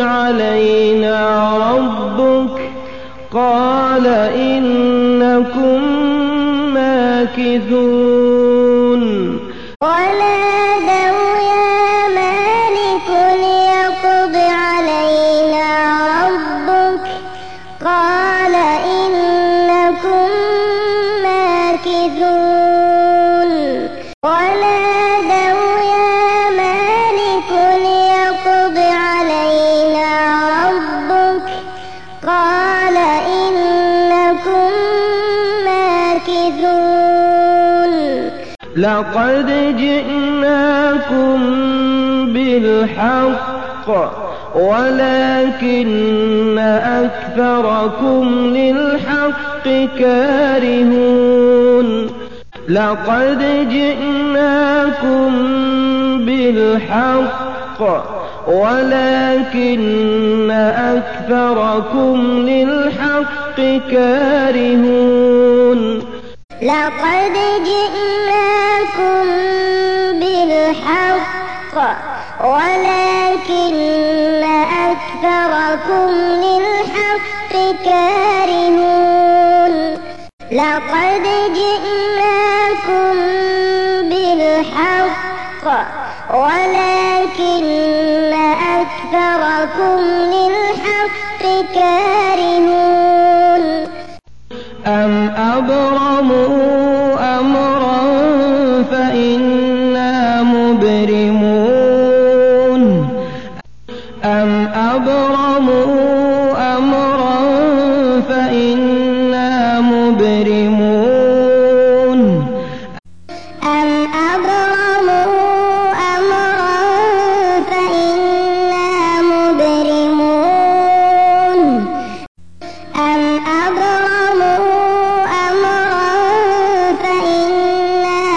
علينا ربك قال إنكم ماكثون ونادوا يا مالك ليقض علينا ربك قال إنكم ماكثون ونادوا يا مالك ليقض علينا ربك قال إنكم ماكثون لقد جئناكم بالحق ولكن أكثركم للحق كارهون لقد جئناكم بالحق ولكن أكثركم للحق كارهون لقد جئناكم بالحق ولكن أكثركم للحق كارهون لقد جئناكم بالحق ولكن أكثركم للحق كارهون أم أبرموا أمرا فإنا مبرمون أم أبرموا أمرا فإنا مبرمون أم أبرموا أمرا فإنا مبرمون أم أبرموا أمرا فإنا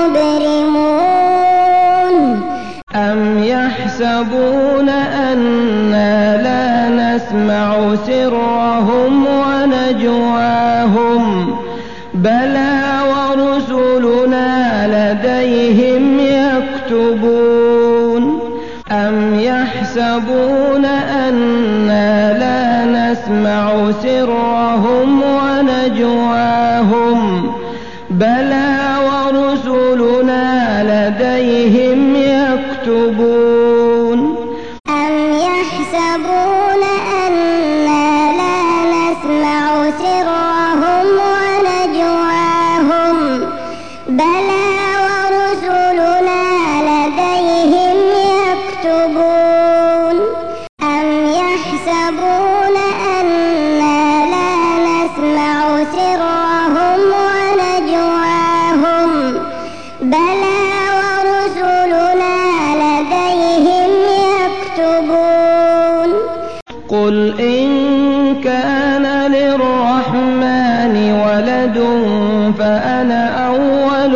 مبرمون أم يحسبون أنا لا نسمع سرهم ونجواهم بلى ورسلنا لديهم يكتبون أم يحسبون أنا لا نسمع سرهم ونجواهم بلى ورسلنا لديهم يكتبون أم يحسبون أنا لا نسمع سرهم ونجواهم بلى ورسلنا لديهم يكتبون أم يحسبون أنا لا نسمع سرهم ونجواهم بلى ورسلنا لديهم يكتبون قل إن كان للرحمن ولد فأنا أول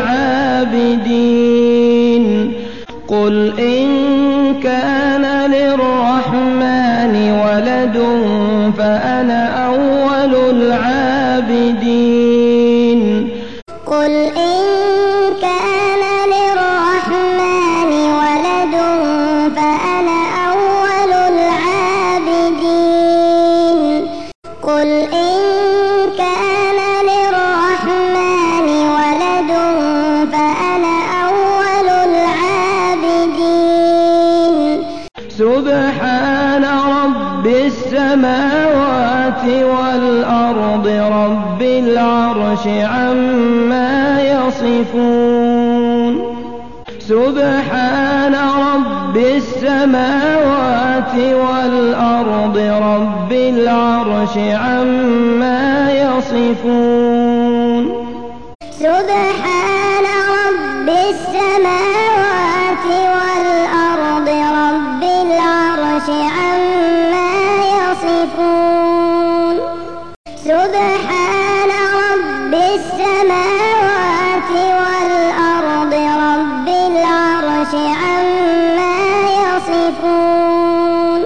العابدين قل إن كان للرحمن ولد فأنا أول العابدين قل إن كان للرحمن ولد فأنا أول العابدين قل إن كان للرحمن ولد فأنا أول العابدين سبحان رب السماوات والأرض رب العرش عما يصفون سبحان رب السماوات والأرض رب العرش عما يصفون سبحان رب السماوات والأرض رب العرش عما يصفون سبحان رب السماوات والأرض رب العرش عما يصفون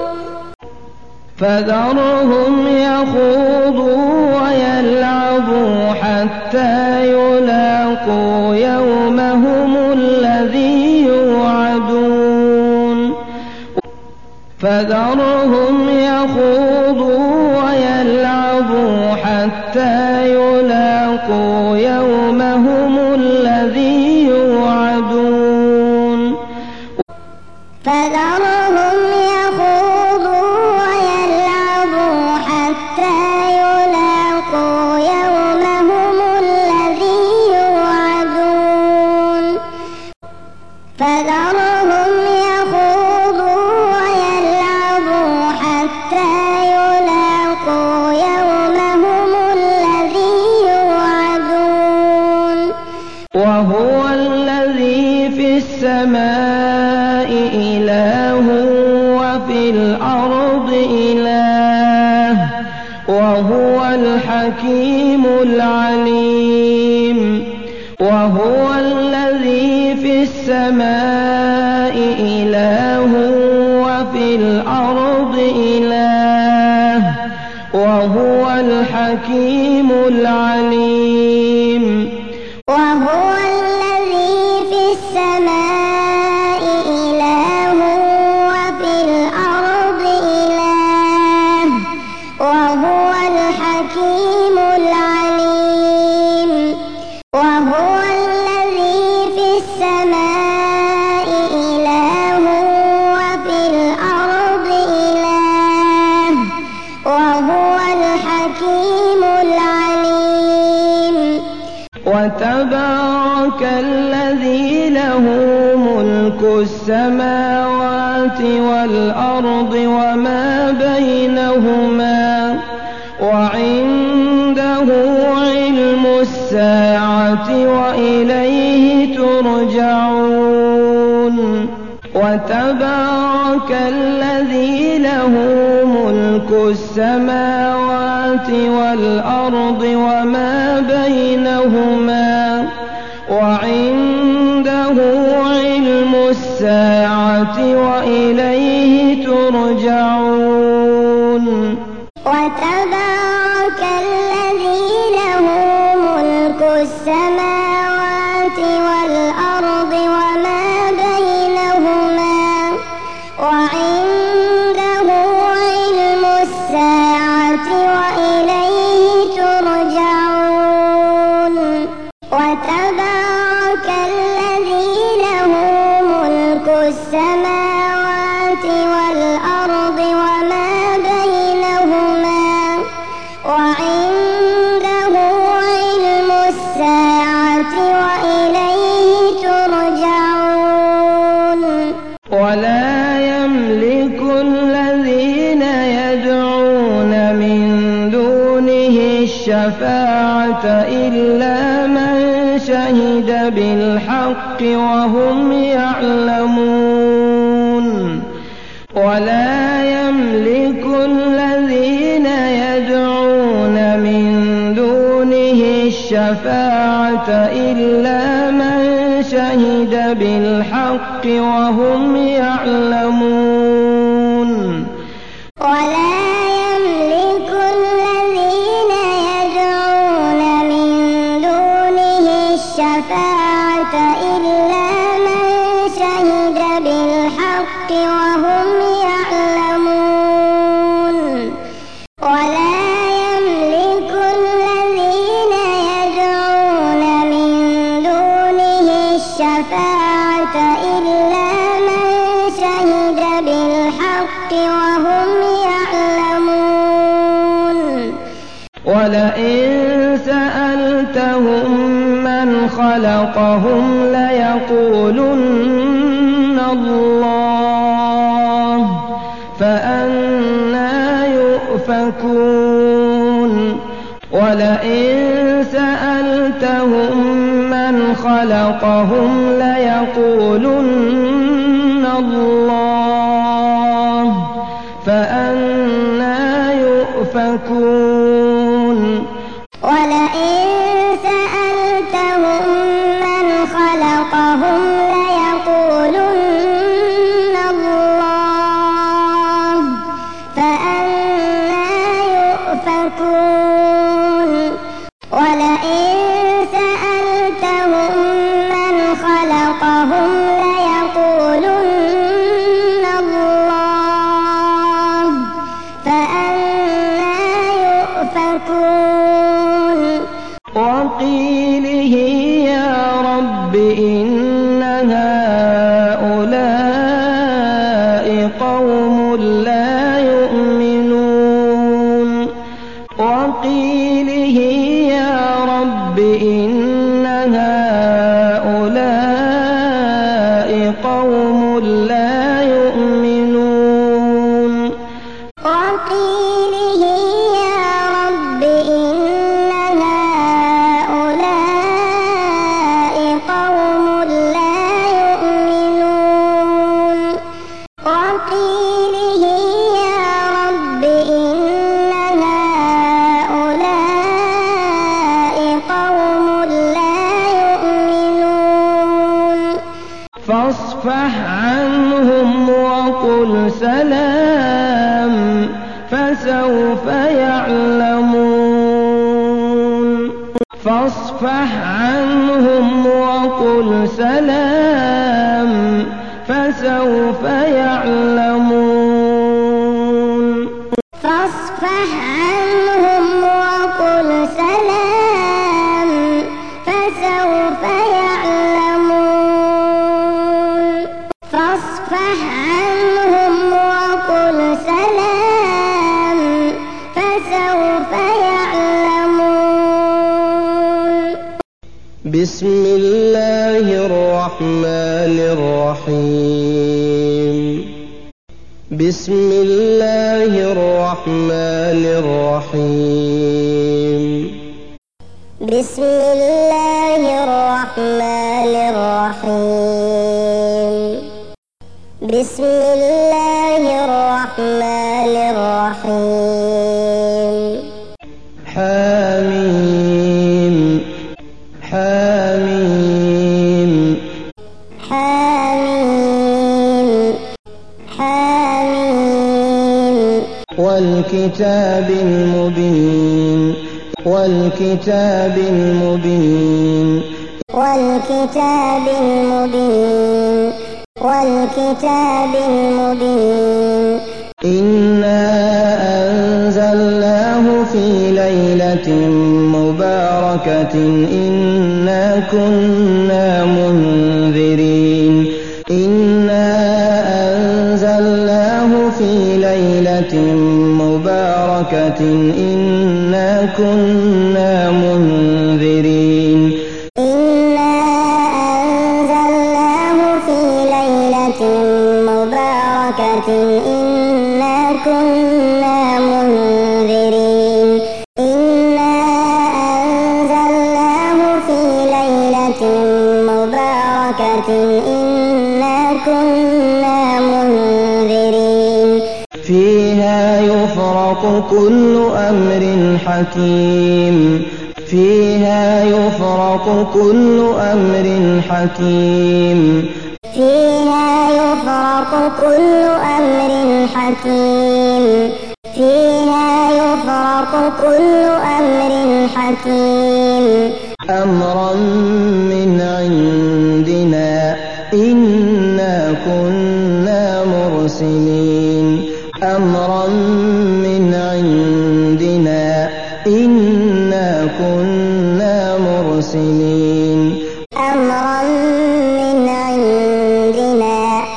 فذرهم يخوضوا ويلعبوا حتى يلاقوا يومهم الذي يوعدون فذرهم يخوضوا ويلعبوا حتى يلاقوا يومهم الذي يوعدون فذرهم يخوضوا ويلعبوا حتى يلاقوا يومهم الذي يوعدون فذرهم يخوضوا ويلعبوا حتى يلاقوا يومهم الذي يوعدون وهو الذي في السماء إله وفي الأرض إله وهو الحكيم العليم وهو الذي في السماء إله وفي الأرض إله وهو الحكيم العليم وهو الذي في السماء إله وفي الأرض إله وهو الحكيم العليم وهو الذي في السماء إله وفي الأرض إله وهو الحكيم العليم وتبارك الذي له ملك السماوات والأرض وما بينهما وعنده علم الساعة وإليه ترجعون وتبارك الذي له ملك السماوات والأرض وما بينهما وعنده علم الساعة وإليه ترجعون وتبارك الذي له ملك السماوات والأرض وما بينهما وعنده علم الساعة وإليه ترجعون وتبارك الذي له ملك السماوات والأرض وما بينهما وعنده علم الساعة وإليه ترجعون ولا يملك الذين يدعون من دونه الشفاعة إلا من شهد بالحق وهم يعلمون ولا يملك الذين يدعون من دونه الشفاعة إلا من شهد بالحق وهم يعلمون ولا يملك الذين يدعون من دونه الشفاعة إلا من شهد بالحق وهم يعلمون ولا يملك الذين يدعون من دونه الشفاعة إلا من شهد بالحق وهم يعلمون ولئن سألتهم من خلقهم ليقولن الله فأنى يؤفكون ولئن سألتهم من خلقهم ليقولن الله فأنى يؤفكون ولئن سألتهم من خلقهم ليقولن الله فأنى يؤفكون ولئن سألتهم من خلقهم ليقولن الله قوم لا يؤمنون وقيله يا رب إن هؤلاء قوم لا يؤمنون وقيله يا رب إن هؤلاء قوم لا يؤمنون وقيله يا رب إن هؤلاء قوم لا يؤمنون فاصفح عنهم وقل سلام فسوف يعلمون فاصفح عنهم وقل سلام فسوف يعلمون فاصفح عنهم وقل سلام فسوف يعلمون فاصفح عنهم وقل سلام فسوف يعلمون بسم الله الرحمن الرحيم بسم الله الرحمن الرحيم بسم الله الرحمن الرحيم بسم الله الرحمن الرحيم حميم حميم حميم حميم والكتاب المبين والكتاب المبين والكتاب المبين والكتاب المبين إنا أنزلناه في ليلة مباركة إنا كنا منذرين إنا أنزلناه في ليلة مباركة إنا كنا منذرين إنا أنزلناه في ليلة مباركة إنا كنا منذرين إنا أنزلناه في ليلة مباركة إنا كنا منذرين فيها يفرق كل أمر حكيم فيها يفرق كل أمر حكيم فيها يفرق كل أمر حكيم فيها يفرق كل أمر حكيم أمرا من عندنا إنا كنا مرسلين أمرا من عندنا إنا كنا مرسلين أمرا من عندنا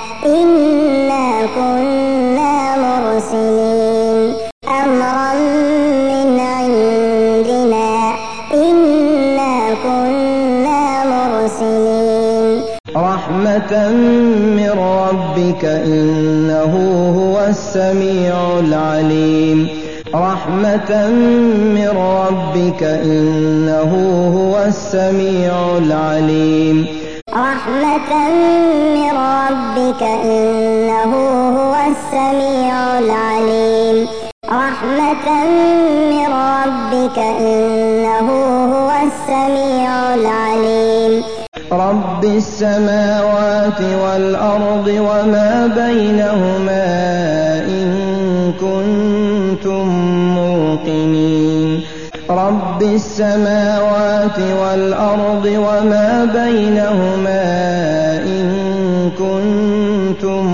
إنا كنا مرسلين أمرا من عندنا إنا كنا مرسلين رحمة من ربك إنه هو السميع العليم رحمة من ربك إنه هو السميع العليم رحمة من ربك إنه هو السميع العليم رحمة من ربك إنه هو السميع العليم رب السماوات والأرض وما بينهما إن كنتم موقنين رب السماوات والأرض وما بينهما إن كنتم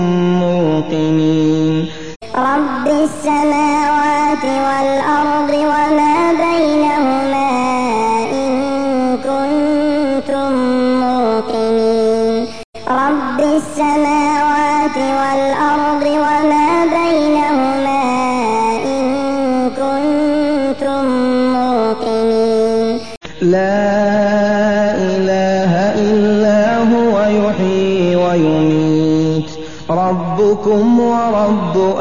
موقنين رب السماوات والأرض وما بينهما إن كنتم موقنين رب السماوات والأرض لا إله إلا هو يحيي ويميت ربكم ورب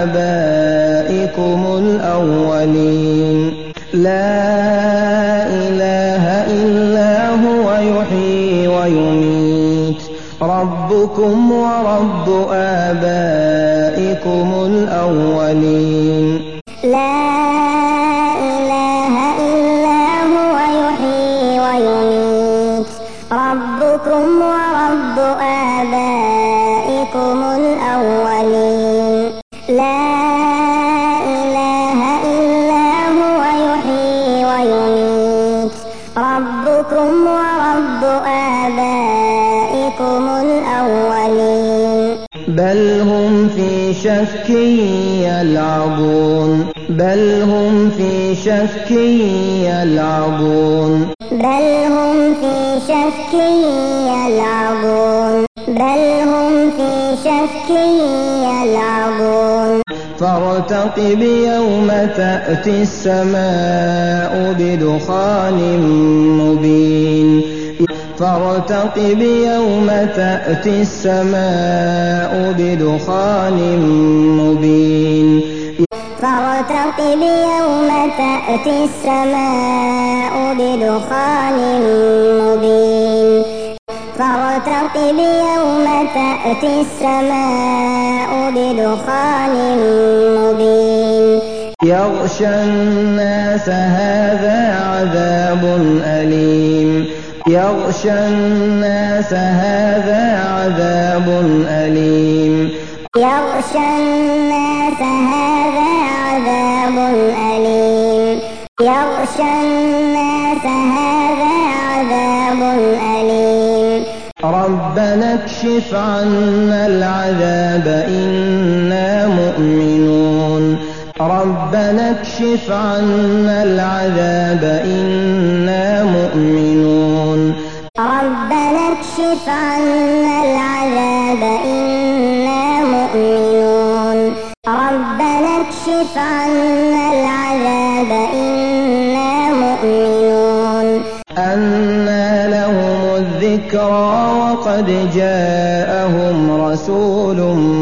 آبائكم الأولين لا إله إلا هو يحيي ويميت ربكم ورب آبائكم الأولين لا إله إلا هو يحيي ويميت ربكم ورب آبائكم الأولين لا إله إلا هو يحيي ويميت ربكم ورب آبائكم الأولين بل هم في شك يلعبون بل هم في شك يلعبون بل هم في شك يلعبون بل هم في شك يلعبون فارتقب يوم تأتي السماء بدخان مبين فارتقب يوم تأتي السماء بدخان مبين فارتقب يوم تأتي السماء بدخان مبين فارتقب يوم تأتي السماء بدخان مبين يغشى الناس هذا عذاب أليم يغشى الناس هذا عذاب أليم يغشى الناس هذا عذاب أليم يغشى الناس هذا عذاب أليم ربنا اكشف عنا العذاب إنا مؤمنون ربنا اكشف عنا العذاب إنا مؤمنون ربنا اكشف عنا العذاب إنا مؤمنون ربنا اكشف عنا العذاب إنا مؤمنون أنى لهم الذكرى وقد جاءهم رسول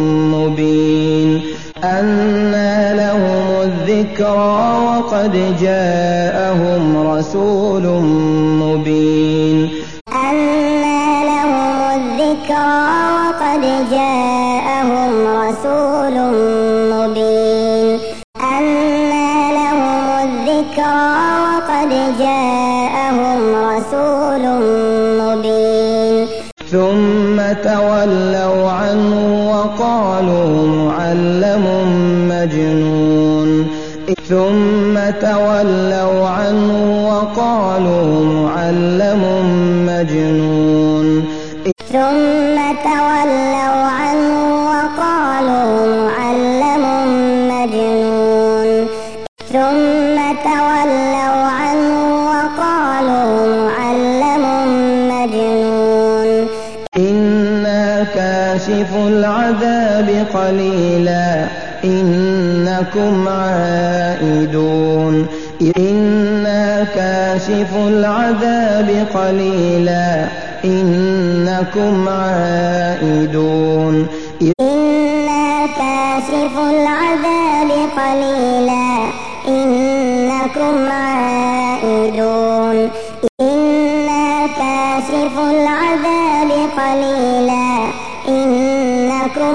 مبين أنى لهم الذكرى وقد جاءهم رسول مبين أنى لهم الذكرى وقد جاءهم رسول مبين أنى لهم الذكرى وقد جاءهم رسول مبين ثم تولوا عنه وقالوا معلم مجنون ثم تولوا عنه وقالوا معلم مجنون ثم تولوا عنه وقالوا معلم مجنون ثم تولوا عنه وقالوا معلم مجنون إنا كاشف العذاب قليلا إنكم عائدون إنا كاشف العذاب قليلا إنكم عائدون إنا كاشف العذاب قليلا إنكم عائدون إنا كاشف العذاب قليلا إنكم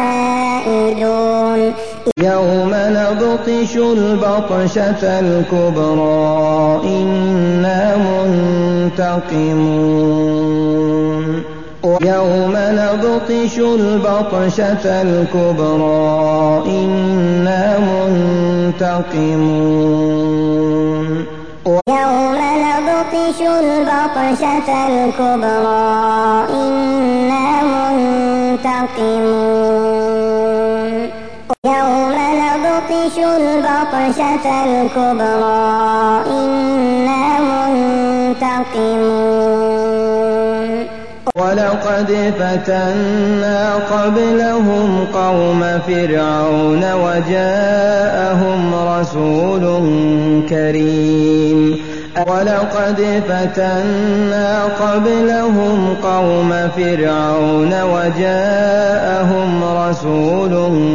عائدون يوم نبطش البطشة الكبرى إنا منتقمون يوم نبطش البطشة الكبرى إنا منتقمون يوم نبطش البطشة الكبرى إنا منتقمون يوم نبطش البطشة الكبرى إنا منتقمون ولقد فتنا قبلهم قوم فرعون وجاءهم رسول كريم ولقد فتنا قبلهم قوم فرعون وجاءهم رسول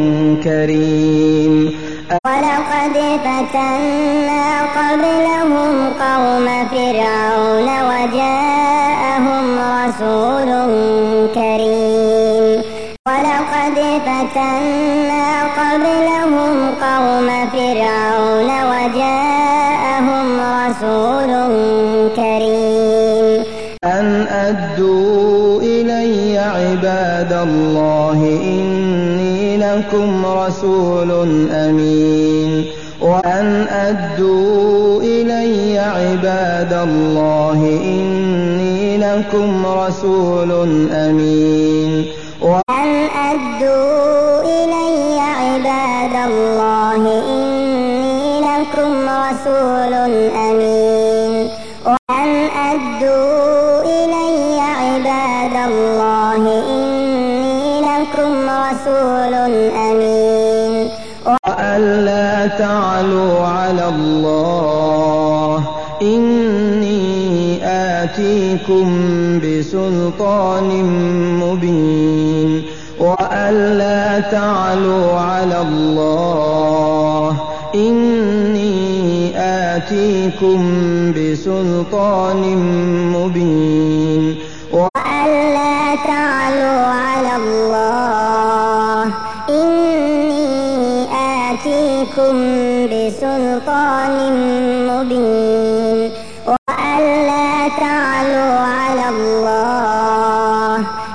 كريم ولقد فتنا قبلهم قوم فرعون وجاءهم رسول كريم ولقد فتنا قبلهم قوم فرعون وجاءهم رسول كريم أن أدوا إلي عباد الله إني لكم رسول أمين وأن أدوا إلي عباد الله إني لكم رسول أمين وأن أدوا إلي عباد الله إني لكم رسول أمين وأن أدوا إلي عباد الله إني لكم رسول أمين وألا تعلوا على الله إني آتيكم بسلطان مبين وألا تعلوا على الله إني آتيكم بسلطان مبين وألا تعلوا على الله إني آتيكم بسلطان مبين وألا تعلوا على الله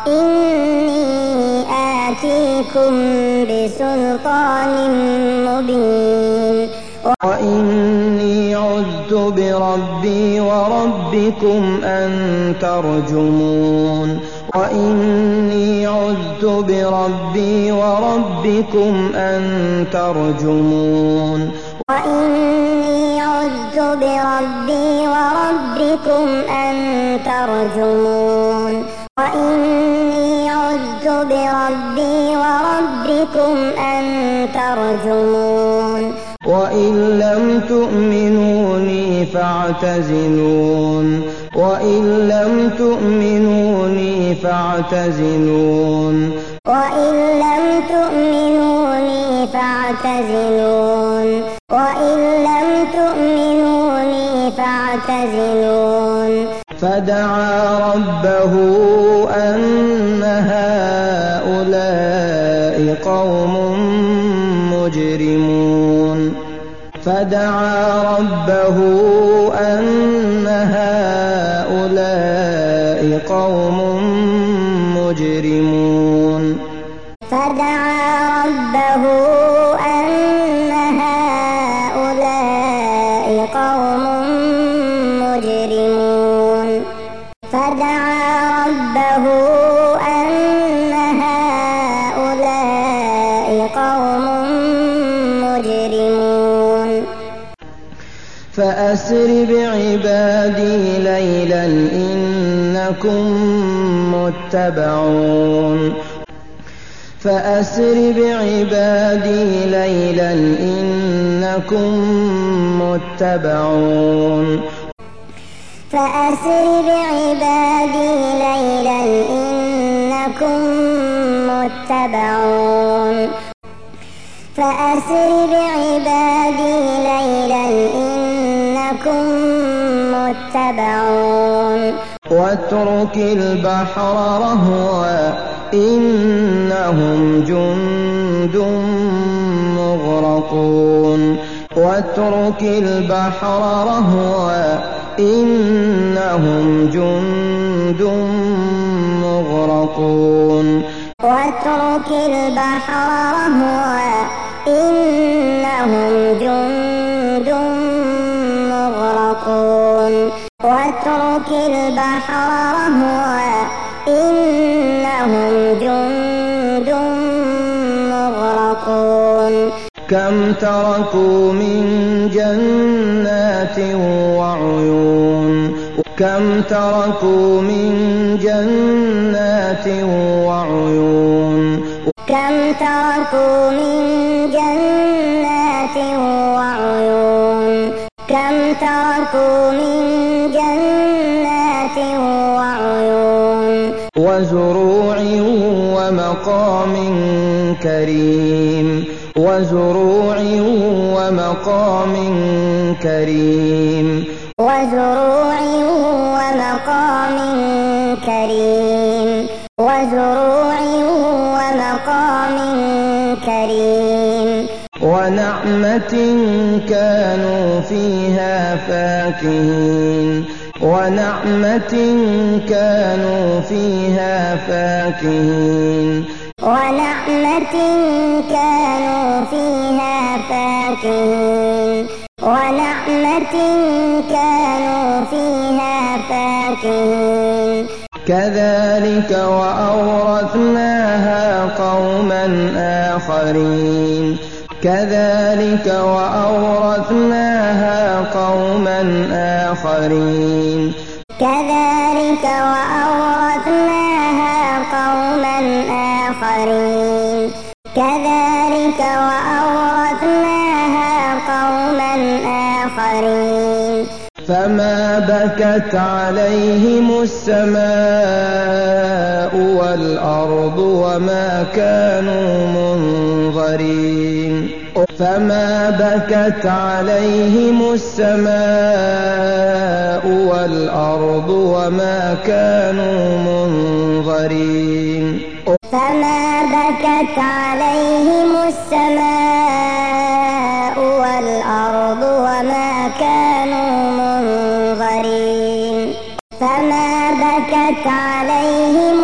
إني آتيكم بسلطان مبين وإني عذت بربي وربكم أن ترجمون وإني عذت بربي وربكم أن ترجمون وإني عذت بربي وربكم أن ترجمون وإني عذت بربي وربكم أن ترجمون وإن لم تؤمنوني فاعتزلون وإن لم تؤمنوني فاعتزلون وإن لم تؤمنوني فاعتزلون وإن لم تؤمنوني فاعتزلون فدعا ربه أن هؤلاء قوم مجرمون فدعا ربه أن هؤلاء قوم مجرمون فدعا ربه أن هؤلاء قوم مجرمون فدعا ربه أن هؤلاء قوم مجرمون فأسر بعبادي ليلا إنكم متبعون فأسر بعبادي ليلا إنكم متبعون فأسر بعبادي ليلا إنكم متبعون فأسر بعبادي ليلا إنكم متبعون واترك البحر رهوا إنهم جند مغرقون واترك البحر رهوا إنهم جند مغرقون واترك البحر رهوا إنهم جند مغرقون واترك البحر رهوا إنهم جند مغرقون كم تركوا من جنات وعيون كم تركوا من جنات وعيون كم تركوا من جنات وعيون كم تركوا من وزروع ومقام كريم وزروع ومقام كريم وزروع ومقام كريم وزروع ومقام كريم ونعمة كانوا فيها فاكهين ونعمة كانوا فيها فاكهين ونعمة كانوا فيها فاكهين ونعمة كانوا فيها فاكهين كذلك وأورثناها قوما آخرين كذلك وأورثناها قوما آخرين كذلك وأورثناها قوما آخرين كذلك وأورثناها قوما آخرين فما بكت عليهم السماء والأرض وما كانوا منظرين فما بكت عليهم السماء والأرض وما كانوا منظرين فما بكت عليهم السماء والأرض وما كانوا منظرين فما بكت عليهم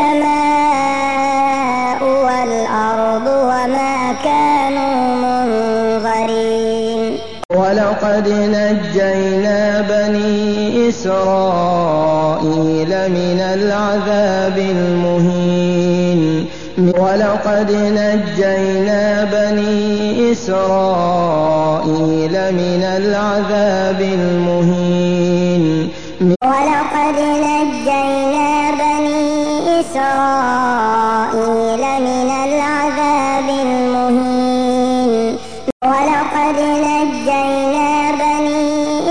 السماء والأرض وما كانوا منظرين ولقد نجينا بني إسرائيل من العذاب المهين ولقد نجينا بني إسرائيل من العذاب المهين ولقد نجينا بني إسرائيل من العذاب المهين ولقد نجينا بني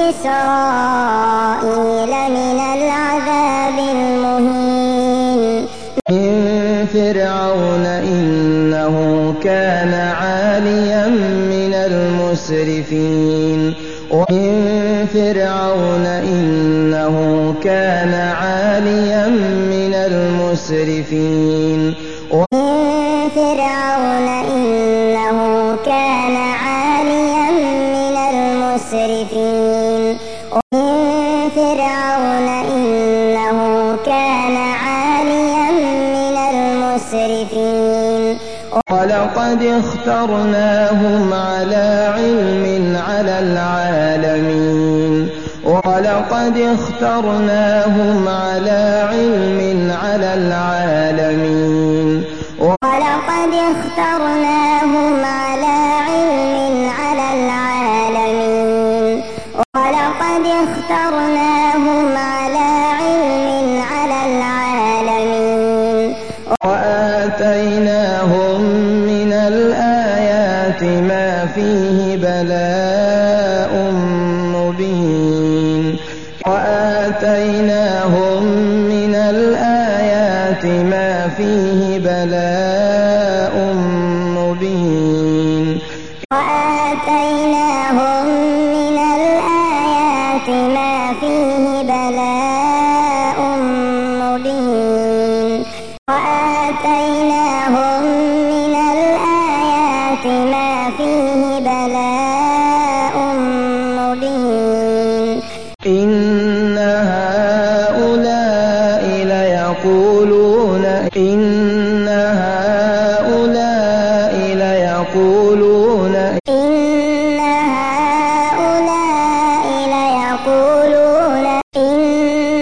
إسرائيل من العذاب المهين من فرعون إنه كان عاليا من المسرفين ومن فرعون إنه كان عاليا من المسرفين ومن فرعون إنه كان عاليا من المسرفين ومن فرعون إنه كان عاليا من المسرفين ولقد اخترناهم على علم على العالمين ولقد اخترناهم على علم على العالمين ولقد اخترناهم على علم على العالمين ولقد اخترناهم على علم على العالمين وآتيناهم من الآيات ما فيه بلاء مبين وآتيناهم من الآيات ما فيه بلاء مبين وآتيناهم من الآيات ما فيه بلاء مبين وآتيناهم من الآيات ما فيه بلاء مبين إن هؤلاء ليقولون إن هؤلاء ليقولون إن هؤلاء ليقولون إن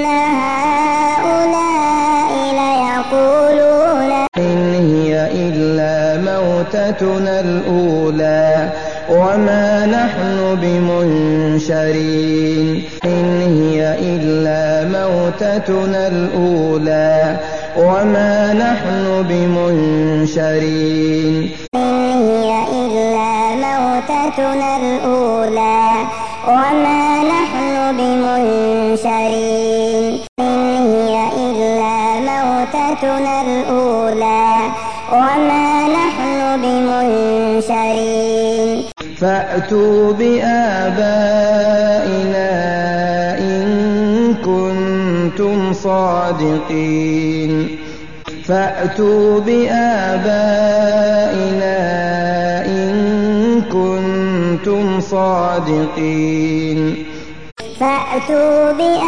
هؤلاء ليقولون إن هي إلا موتتنا الأولى وما نحن بمنشرين إن هي إلا موتتنا الأولى وما نحن بمنشرين إن هي إلا موتتنا الأولى وما نحن بمنشرين إن هي إلا موتتنا المرسلين فأتوا بآبائنا إن كنتم صادقين فأتوا بآبائنا إن كنتم صادقين فأتوا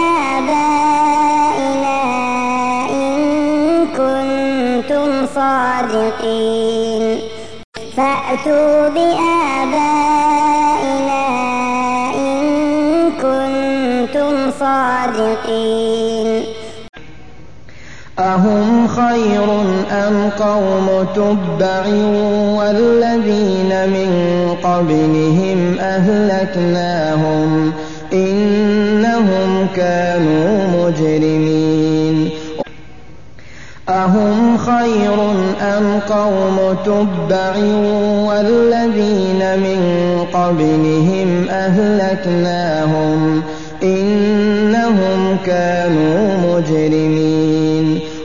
بآبائنا إن كنتم صادقين فأتوا بآبائنا إن كنتم صادقين أهم خير أم قوم تبع والذين من قبلهم أهلكناهم إنهم كانوا مجرمين أهم خير أم قوم تبع والذين من قبلهم أهلكناهم إنهم كانوا مجرمين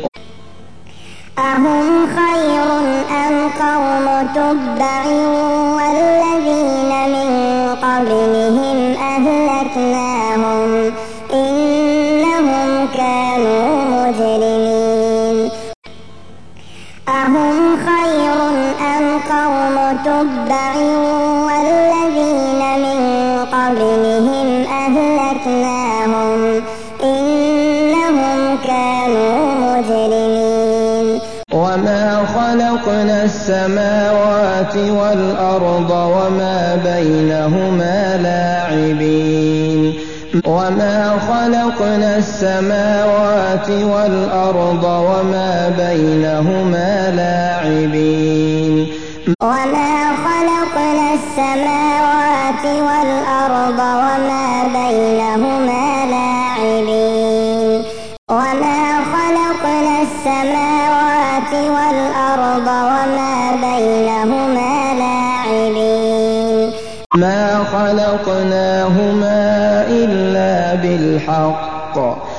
أهم خير أم قوم تبع والذين من قبلهم أهلكناهم إنهم كانوا مجرمين أهم خير أم قوم تبع والذين من قبلهم أهلكناهم إنهم كانوا مجرمين وما خلقنا السماوات والأرض وما بينهما لاعبين وما خلقنا السماوات والأرض وما بينهما لاعبين وما خلقنا السماوات والأرض وما بينهما لاعبين وما خلقنا السماوات والأرض وما بينهما لاعبين ما خلقناهما إلا بالحق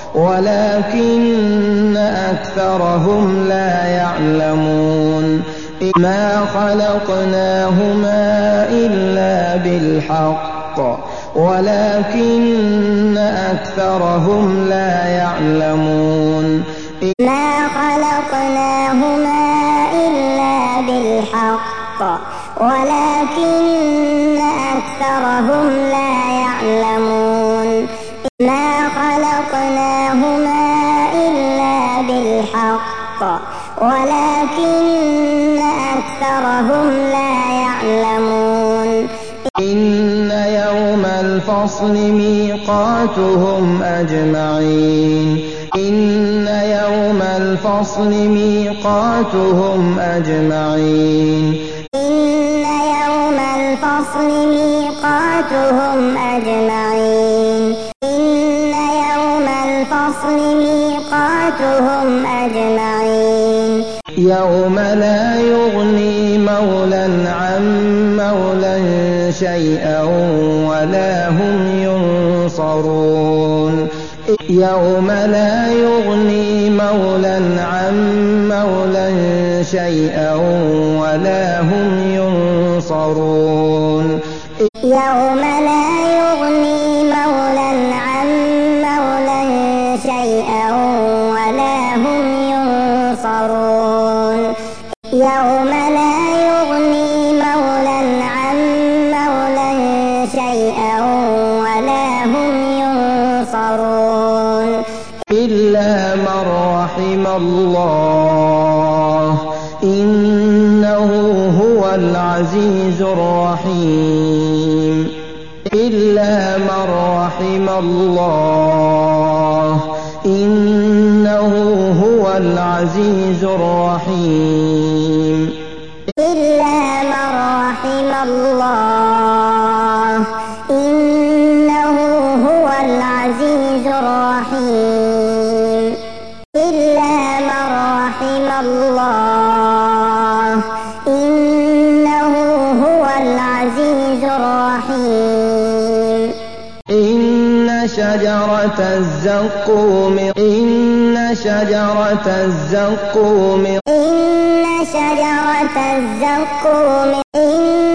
ولكن أكثرهم لا يعلمون ما خلقناهما إلا بالحق ولكن أكثرهم لا يعلمون ما خلقناهما إلا بالحق ولكن أكثرهم لا يعلمون ما خلقناهما إلا بالحق ولكن أكثرهم لا يعلمون إن يوم الفصل ميقاتهم أجمعين إن يوم الفصل ميقاتهم أجمعين إن يوم الفصل ميقاتهم أجمعين إن يوم الفصل ميقاتهم أجمعين يوم لا يغني مولى عن مولى شيئا ولا هم ينصرون يوم لا يغني مولى عن مولى شيئا ولا هم ينصرون يوم لا يغني مولى عن مولى شيئا ولا هم ينصرون يوم لا يغني مولى عن مولى شيئا ولا هم ينصرون إلا من رحم الله إنه هو العزيز الرحيم إلا من رحم الله إنه هو العزيز الرحيم إلا من رحم الله إنه هو العزيز الرحيم إلا من رحم الله إنه هو العزيز الرحيم إن شجرة الزقوم إن شجرة الزقوم إن شجرة الزقوم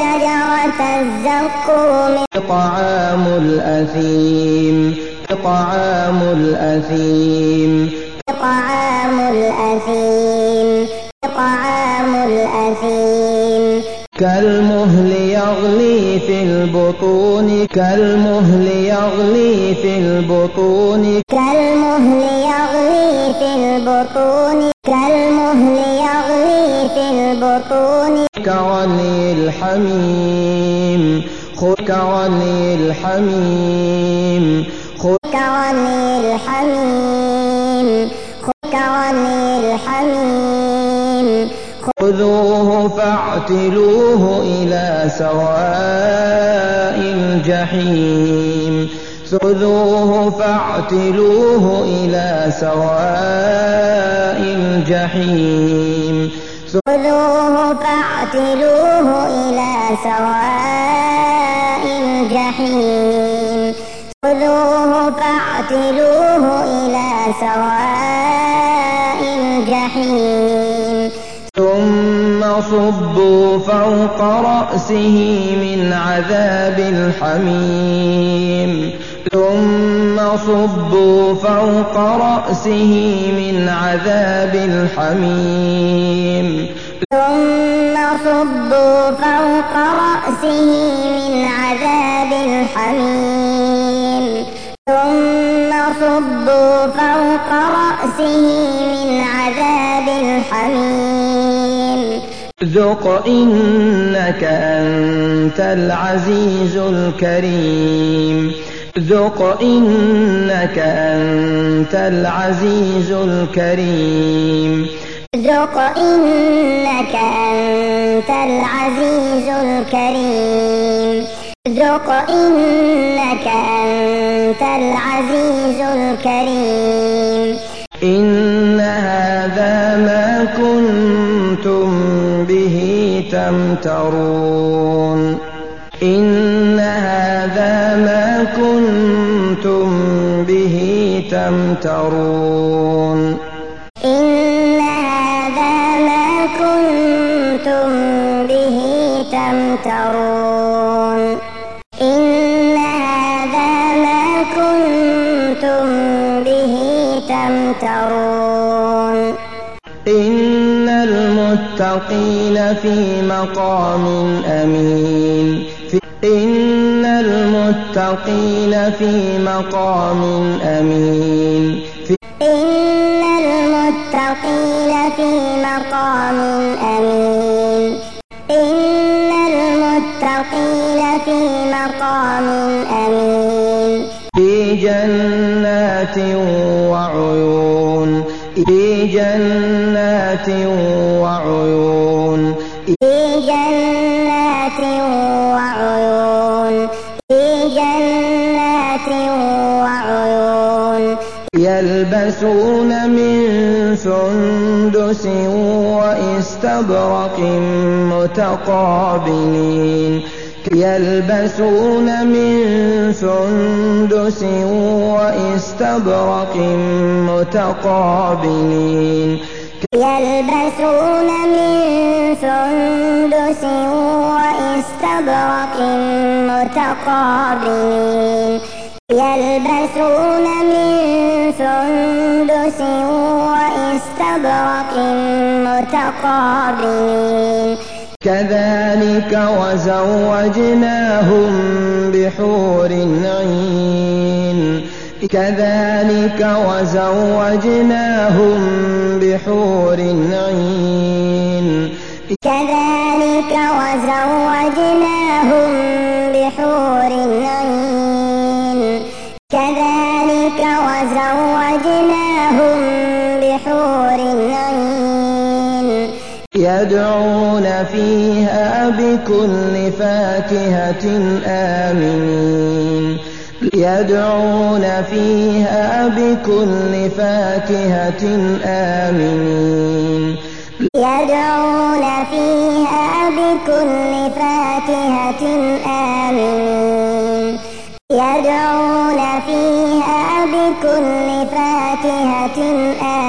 شجرة الزقوم طعام الأثيم طعام الأثيم طعام الأثيم طعام الأثيم كالمهل يغلي في البطون كالمهل يغلي في البطون كالمهل يغلي في البطون كالمهل يغلي في البطون كغلي الحميم كغلي الحميم كغلي الحميم كغلي الحميم خذوه فاعتلوه إلى سواء الجحيم خذوه فاعتلوه إلى سواء الجحيم خذوه فاعتلوه إلى سواء الجحيم خذوه فاعتلوه إلى سواء الجحيم ثم صبوا فوق رأسه من عذاب الحميم ثم صبوا فوق رأسه من عذاب الحميم ثم صبوا فوق رأسه من عذاب الحميم ثم صبوا فوق رأسه من عذاب الحميم ذق إنك أنت العزيز الكريم ذق إنك أنت العزيز الكريم ذق إنك أنت العزيز الكريم ذق إنك أنت العزيز الكريم إن هذا ما كنتم به تمترون إن هذا ما كنتم به تمترون إن هذا ما كنتم به تمترون إن هذا ما كنتم به تمترون إن المتقين في مقام أمين إن المتقين في مقام أمين إن المتقين في مقام أمين إن المتقين في مقام أمين في جنات وعيون في جنات وعيون في جنات وعيون في جنات وعيون يلبسون من سندس وإستبرق متقابلين يلبسون من سندس وإستبرق متقابلين يلبسون من سندس وإستبرق متقابلين يلبسون من سندس وإستبرق متقابلين كذلك وزوجناهم بحور عين كذلك وزوجناهم بحور عين كذلك وزوجناهم بحور عين كذلك وزوجناهم بحور عين يدعون فيها بكل فاكهة آمنين يدعون فيها بكل فاكهة آمنين يدعون فيها بكل فاكهة آمنين يدعون فيها بكل فاكهة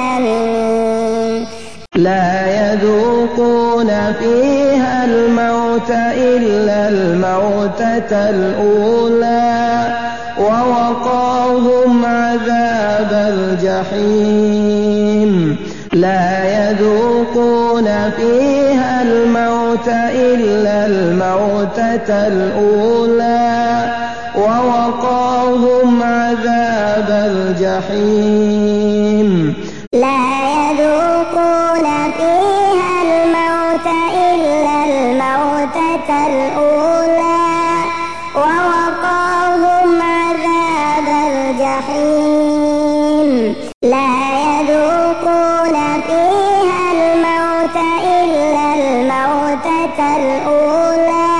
آمنين لا يذوقون فيها الموت الموت إلا الموتة الأولى ووقاهم عذاب الجحيم لا يذوقون فيها الموت إلا الموتة الأولى ووقاهم عذاب الجحيم لا يذوقون فيها الموت إلا الموتة الأولى ووقاهم عذاب الجحيم لا يذوقون فيها الموت إلا الموتة الأولى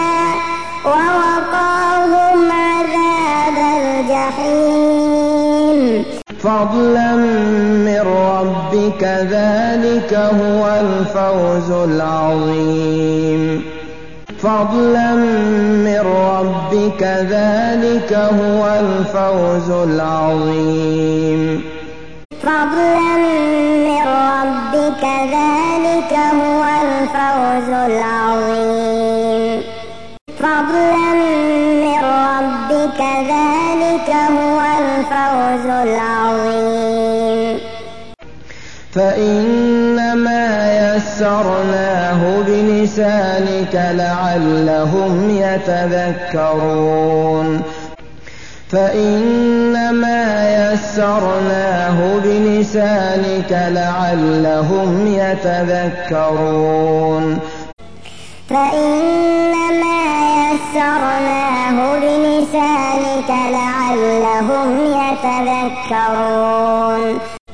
ووقاهم عذاب الجحيم فضلا من ربك ذلك هو الفوز العظيم فضلا من ربك ذلك هو الفوز العظيم فضلا من ربك ذلك هو الفوز العظيم فضلا من ربك ذلك هو الفوز العظيم فإنما يسرناه بلسانك لعلهم يتذكرون فإنما يسرناه بلسانك لعلهم يتذكرون فإنما يسرناه بلسانك لعلهم يتذكرون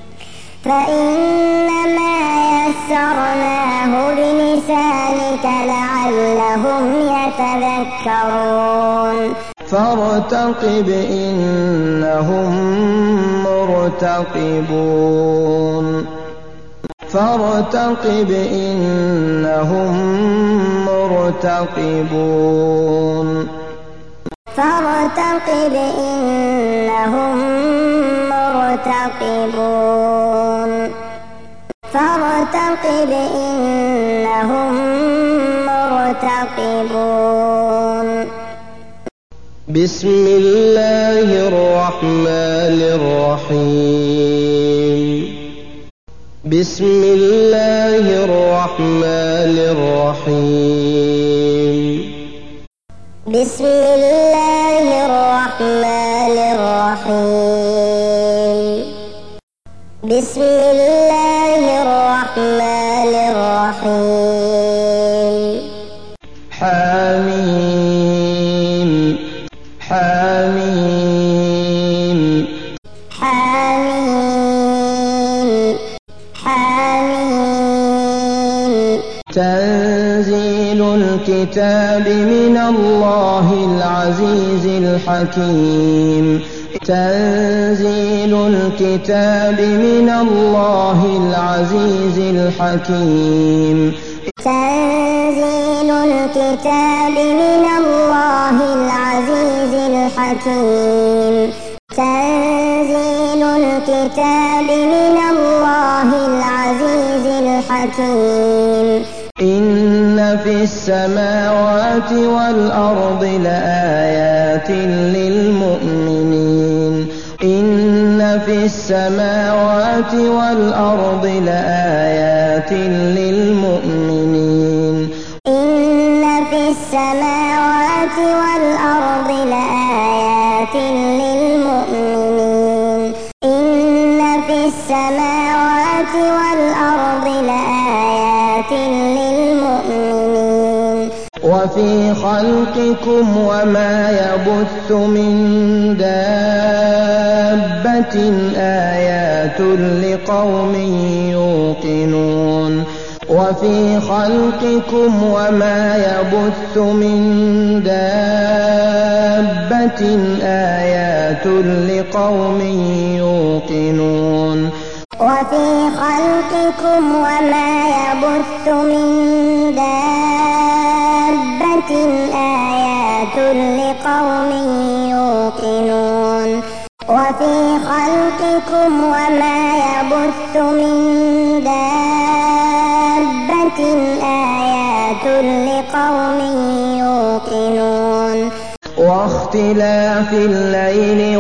فإنما يسرناه بلسانك لعلهم يتذكرون فارتقب إنهم مرتقبون فارتقب إنهم مرتقبون فارتقب إنهم مرتقبون فارتقب إنهم مرتقبون بسم الله الرحمن الرحيم بسم الله الرحمن الرحيم بسم الله الرحمن الرحيم بسم الله الرحمن الرحيم حميم حميم حميم حميم تنزيل الكتاب من الله العزيز الحكيم تنزيل الكتاب من الله العزيز الحكيم تنزيل الكتاب من الله العزيز الحكيم تنزيل الكتاب من الله العزيز الحكيم إن في السماوات والأرض لآيات للمؤمنين إن في السماوات والأرض لآيات للمؤمنين إن في السماوات والأرض لآيات للمؤمنين إن في السماوات والأرض لآيات للمؤمنين وفي خلقكم وما يبث من دابة آيات لقوم يوقنون وفي خلقكم وما يبث من دابة آيات لقوم يوقنون وفي خلقكم وما يبث من دابة آيات لقوم يوقنون وفي خلقكم وما يبث من دابة آيات لقوم يوقنون واختلاف الليل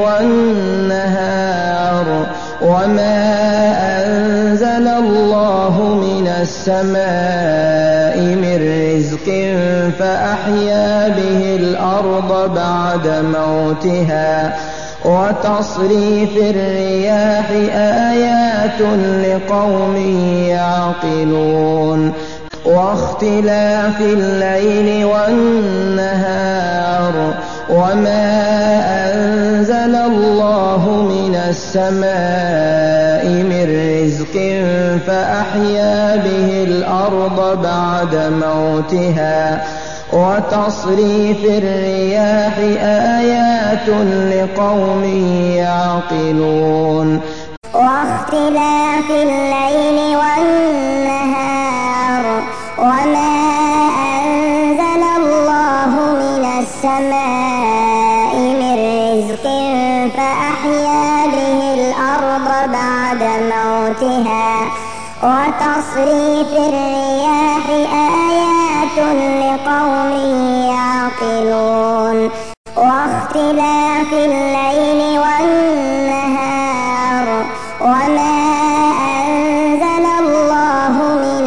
والنهار وما أنزل الله من السماء من رزق فأحيا به الأرض بعد موتها وتصريف الرياح آيات لقوم يعقلون واختلاف الليل والنهار وما أنزل الله من السماء من رزق فأحيا به الأرض بعد موتها وتصريف الرياح آيات لقوم يعقلون واختلاف الليل والنهار وما أنزل الله من السماء من رزق فأحيا به الأرض بعد موتها وتصريف الرياح آيات لقوم يعقلون واختلاف الليل والنهار وما أنزل الله من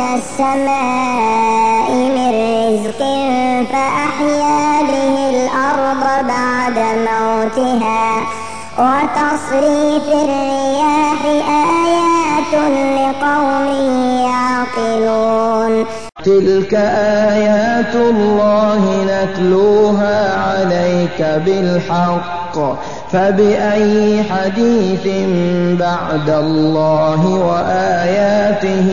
السماء من رزق فأحيا به الأرض بعد موتها وتصريف الرياح آيات لقوم يعقلون تلك آيات الله نتلوها عليك بالحق فبأي حديث بعد الله وآياته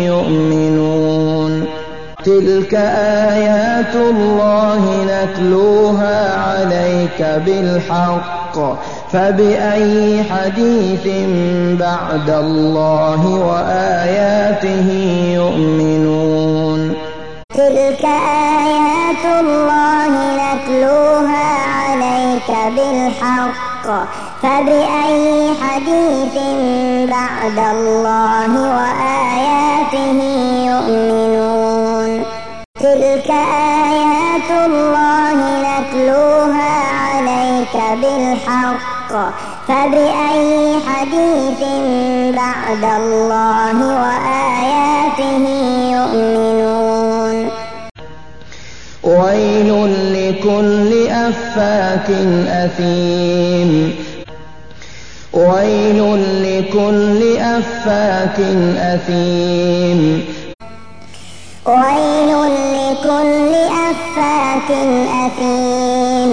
يؤمنون تلك آيات الله نتلوها عليك بالحق فبأي حديث بعد الله وآياته يؤمنون تلك آيات الله نتلوها عليك بالحق فبأي حديث بعد الله وآياته يؤمنون تلك آيات الله نتلوها عليك بالحق فبأي حديث بعد الله وآياته يؤمنون ويل لكل أفاك أثيم ويل لكل أفاك أثيم ويل لكل أفاك أثيم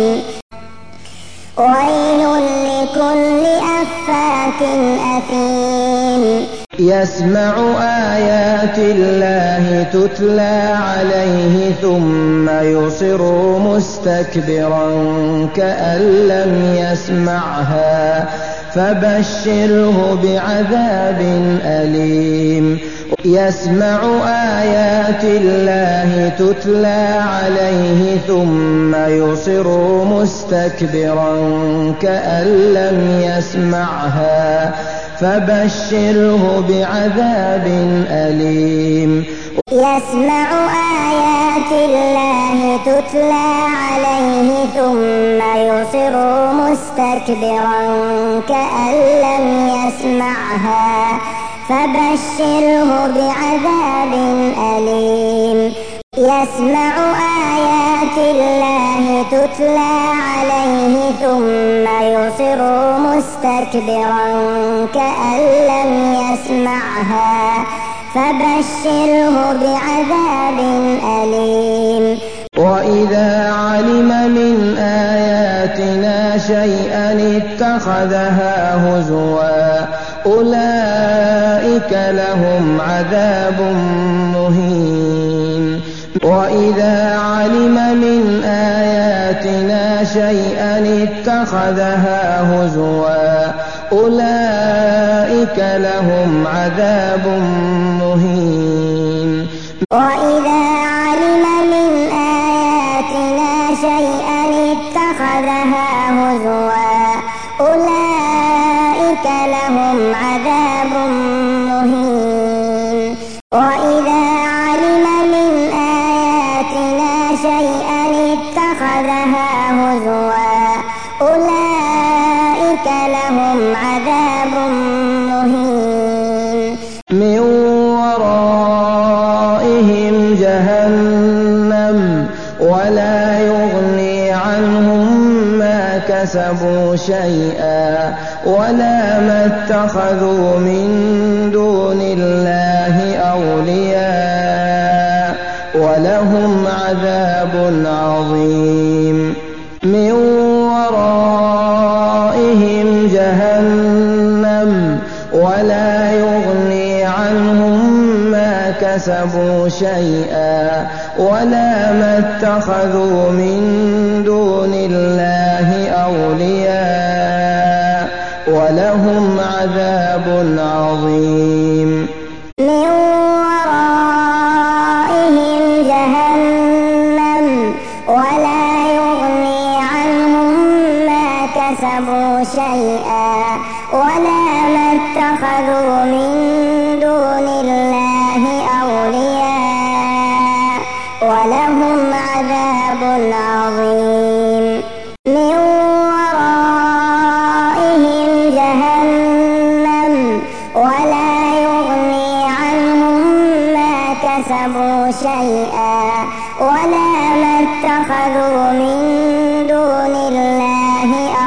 ويل لكل أفاك أثيم يسمع آيات الله تتلى عليه ثم يصر مستكبرا كأن لم يسمعها فبشره بعذاب أليم يسمع آيات الله تتلى عليه ثم يصر مستكبرا كأن لم يسمعها فبشره بعذاب أليم يسمع آيات الله تتلى عليه ثم يصر مستكبرا كأن لم يسمعها فبشره بعذاب أليم يسمع آيات الله تتلى عليه ثم يصر مستكبرا كأن لم يسمعها فبشره بعذاب أليم وإذا علم من آياتنا شيئا اتخذها هزوا أولئك لهم عذاب مهين وإذا علم من آياتنا شيئا اتخذها هزوا أولئك لهم عذاب مهين وإذا علم من آياتنا شيئا اتخذها هزوا أولئك لهم عذاب مهين وإذا علم من آياتنا اتخذها هزوا أولئك لهم عذاب مهين من ورائهم جهنم ولا يغني عنهم ما كسبوا شيئا ولا ما اتخذوا من دون الله أولياء ولهم عذاب عظيم من ورائهم جهنم ولا يغني عنهم ما كسبوا شيئا ولا ما اتخذوا من دون الله أولياء ولهم عذاب عظيم من ورائهم جهنم ولا يغني عنهم ما كسبوا شيئا ولا ما اتخذوا من دون الله أولياء ولهم عذاب عظيم من ورائهم جهنم ولا يغني عنهم ما كسبوا شيئا ولا ما اتخذوا من دون الله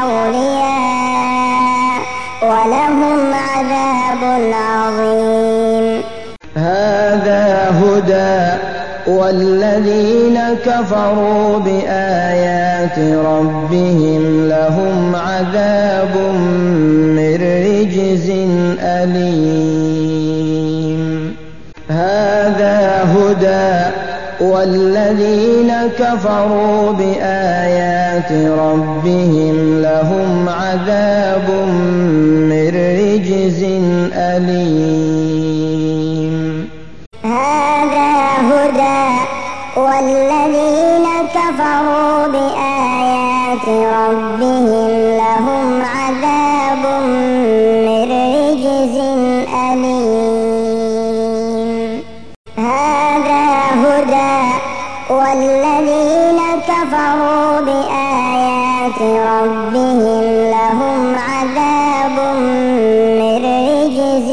أولياء ولهم عذاب عظيم هذا هدى والذين كفروا بآيات ربهم لهم عذاب من رجز أليم هذا هدى والذين كفروا بآيات ربهم لهم عذاب من رجز أليم هذا هدى والذين كفروا بآيات ربهم لهم عذاب من رجز أليم هذا هدى والذين كفروا بآيات ربهم لهم عذاب من رجز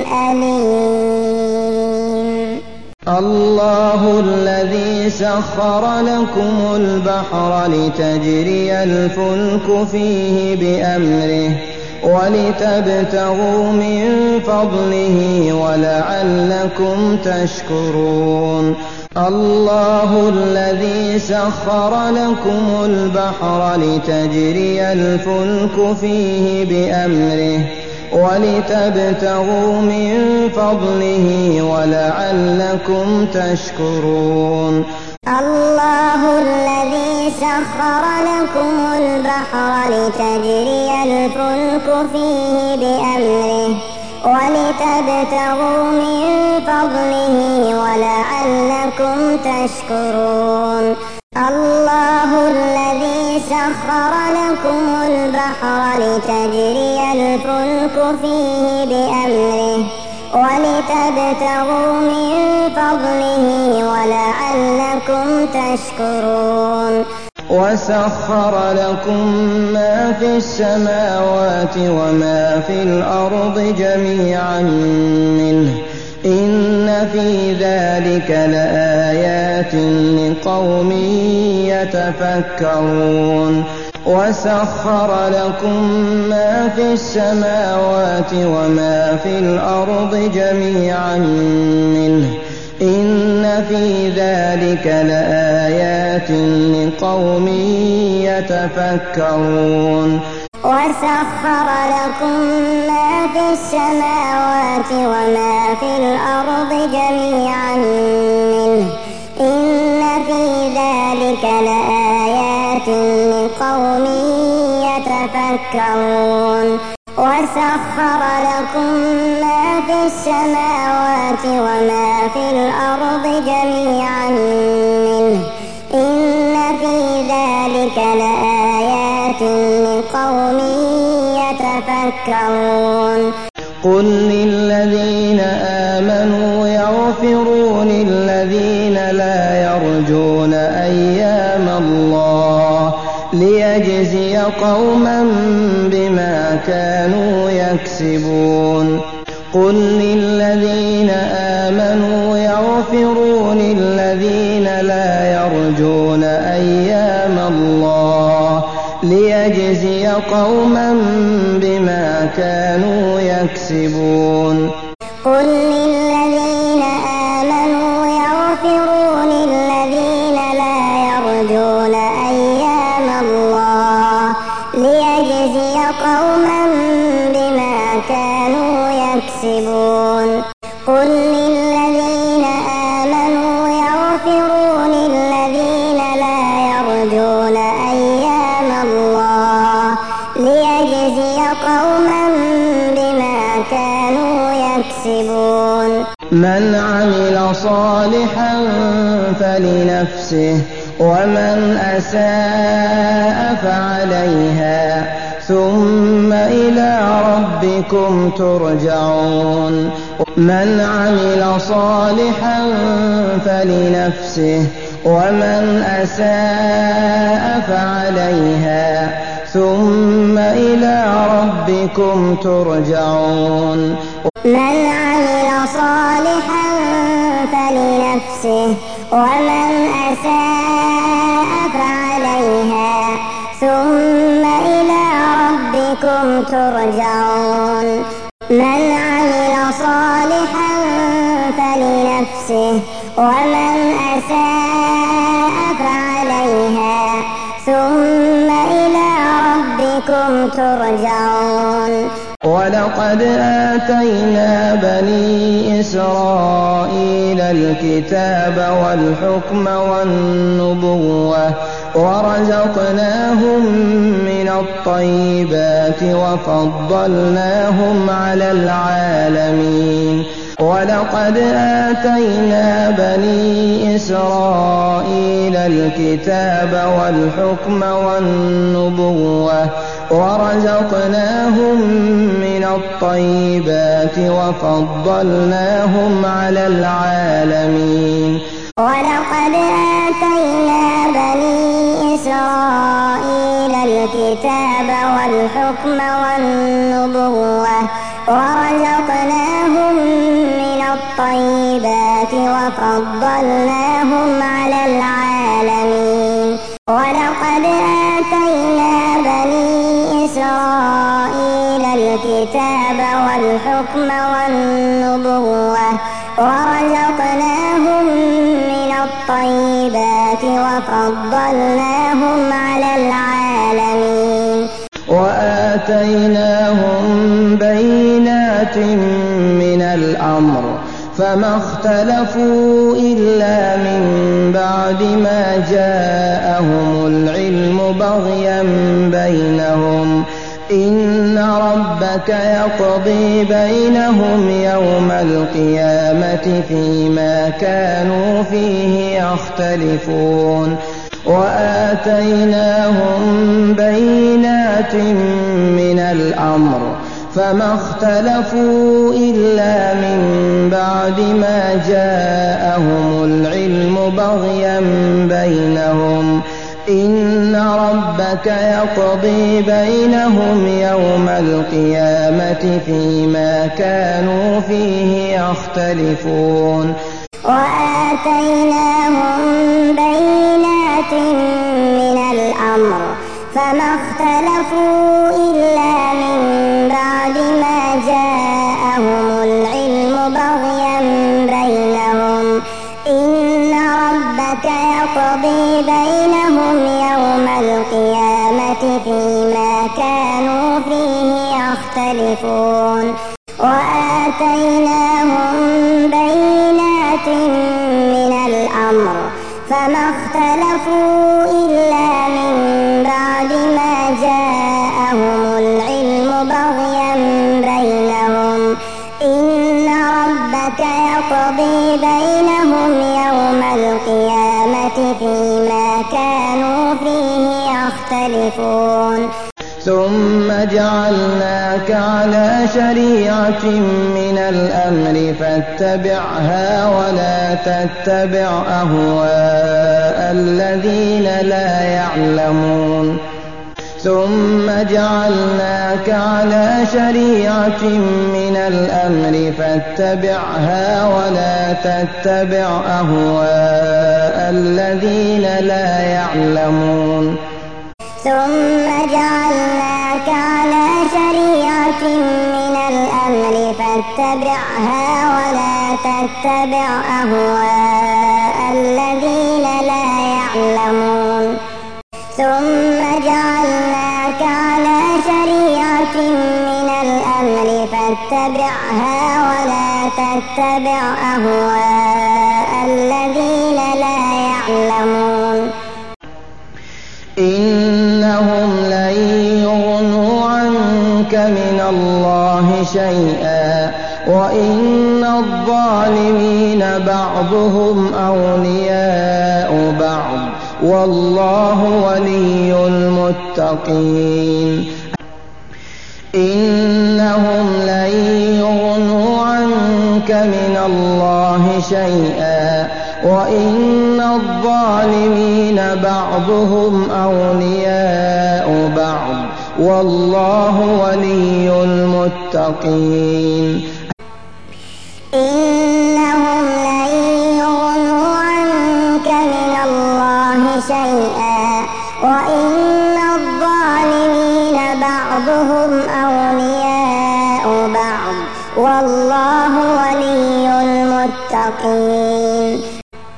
أليم الله الذي سخر لكم البحر لتجري الفلك فيه بأمره ولتبتغوا من فضله ولعلكم تشكرون الله الذي سخر لكم البحر لتجري الفلك فيه بأمره ولتبتغوا من فضله ولعلكم تشكرون الله الذي سخر لكم البحر لتجري الفلك فيه بأمره ولتبتغوا من فضله ولعلكم تشكرون الله الذي سخر لكم البحر لتجري الفلك فيه بأمره ولتبتغوا من فضله ولعلكم تشكرون وسخر لكم ما في السماوات وما في الأرض جميعا منه إن في ذلك لآيات لقوم يتفكرون وسخر لكم ما في السماوات وما في الأرض جميعا منه إن في ذلك لآيات لقوم يتفكرون وسخر لكم ما في السماوات وما في الأرض جميعا منه إن في ذلك لآيات لقوم يتفكرون وسخر لكم ما في السماوات وما في الأرض جميعا منه إن في ذلك لآيات لقوم يتفكرون قل للذين آمنوا يغفروا للذين لا يرجون أيام الله الله ليجزي قوما بما كانوا يكسبون. قل للذين آمنوا يغفروا للذين لا يرجون أيام الله ليجزي قوما بما كانوا يكسبون. قل للذين آمنوا يغفروا للذين لا يرجون أيام الله ليجزي قوما بما كانوا يكسبون. قل للذين آمنوا يغفروا للذين لا يرجون أيام الله ليجزي قوما بما كانوا يكسبون. من عمل صالحا فلنفسه ومن أساء فعليها ثم إلى ربكم ترجعون. من عمل صالحا فلنفسه ومن أساء فعليها ثم إلى ربكم ترجعون. من عمل صالحا فلنفسه ومن أساء فعليها ثم إلى ربكم ترجعون. من عمل صالحا فلنفسه ومن أساء فعليها ثم إلى ربكم ترجعون. ولقد آتينا بني إسرائيل الكتاب والحكم والنبوة ورزقناهم من الطيبات وفضلناهم على العالمين. ولقد آتينا بني إسرائيل الكتاب والحكم والنبوة ورزقناهم من الطيبات وفضلناهم على العالمين. ولقد آتينا بني إسرائيل الكتاب والحكم والنبوة ورزقناهم من الطيبات وفضلناهم على العالمين. ولقد آتينا بني إسرائيل الكتاب والحكم والنبوة ورزقناهم من الطيبات وفضلناهم على العالمين. وآتيناهم بينات من الأمر فما اختلفوا إلا من بعد ما جاءهم العلم بغيا بينهم. إن ربك يقضي بينهم يوم القيامة فيما كانوا فيه يختلفون. وآتيناهم بينات من الأمر فما اختلفوا إلا من بعد ما جاءهم العلم بغيا بينهم. إن ربك يقضي بينهم يوم القيامة فيما كانوا فيه يختلفون. وآتيناهم بينات من الأمر فما اختلفوا إلا من بعد ما جاءهم العلم بغيا بينهم. إن ربك يقضي بينهم يوم القيامة فيما كانوا فيه يختلفون. وآتيناهم بينات من الأمر فما اختلفوا إلا من بعد ما جاءهم العلم بغيا بينهم. إن ربك يقضي بينهم يوم القيامة فيما كانوا فيه يختلفون. ثم جعلناك على شريعة من الأمر فاتبعها ولا تتبع أهواء الذين لا يعلمون ثم جعلناك على شريعة من الأمر فاتبعها ولا تتبع أهواء الذين لا يعلمون ثم جعلناك على شريعة من الأمر فاتبعها ولا تتبع أهواء الذين لا يعلمون ثم جعلناك على شريعة من الأمر فاتبعها ولا تتبع أهواء الذين لا يعلمون إنهم لن يغنوا عنك من الله شيئا وإن الظالمين بعضهم أولياء بعض والله ولي المتقين إنهم لن يغنوا عنك من الله شيئا وإن الظالمين بعضهم أولياء بعض والله ولي المتقين إنهم لن يغنوا عنك من الله شيئا وإن الظالمين بعضهم أولياء بعض والله ولي المتقين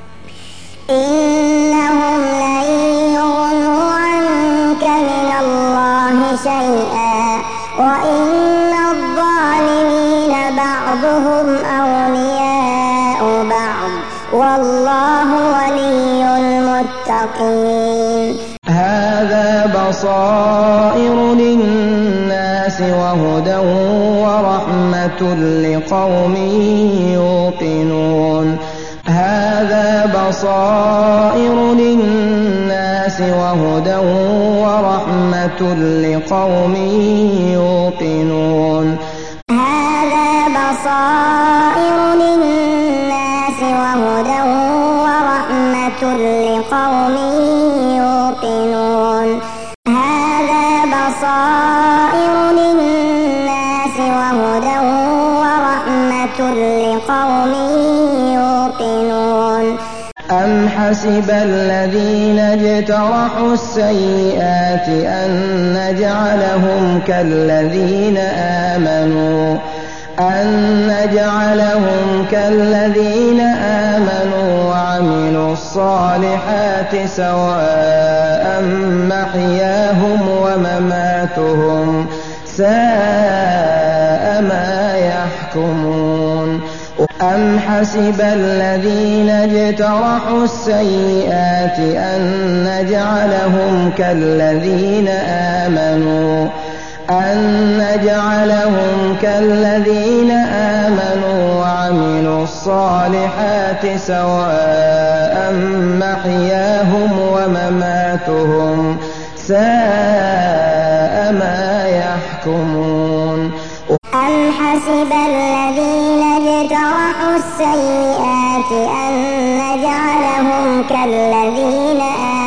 إنهم لن يغنوا عنك من الله شيئا وإن الظالمين بعضهم أولياء بعض والله ولي المتقين هذا بصائر للناس وهدى ورحمة لقوم يوقنون هذا بصائر للناس وهدى ورحمة لقوم يوقنون هذا بصائر للناس وهدى ورحمة لقوم يوقنون هذا بصائر للناس وهدى ورحمة لقوم يوقنون أم حسب الذين اجترحوا السيئات أن نجعلهم كالذين آمنوا وعملوا الصالحات سواء محياهم ومماتهم ساء ما يحكمون أم حسب الذين اجترحوا السيئات أن نجعلهم كالذين آمنوا وعملوا الصالحات سواء محياهم ومماتهم ساء ما يحكمون أم حسب الذين اجترحوا السيئات أن نجعلهم كالذين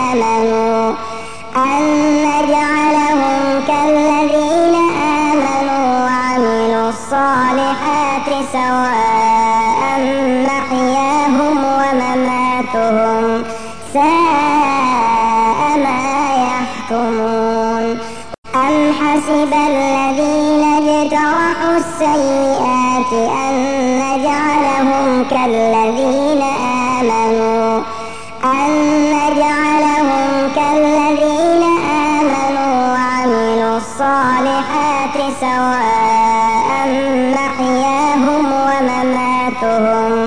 آمنوا وعملوا الصالحات سواء محياهم ومماتهم ساء ما يحكمون أم حسب الذين اجترحوا السيئات أن نجعلهم كالذين آمنوا وعملوا الصالحات سواء محياهم ومماتهم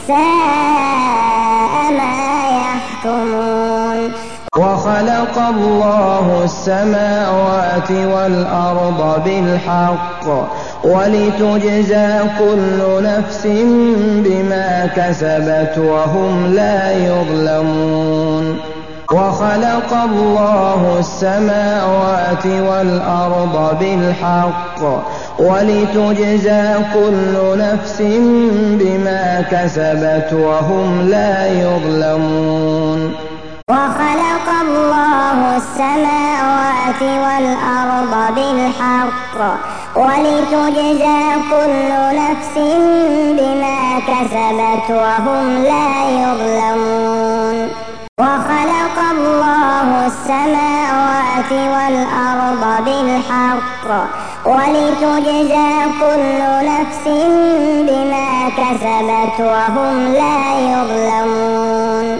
ساء ما يحكمون وخلق الله السماوات والأرض بالحق ولتجزى كل نفس بما كسبت وهم لا يظلمون وخلق الله السماوات والأرض بالحق ولتجزى كل نفس بما كسبت وهم لا يظلمون وخلق الله السماوات والأرض بالحق ولتجزى كل نفس بما كسبت وهم لا يظلمون وخلق الله السماوات والأرض بالحق ولتجزى كل نفس بما كسبت وهم لا يظلمون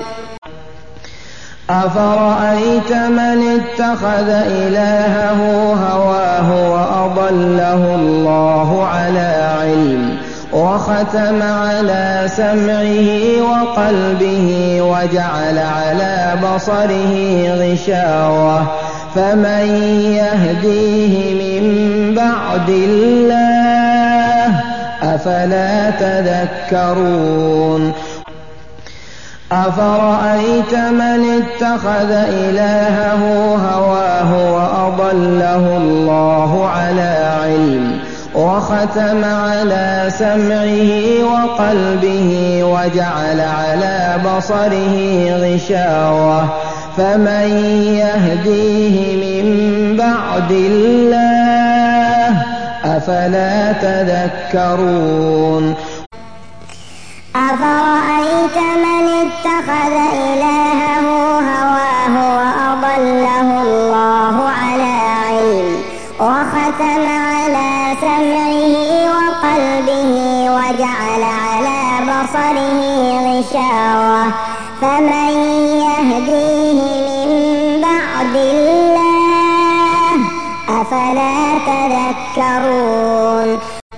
أفرأيت من اتخذ إلهه هواه وأضله الله على علم وختم على سمعه وقلبه وجعل على بصره غشاوة فمن يهديه من بعد الله أفلا تذكرون أفرأيت من اتخذ إلهه هواه وأضله الله على علم وختم على سمعه وقلبه وجعل على بصره غشاوة فمن يهديه من بعد الله أفلا تذكرون أفرأيت من اتخذ إلهه هواه وأضله الله على علم وختم على سمعه وقلبه وجعل على بصره غشاوة فمن يهديه من بعد الله أفلا تذكرون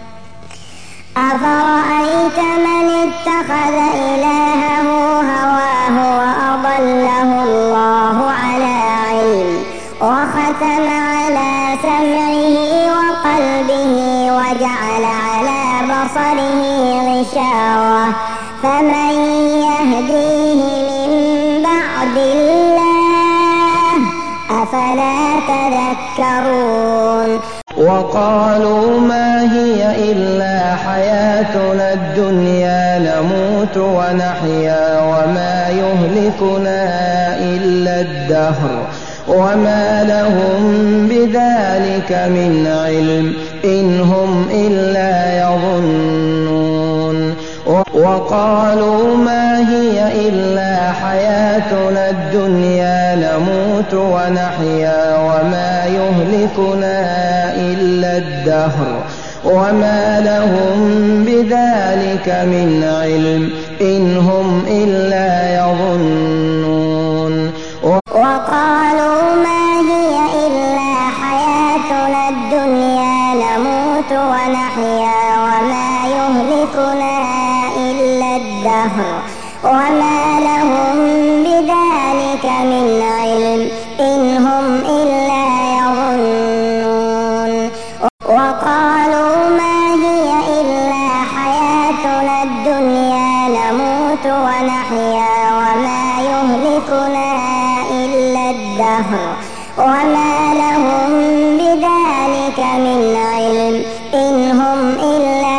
أفرأيت من اتخذ إلهه هواه وأضله الله على علم وختم على سمعه وقلبه وجعل على بصره غشاوة فمن يهديه من بعد الله أفلا تذكرون وقالوا ما هي إلا حياتنا الدنيا نموت ونحيا وما يهلكنا إلا الدهر وما لهم بذلك من علم إن هم إلا يظنون وقالوا ما هي إلا حياتنا الدنيا نموت ونحيا وما يهلكنا إلا الدهر وما لهم بذلك من علم إن هم إلا يظنون وقالوا ما هي إلا حياتنا الدنيا نموت ونحيا وما يهلكنا إلا الدهر وما لهم بذلك من علم إن هم إلا يظنون وقالوا ما هي إلا حياتنا الدنيا نموت ونحيا وما يهلكنا إلا الدهر وما لهم بذلك من علم إن هم إلا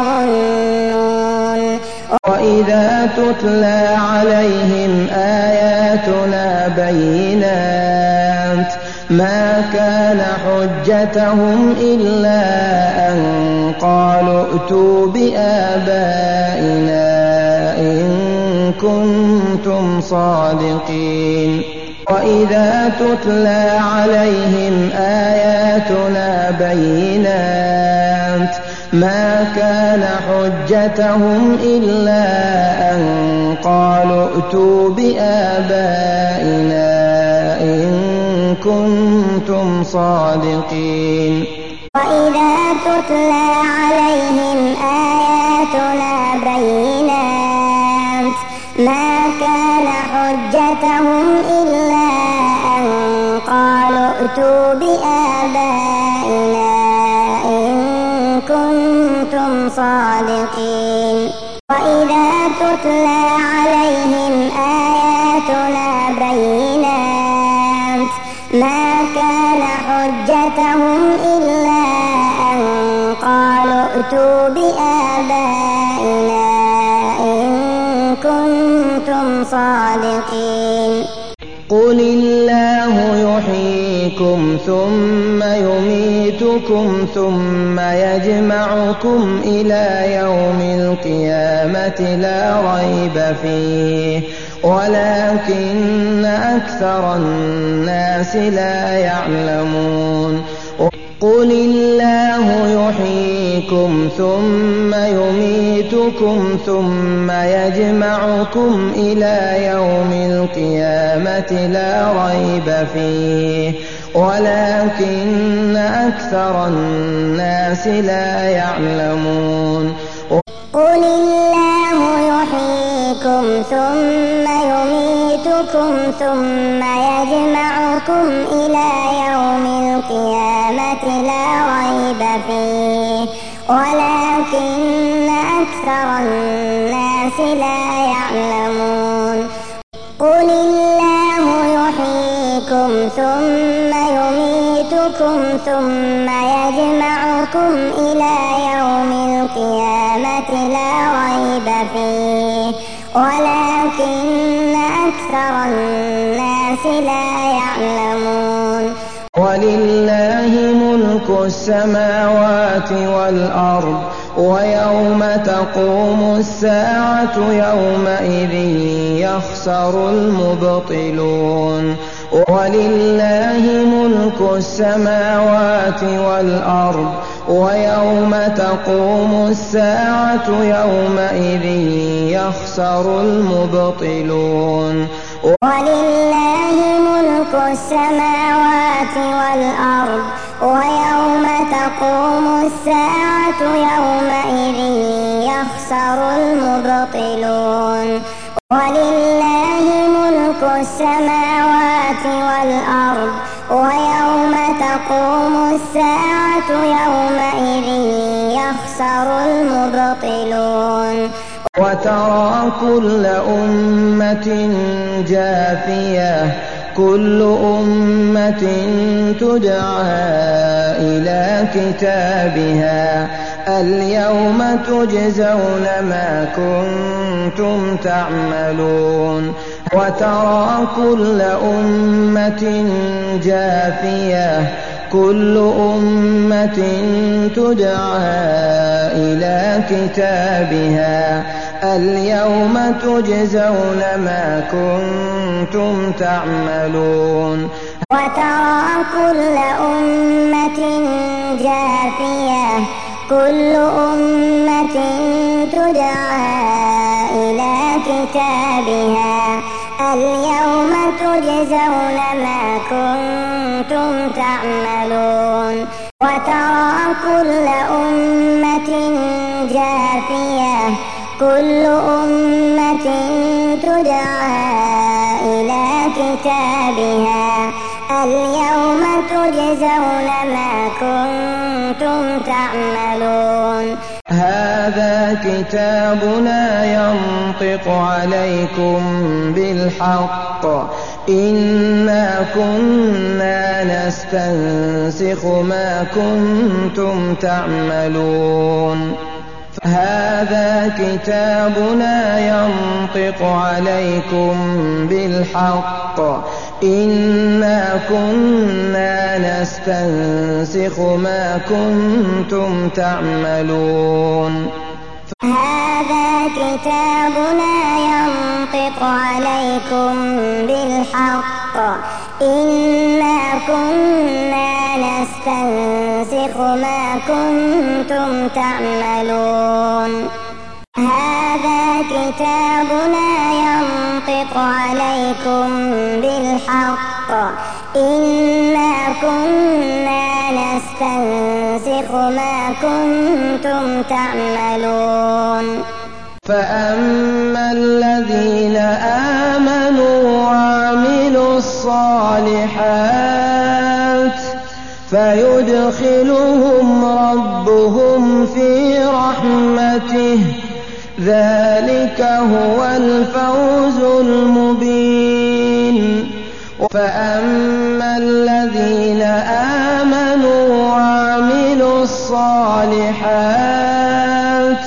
يظنون وإذا تتلى عليهم آياتنا بينات ما كان حجتهم إلا أن قالوا ائتوا بآبائنا إن كنتم صادقين وإذا تتلى عليهم آياتنا بينات ما كان حجتهم إلا أن قالوا ائتوا بآبائنا إن كنتم صادقين وإذا تتلى عليهم آياتنا بينات ما كان حجتهم إلا أن قالوا ائتوا بآبائنا إن كنتم صادقين وإذا تتلى عليهم آياتنا بينات ما كان حجتهم إلا أن قالوا ائتوا بآبائنا إن كنتم صادقين قل الله يحييكم ثم يميتكم ثم يجمعكم إلى يوم القيامة لا ريب فيه ولكن أكثر الناس لا يعلمون قل الله يحييكم ثم يميتكم ثم يجمعكم إلى يوم القيامة لا ريب فيه ولكن أكثر الناس لا يعلمون قل الله يحييكم ثم يميتكم ثم يجمعكم إلى يوم القيامة لا ريب فيه ولكن أكثر الناس لا يعلمون قل الله يحييكم ثم يميتكم ثم يجمعكم إلى يوم القيامة لا ريب فيه ولكن أكثر الناس لا يعلمون ولله ملك السماوات والأرض ويوم تقوم الساعة يومئذ يخسر المبطلون ولله ملك السماوات والأرض ويوم تقوم الساعة يومئذ يخسر المبطلون ولله ملك السماوات والأرض ويوم تقوم الساعة يومئذ يخسر المبطلون ولله ملك السماوات والأرض ويوم تقوم الساعة يومئذ يخسر المبطلون وترى كل أمة جاثية كل أمة تدعى إلى كتابها اليوم تجزون ما كنتم تعملون وترى كل أمة جاثية كل أمة تدعى إلى كتابها اليوم تجزون ما كنتم تعملون وترى كل أمة جاثية كل أمة تدعى إلى كتابها اليوم تجزون ما كنتم تعملون وترى كل أمة جاثية كل أمة تدعى إلى كتابها اليوم تجزون ما كنتم تعملون هذا كتابنا ينطق عليكم بالحق إنا كنا نستنسخ ما كنتم تعملون هذا كتابنا ينطق عليكم بالحق إنا كنا نستنسخ ما كنتم تعملون هذا كتابنا ينطق عليكم بالحق إنا كنا نستنسخ ما كنتم تعملون هذا كتابنا ينطق عليكم بالحق إنا كنا نستنسخ ما كنتم تعملون فأما الذين آمنوا وعملوا الصالحات فيدخلهم ربهم في رحمته ذلك هو الفوز المبين فأما الذين آمنوا وعملوا الصالحات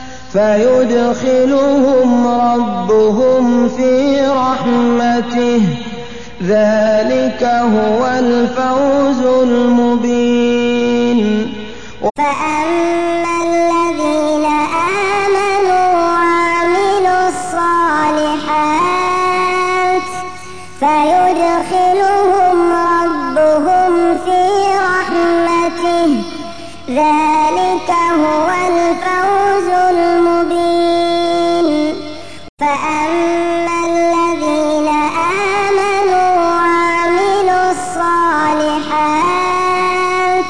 فيدخلهم ربهم في رحمته ذلك هو الفوز المبين. فأما الذين آمنوا وعملوا الصالحات فيدخلهم ربهم في رحمته ذلك هو الفوز المبين. فأما الذين آمنوا وعملوا الصالحات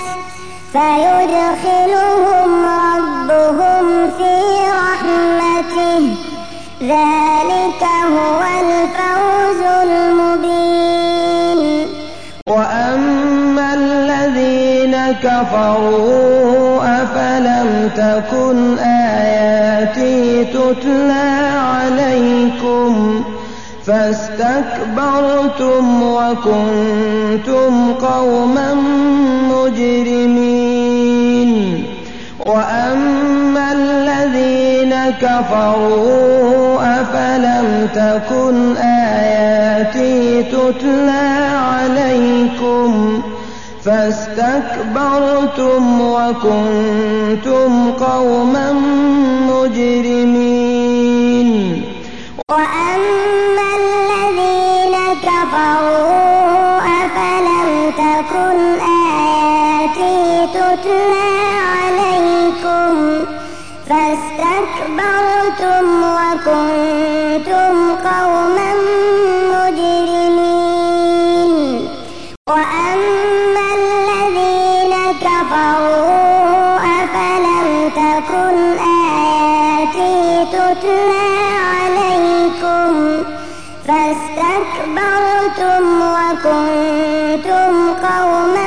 فيدخلهم ربهم في رحمته ذلك هو الفوز المبين. وأما الذين كفروا أفلم تكن آياتي تتلى عليكم فاستكبرتم وكنتم قوما مجرمين. وأما الذين كفروا أفلم تكن آياتي تتلى عليكم فاستكبرتم وكنتم قوما مجرمين. وأما الذين كفروا أفلم تكن آياتي تتلى عليكم فاستكبرتم وكنتم قوما مجرمين. وأما الذين كفروا أفلم تكن آياتي تتلى عليكم فاستكبرتم وكنتم قوما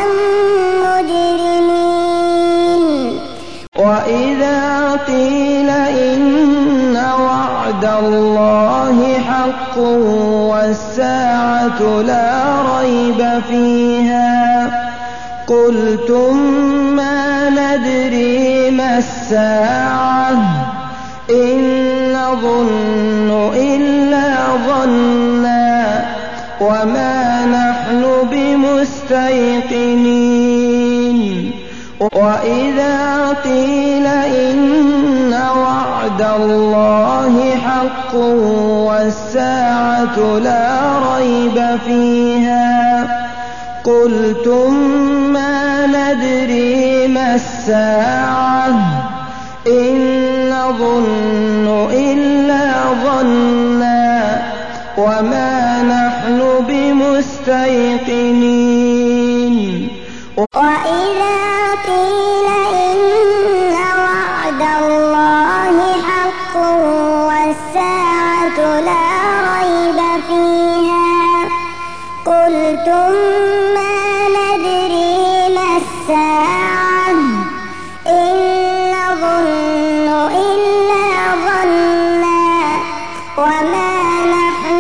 مجرمين. وإذا قيل إن وعد الله حق والساعة لا ريب فيها قلتم ما ندري ما الساعة إن نظن إلا ظنا وما نحن بمستيقنين. وإذا قيل إن وعد الله حق والساعة لا ريب فيها قلتم ما ندري ما الساعة إن نظن إلا ظنا وما نحن بمستيقنين. وإذا قيل إن وعد الله حق والساعة لا ريب فيها قلتم ما ندري ما الساعة إن نظن إلا ظنا وما نحن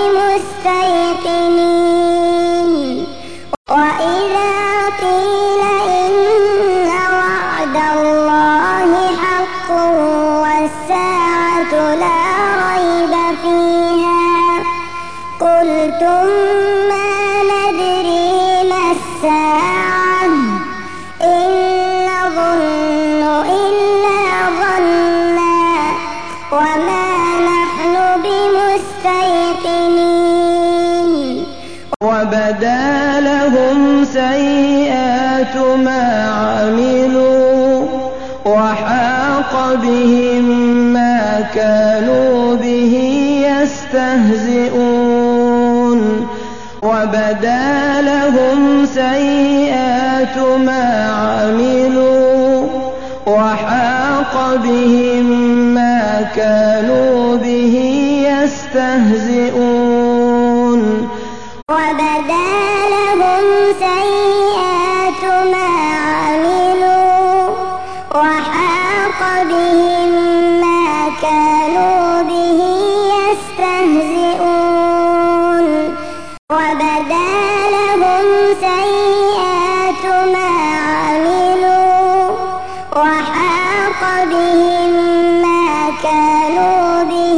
بمستيقنين. وإذا قيل إن وعد الله حق والساعة لا ريب فيها قلتم ما ندري ما الساعة إن نظن إلا ظنا وما نحن بمستيقنين. وبدا لهم سيئات ما عملوا وحاق بهم ما كانوا به يستهزئون. وبدا لهم سيئات ما عملوا وحاق بهم ما كانوا به يستهزئون. وبدا لهم سيئات ما عملوا وحاق بهم ما كانوا به يستهزئون. وبدا لهم ما عملوا وحاق بهم ما كانوا به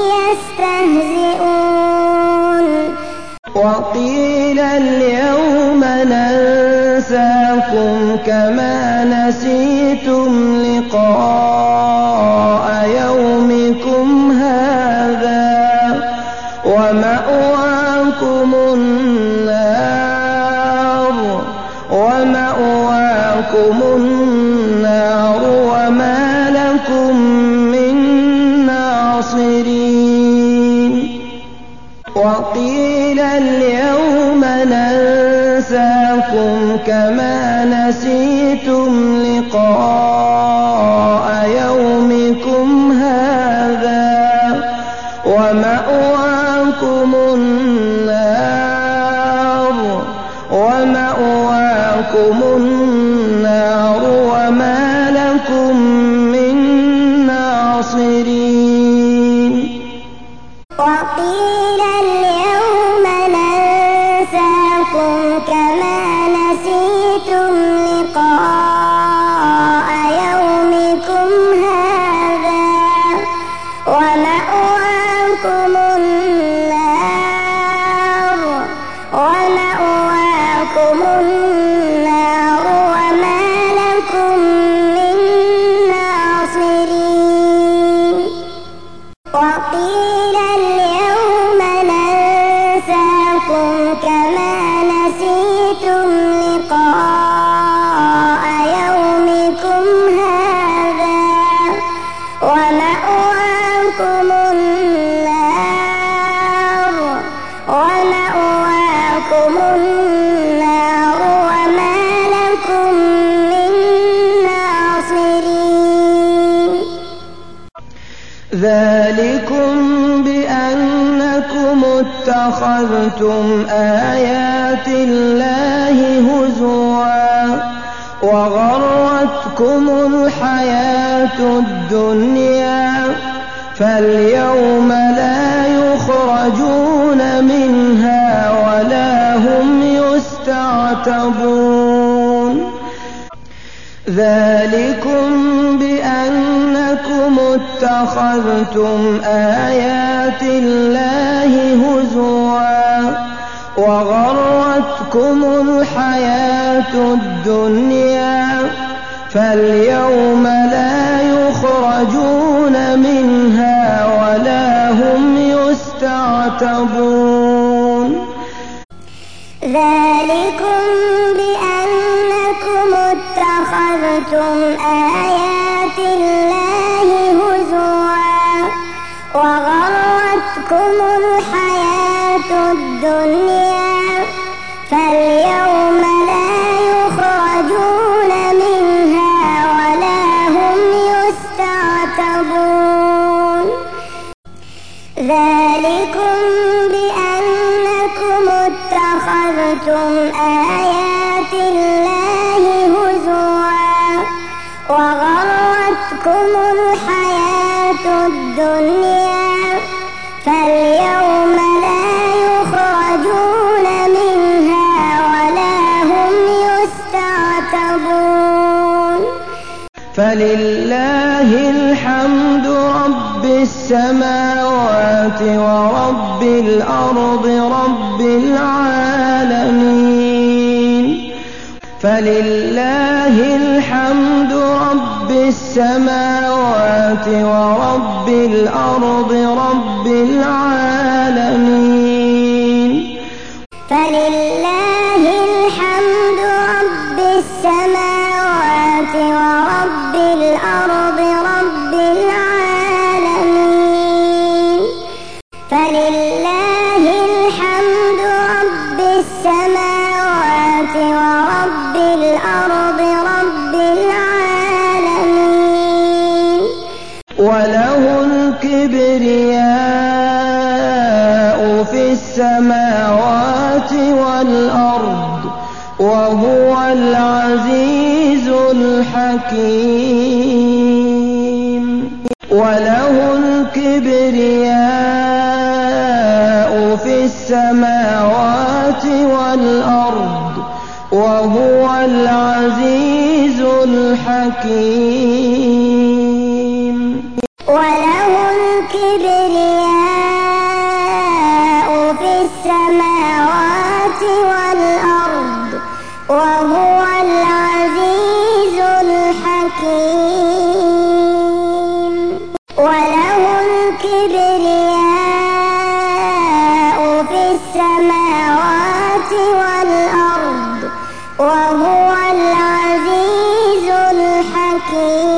يستهزئون وقيل اليوم ننساكم كما نسيتم لقاء يومكم هذا ومأواكم النار وما لكم من ناصرين وقيل اليوم ننساكم كما نسيتم لقاء يومكم هذا ومأواكم النار وما لكم من ناصرين وقيل اليوم ننساكم كما نسيتم لقاء يومكم هذا ومأواكم النار وما لكم من ناصرين وقيل اليوم ننساكم كما نسيتم لقاء يومكم هذا ومأواكم النار وما لكم من ناصرين ذلكم بأنكم اتخذتم آيات الله هزوا وغرتكم الحياة الدنيا فاليوم لا يخرجون منها ولا هم يستعتبون ذلكم بأنكم اتخذتم آيات الله هزوا وغرتكم الحياة الدنيا فاليوم لا يخرجون منها ولا هم يستعتبون ذلكم بأنكم اتخذتم آيات الله هزوا وغرتكم الحياة الدنيا فاليوم لا يخرجون منها ولا هم يستعتبون ذلكم بأنكم اتخذتم آيات الله هزوا وغرتكم الحياة الدنيا فاليوم لا يخرجون منها ولا هم يستعتبون فلله الحمد رب السماوات ورب الأرض رب العالمين فلله الحمد رب السماوات ورب الأرض رب العالمين فلله الحمد رب السماوات ورب الأرض رب العالمين فلله الحمد رب السماوات ورب الأرض رب العالمين وله الكبرياء في السماوات والأرض وهو العزيز الحكيم وله الكبرياء في السماوات والأرض وهو العزيز الحكيم. وله الكبرياء في السماوات والأرض وهو العزيز الحكيم. وله الكبرياء في السماوات والأرض وهو العزيز الحكيم.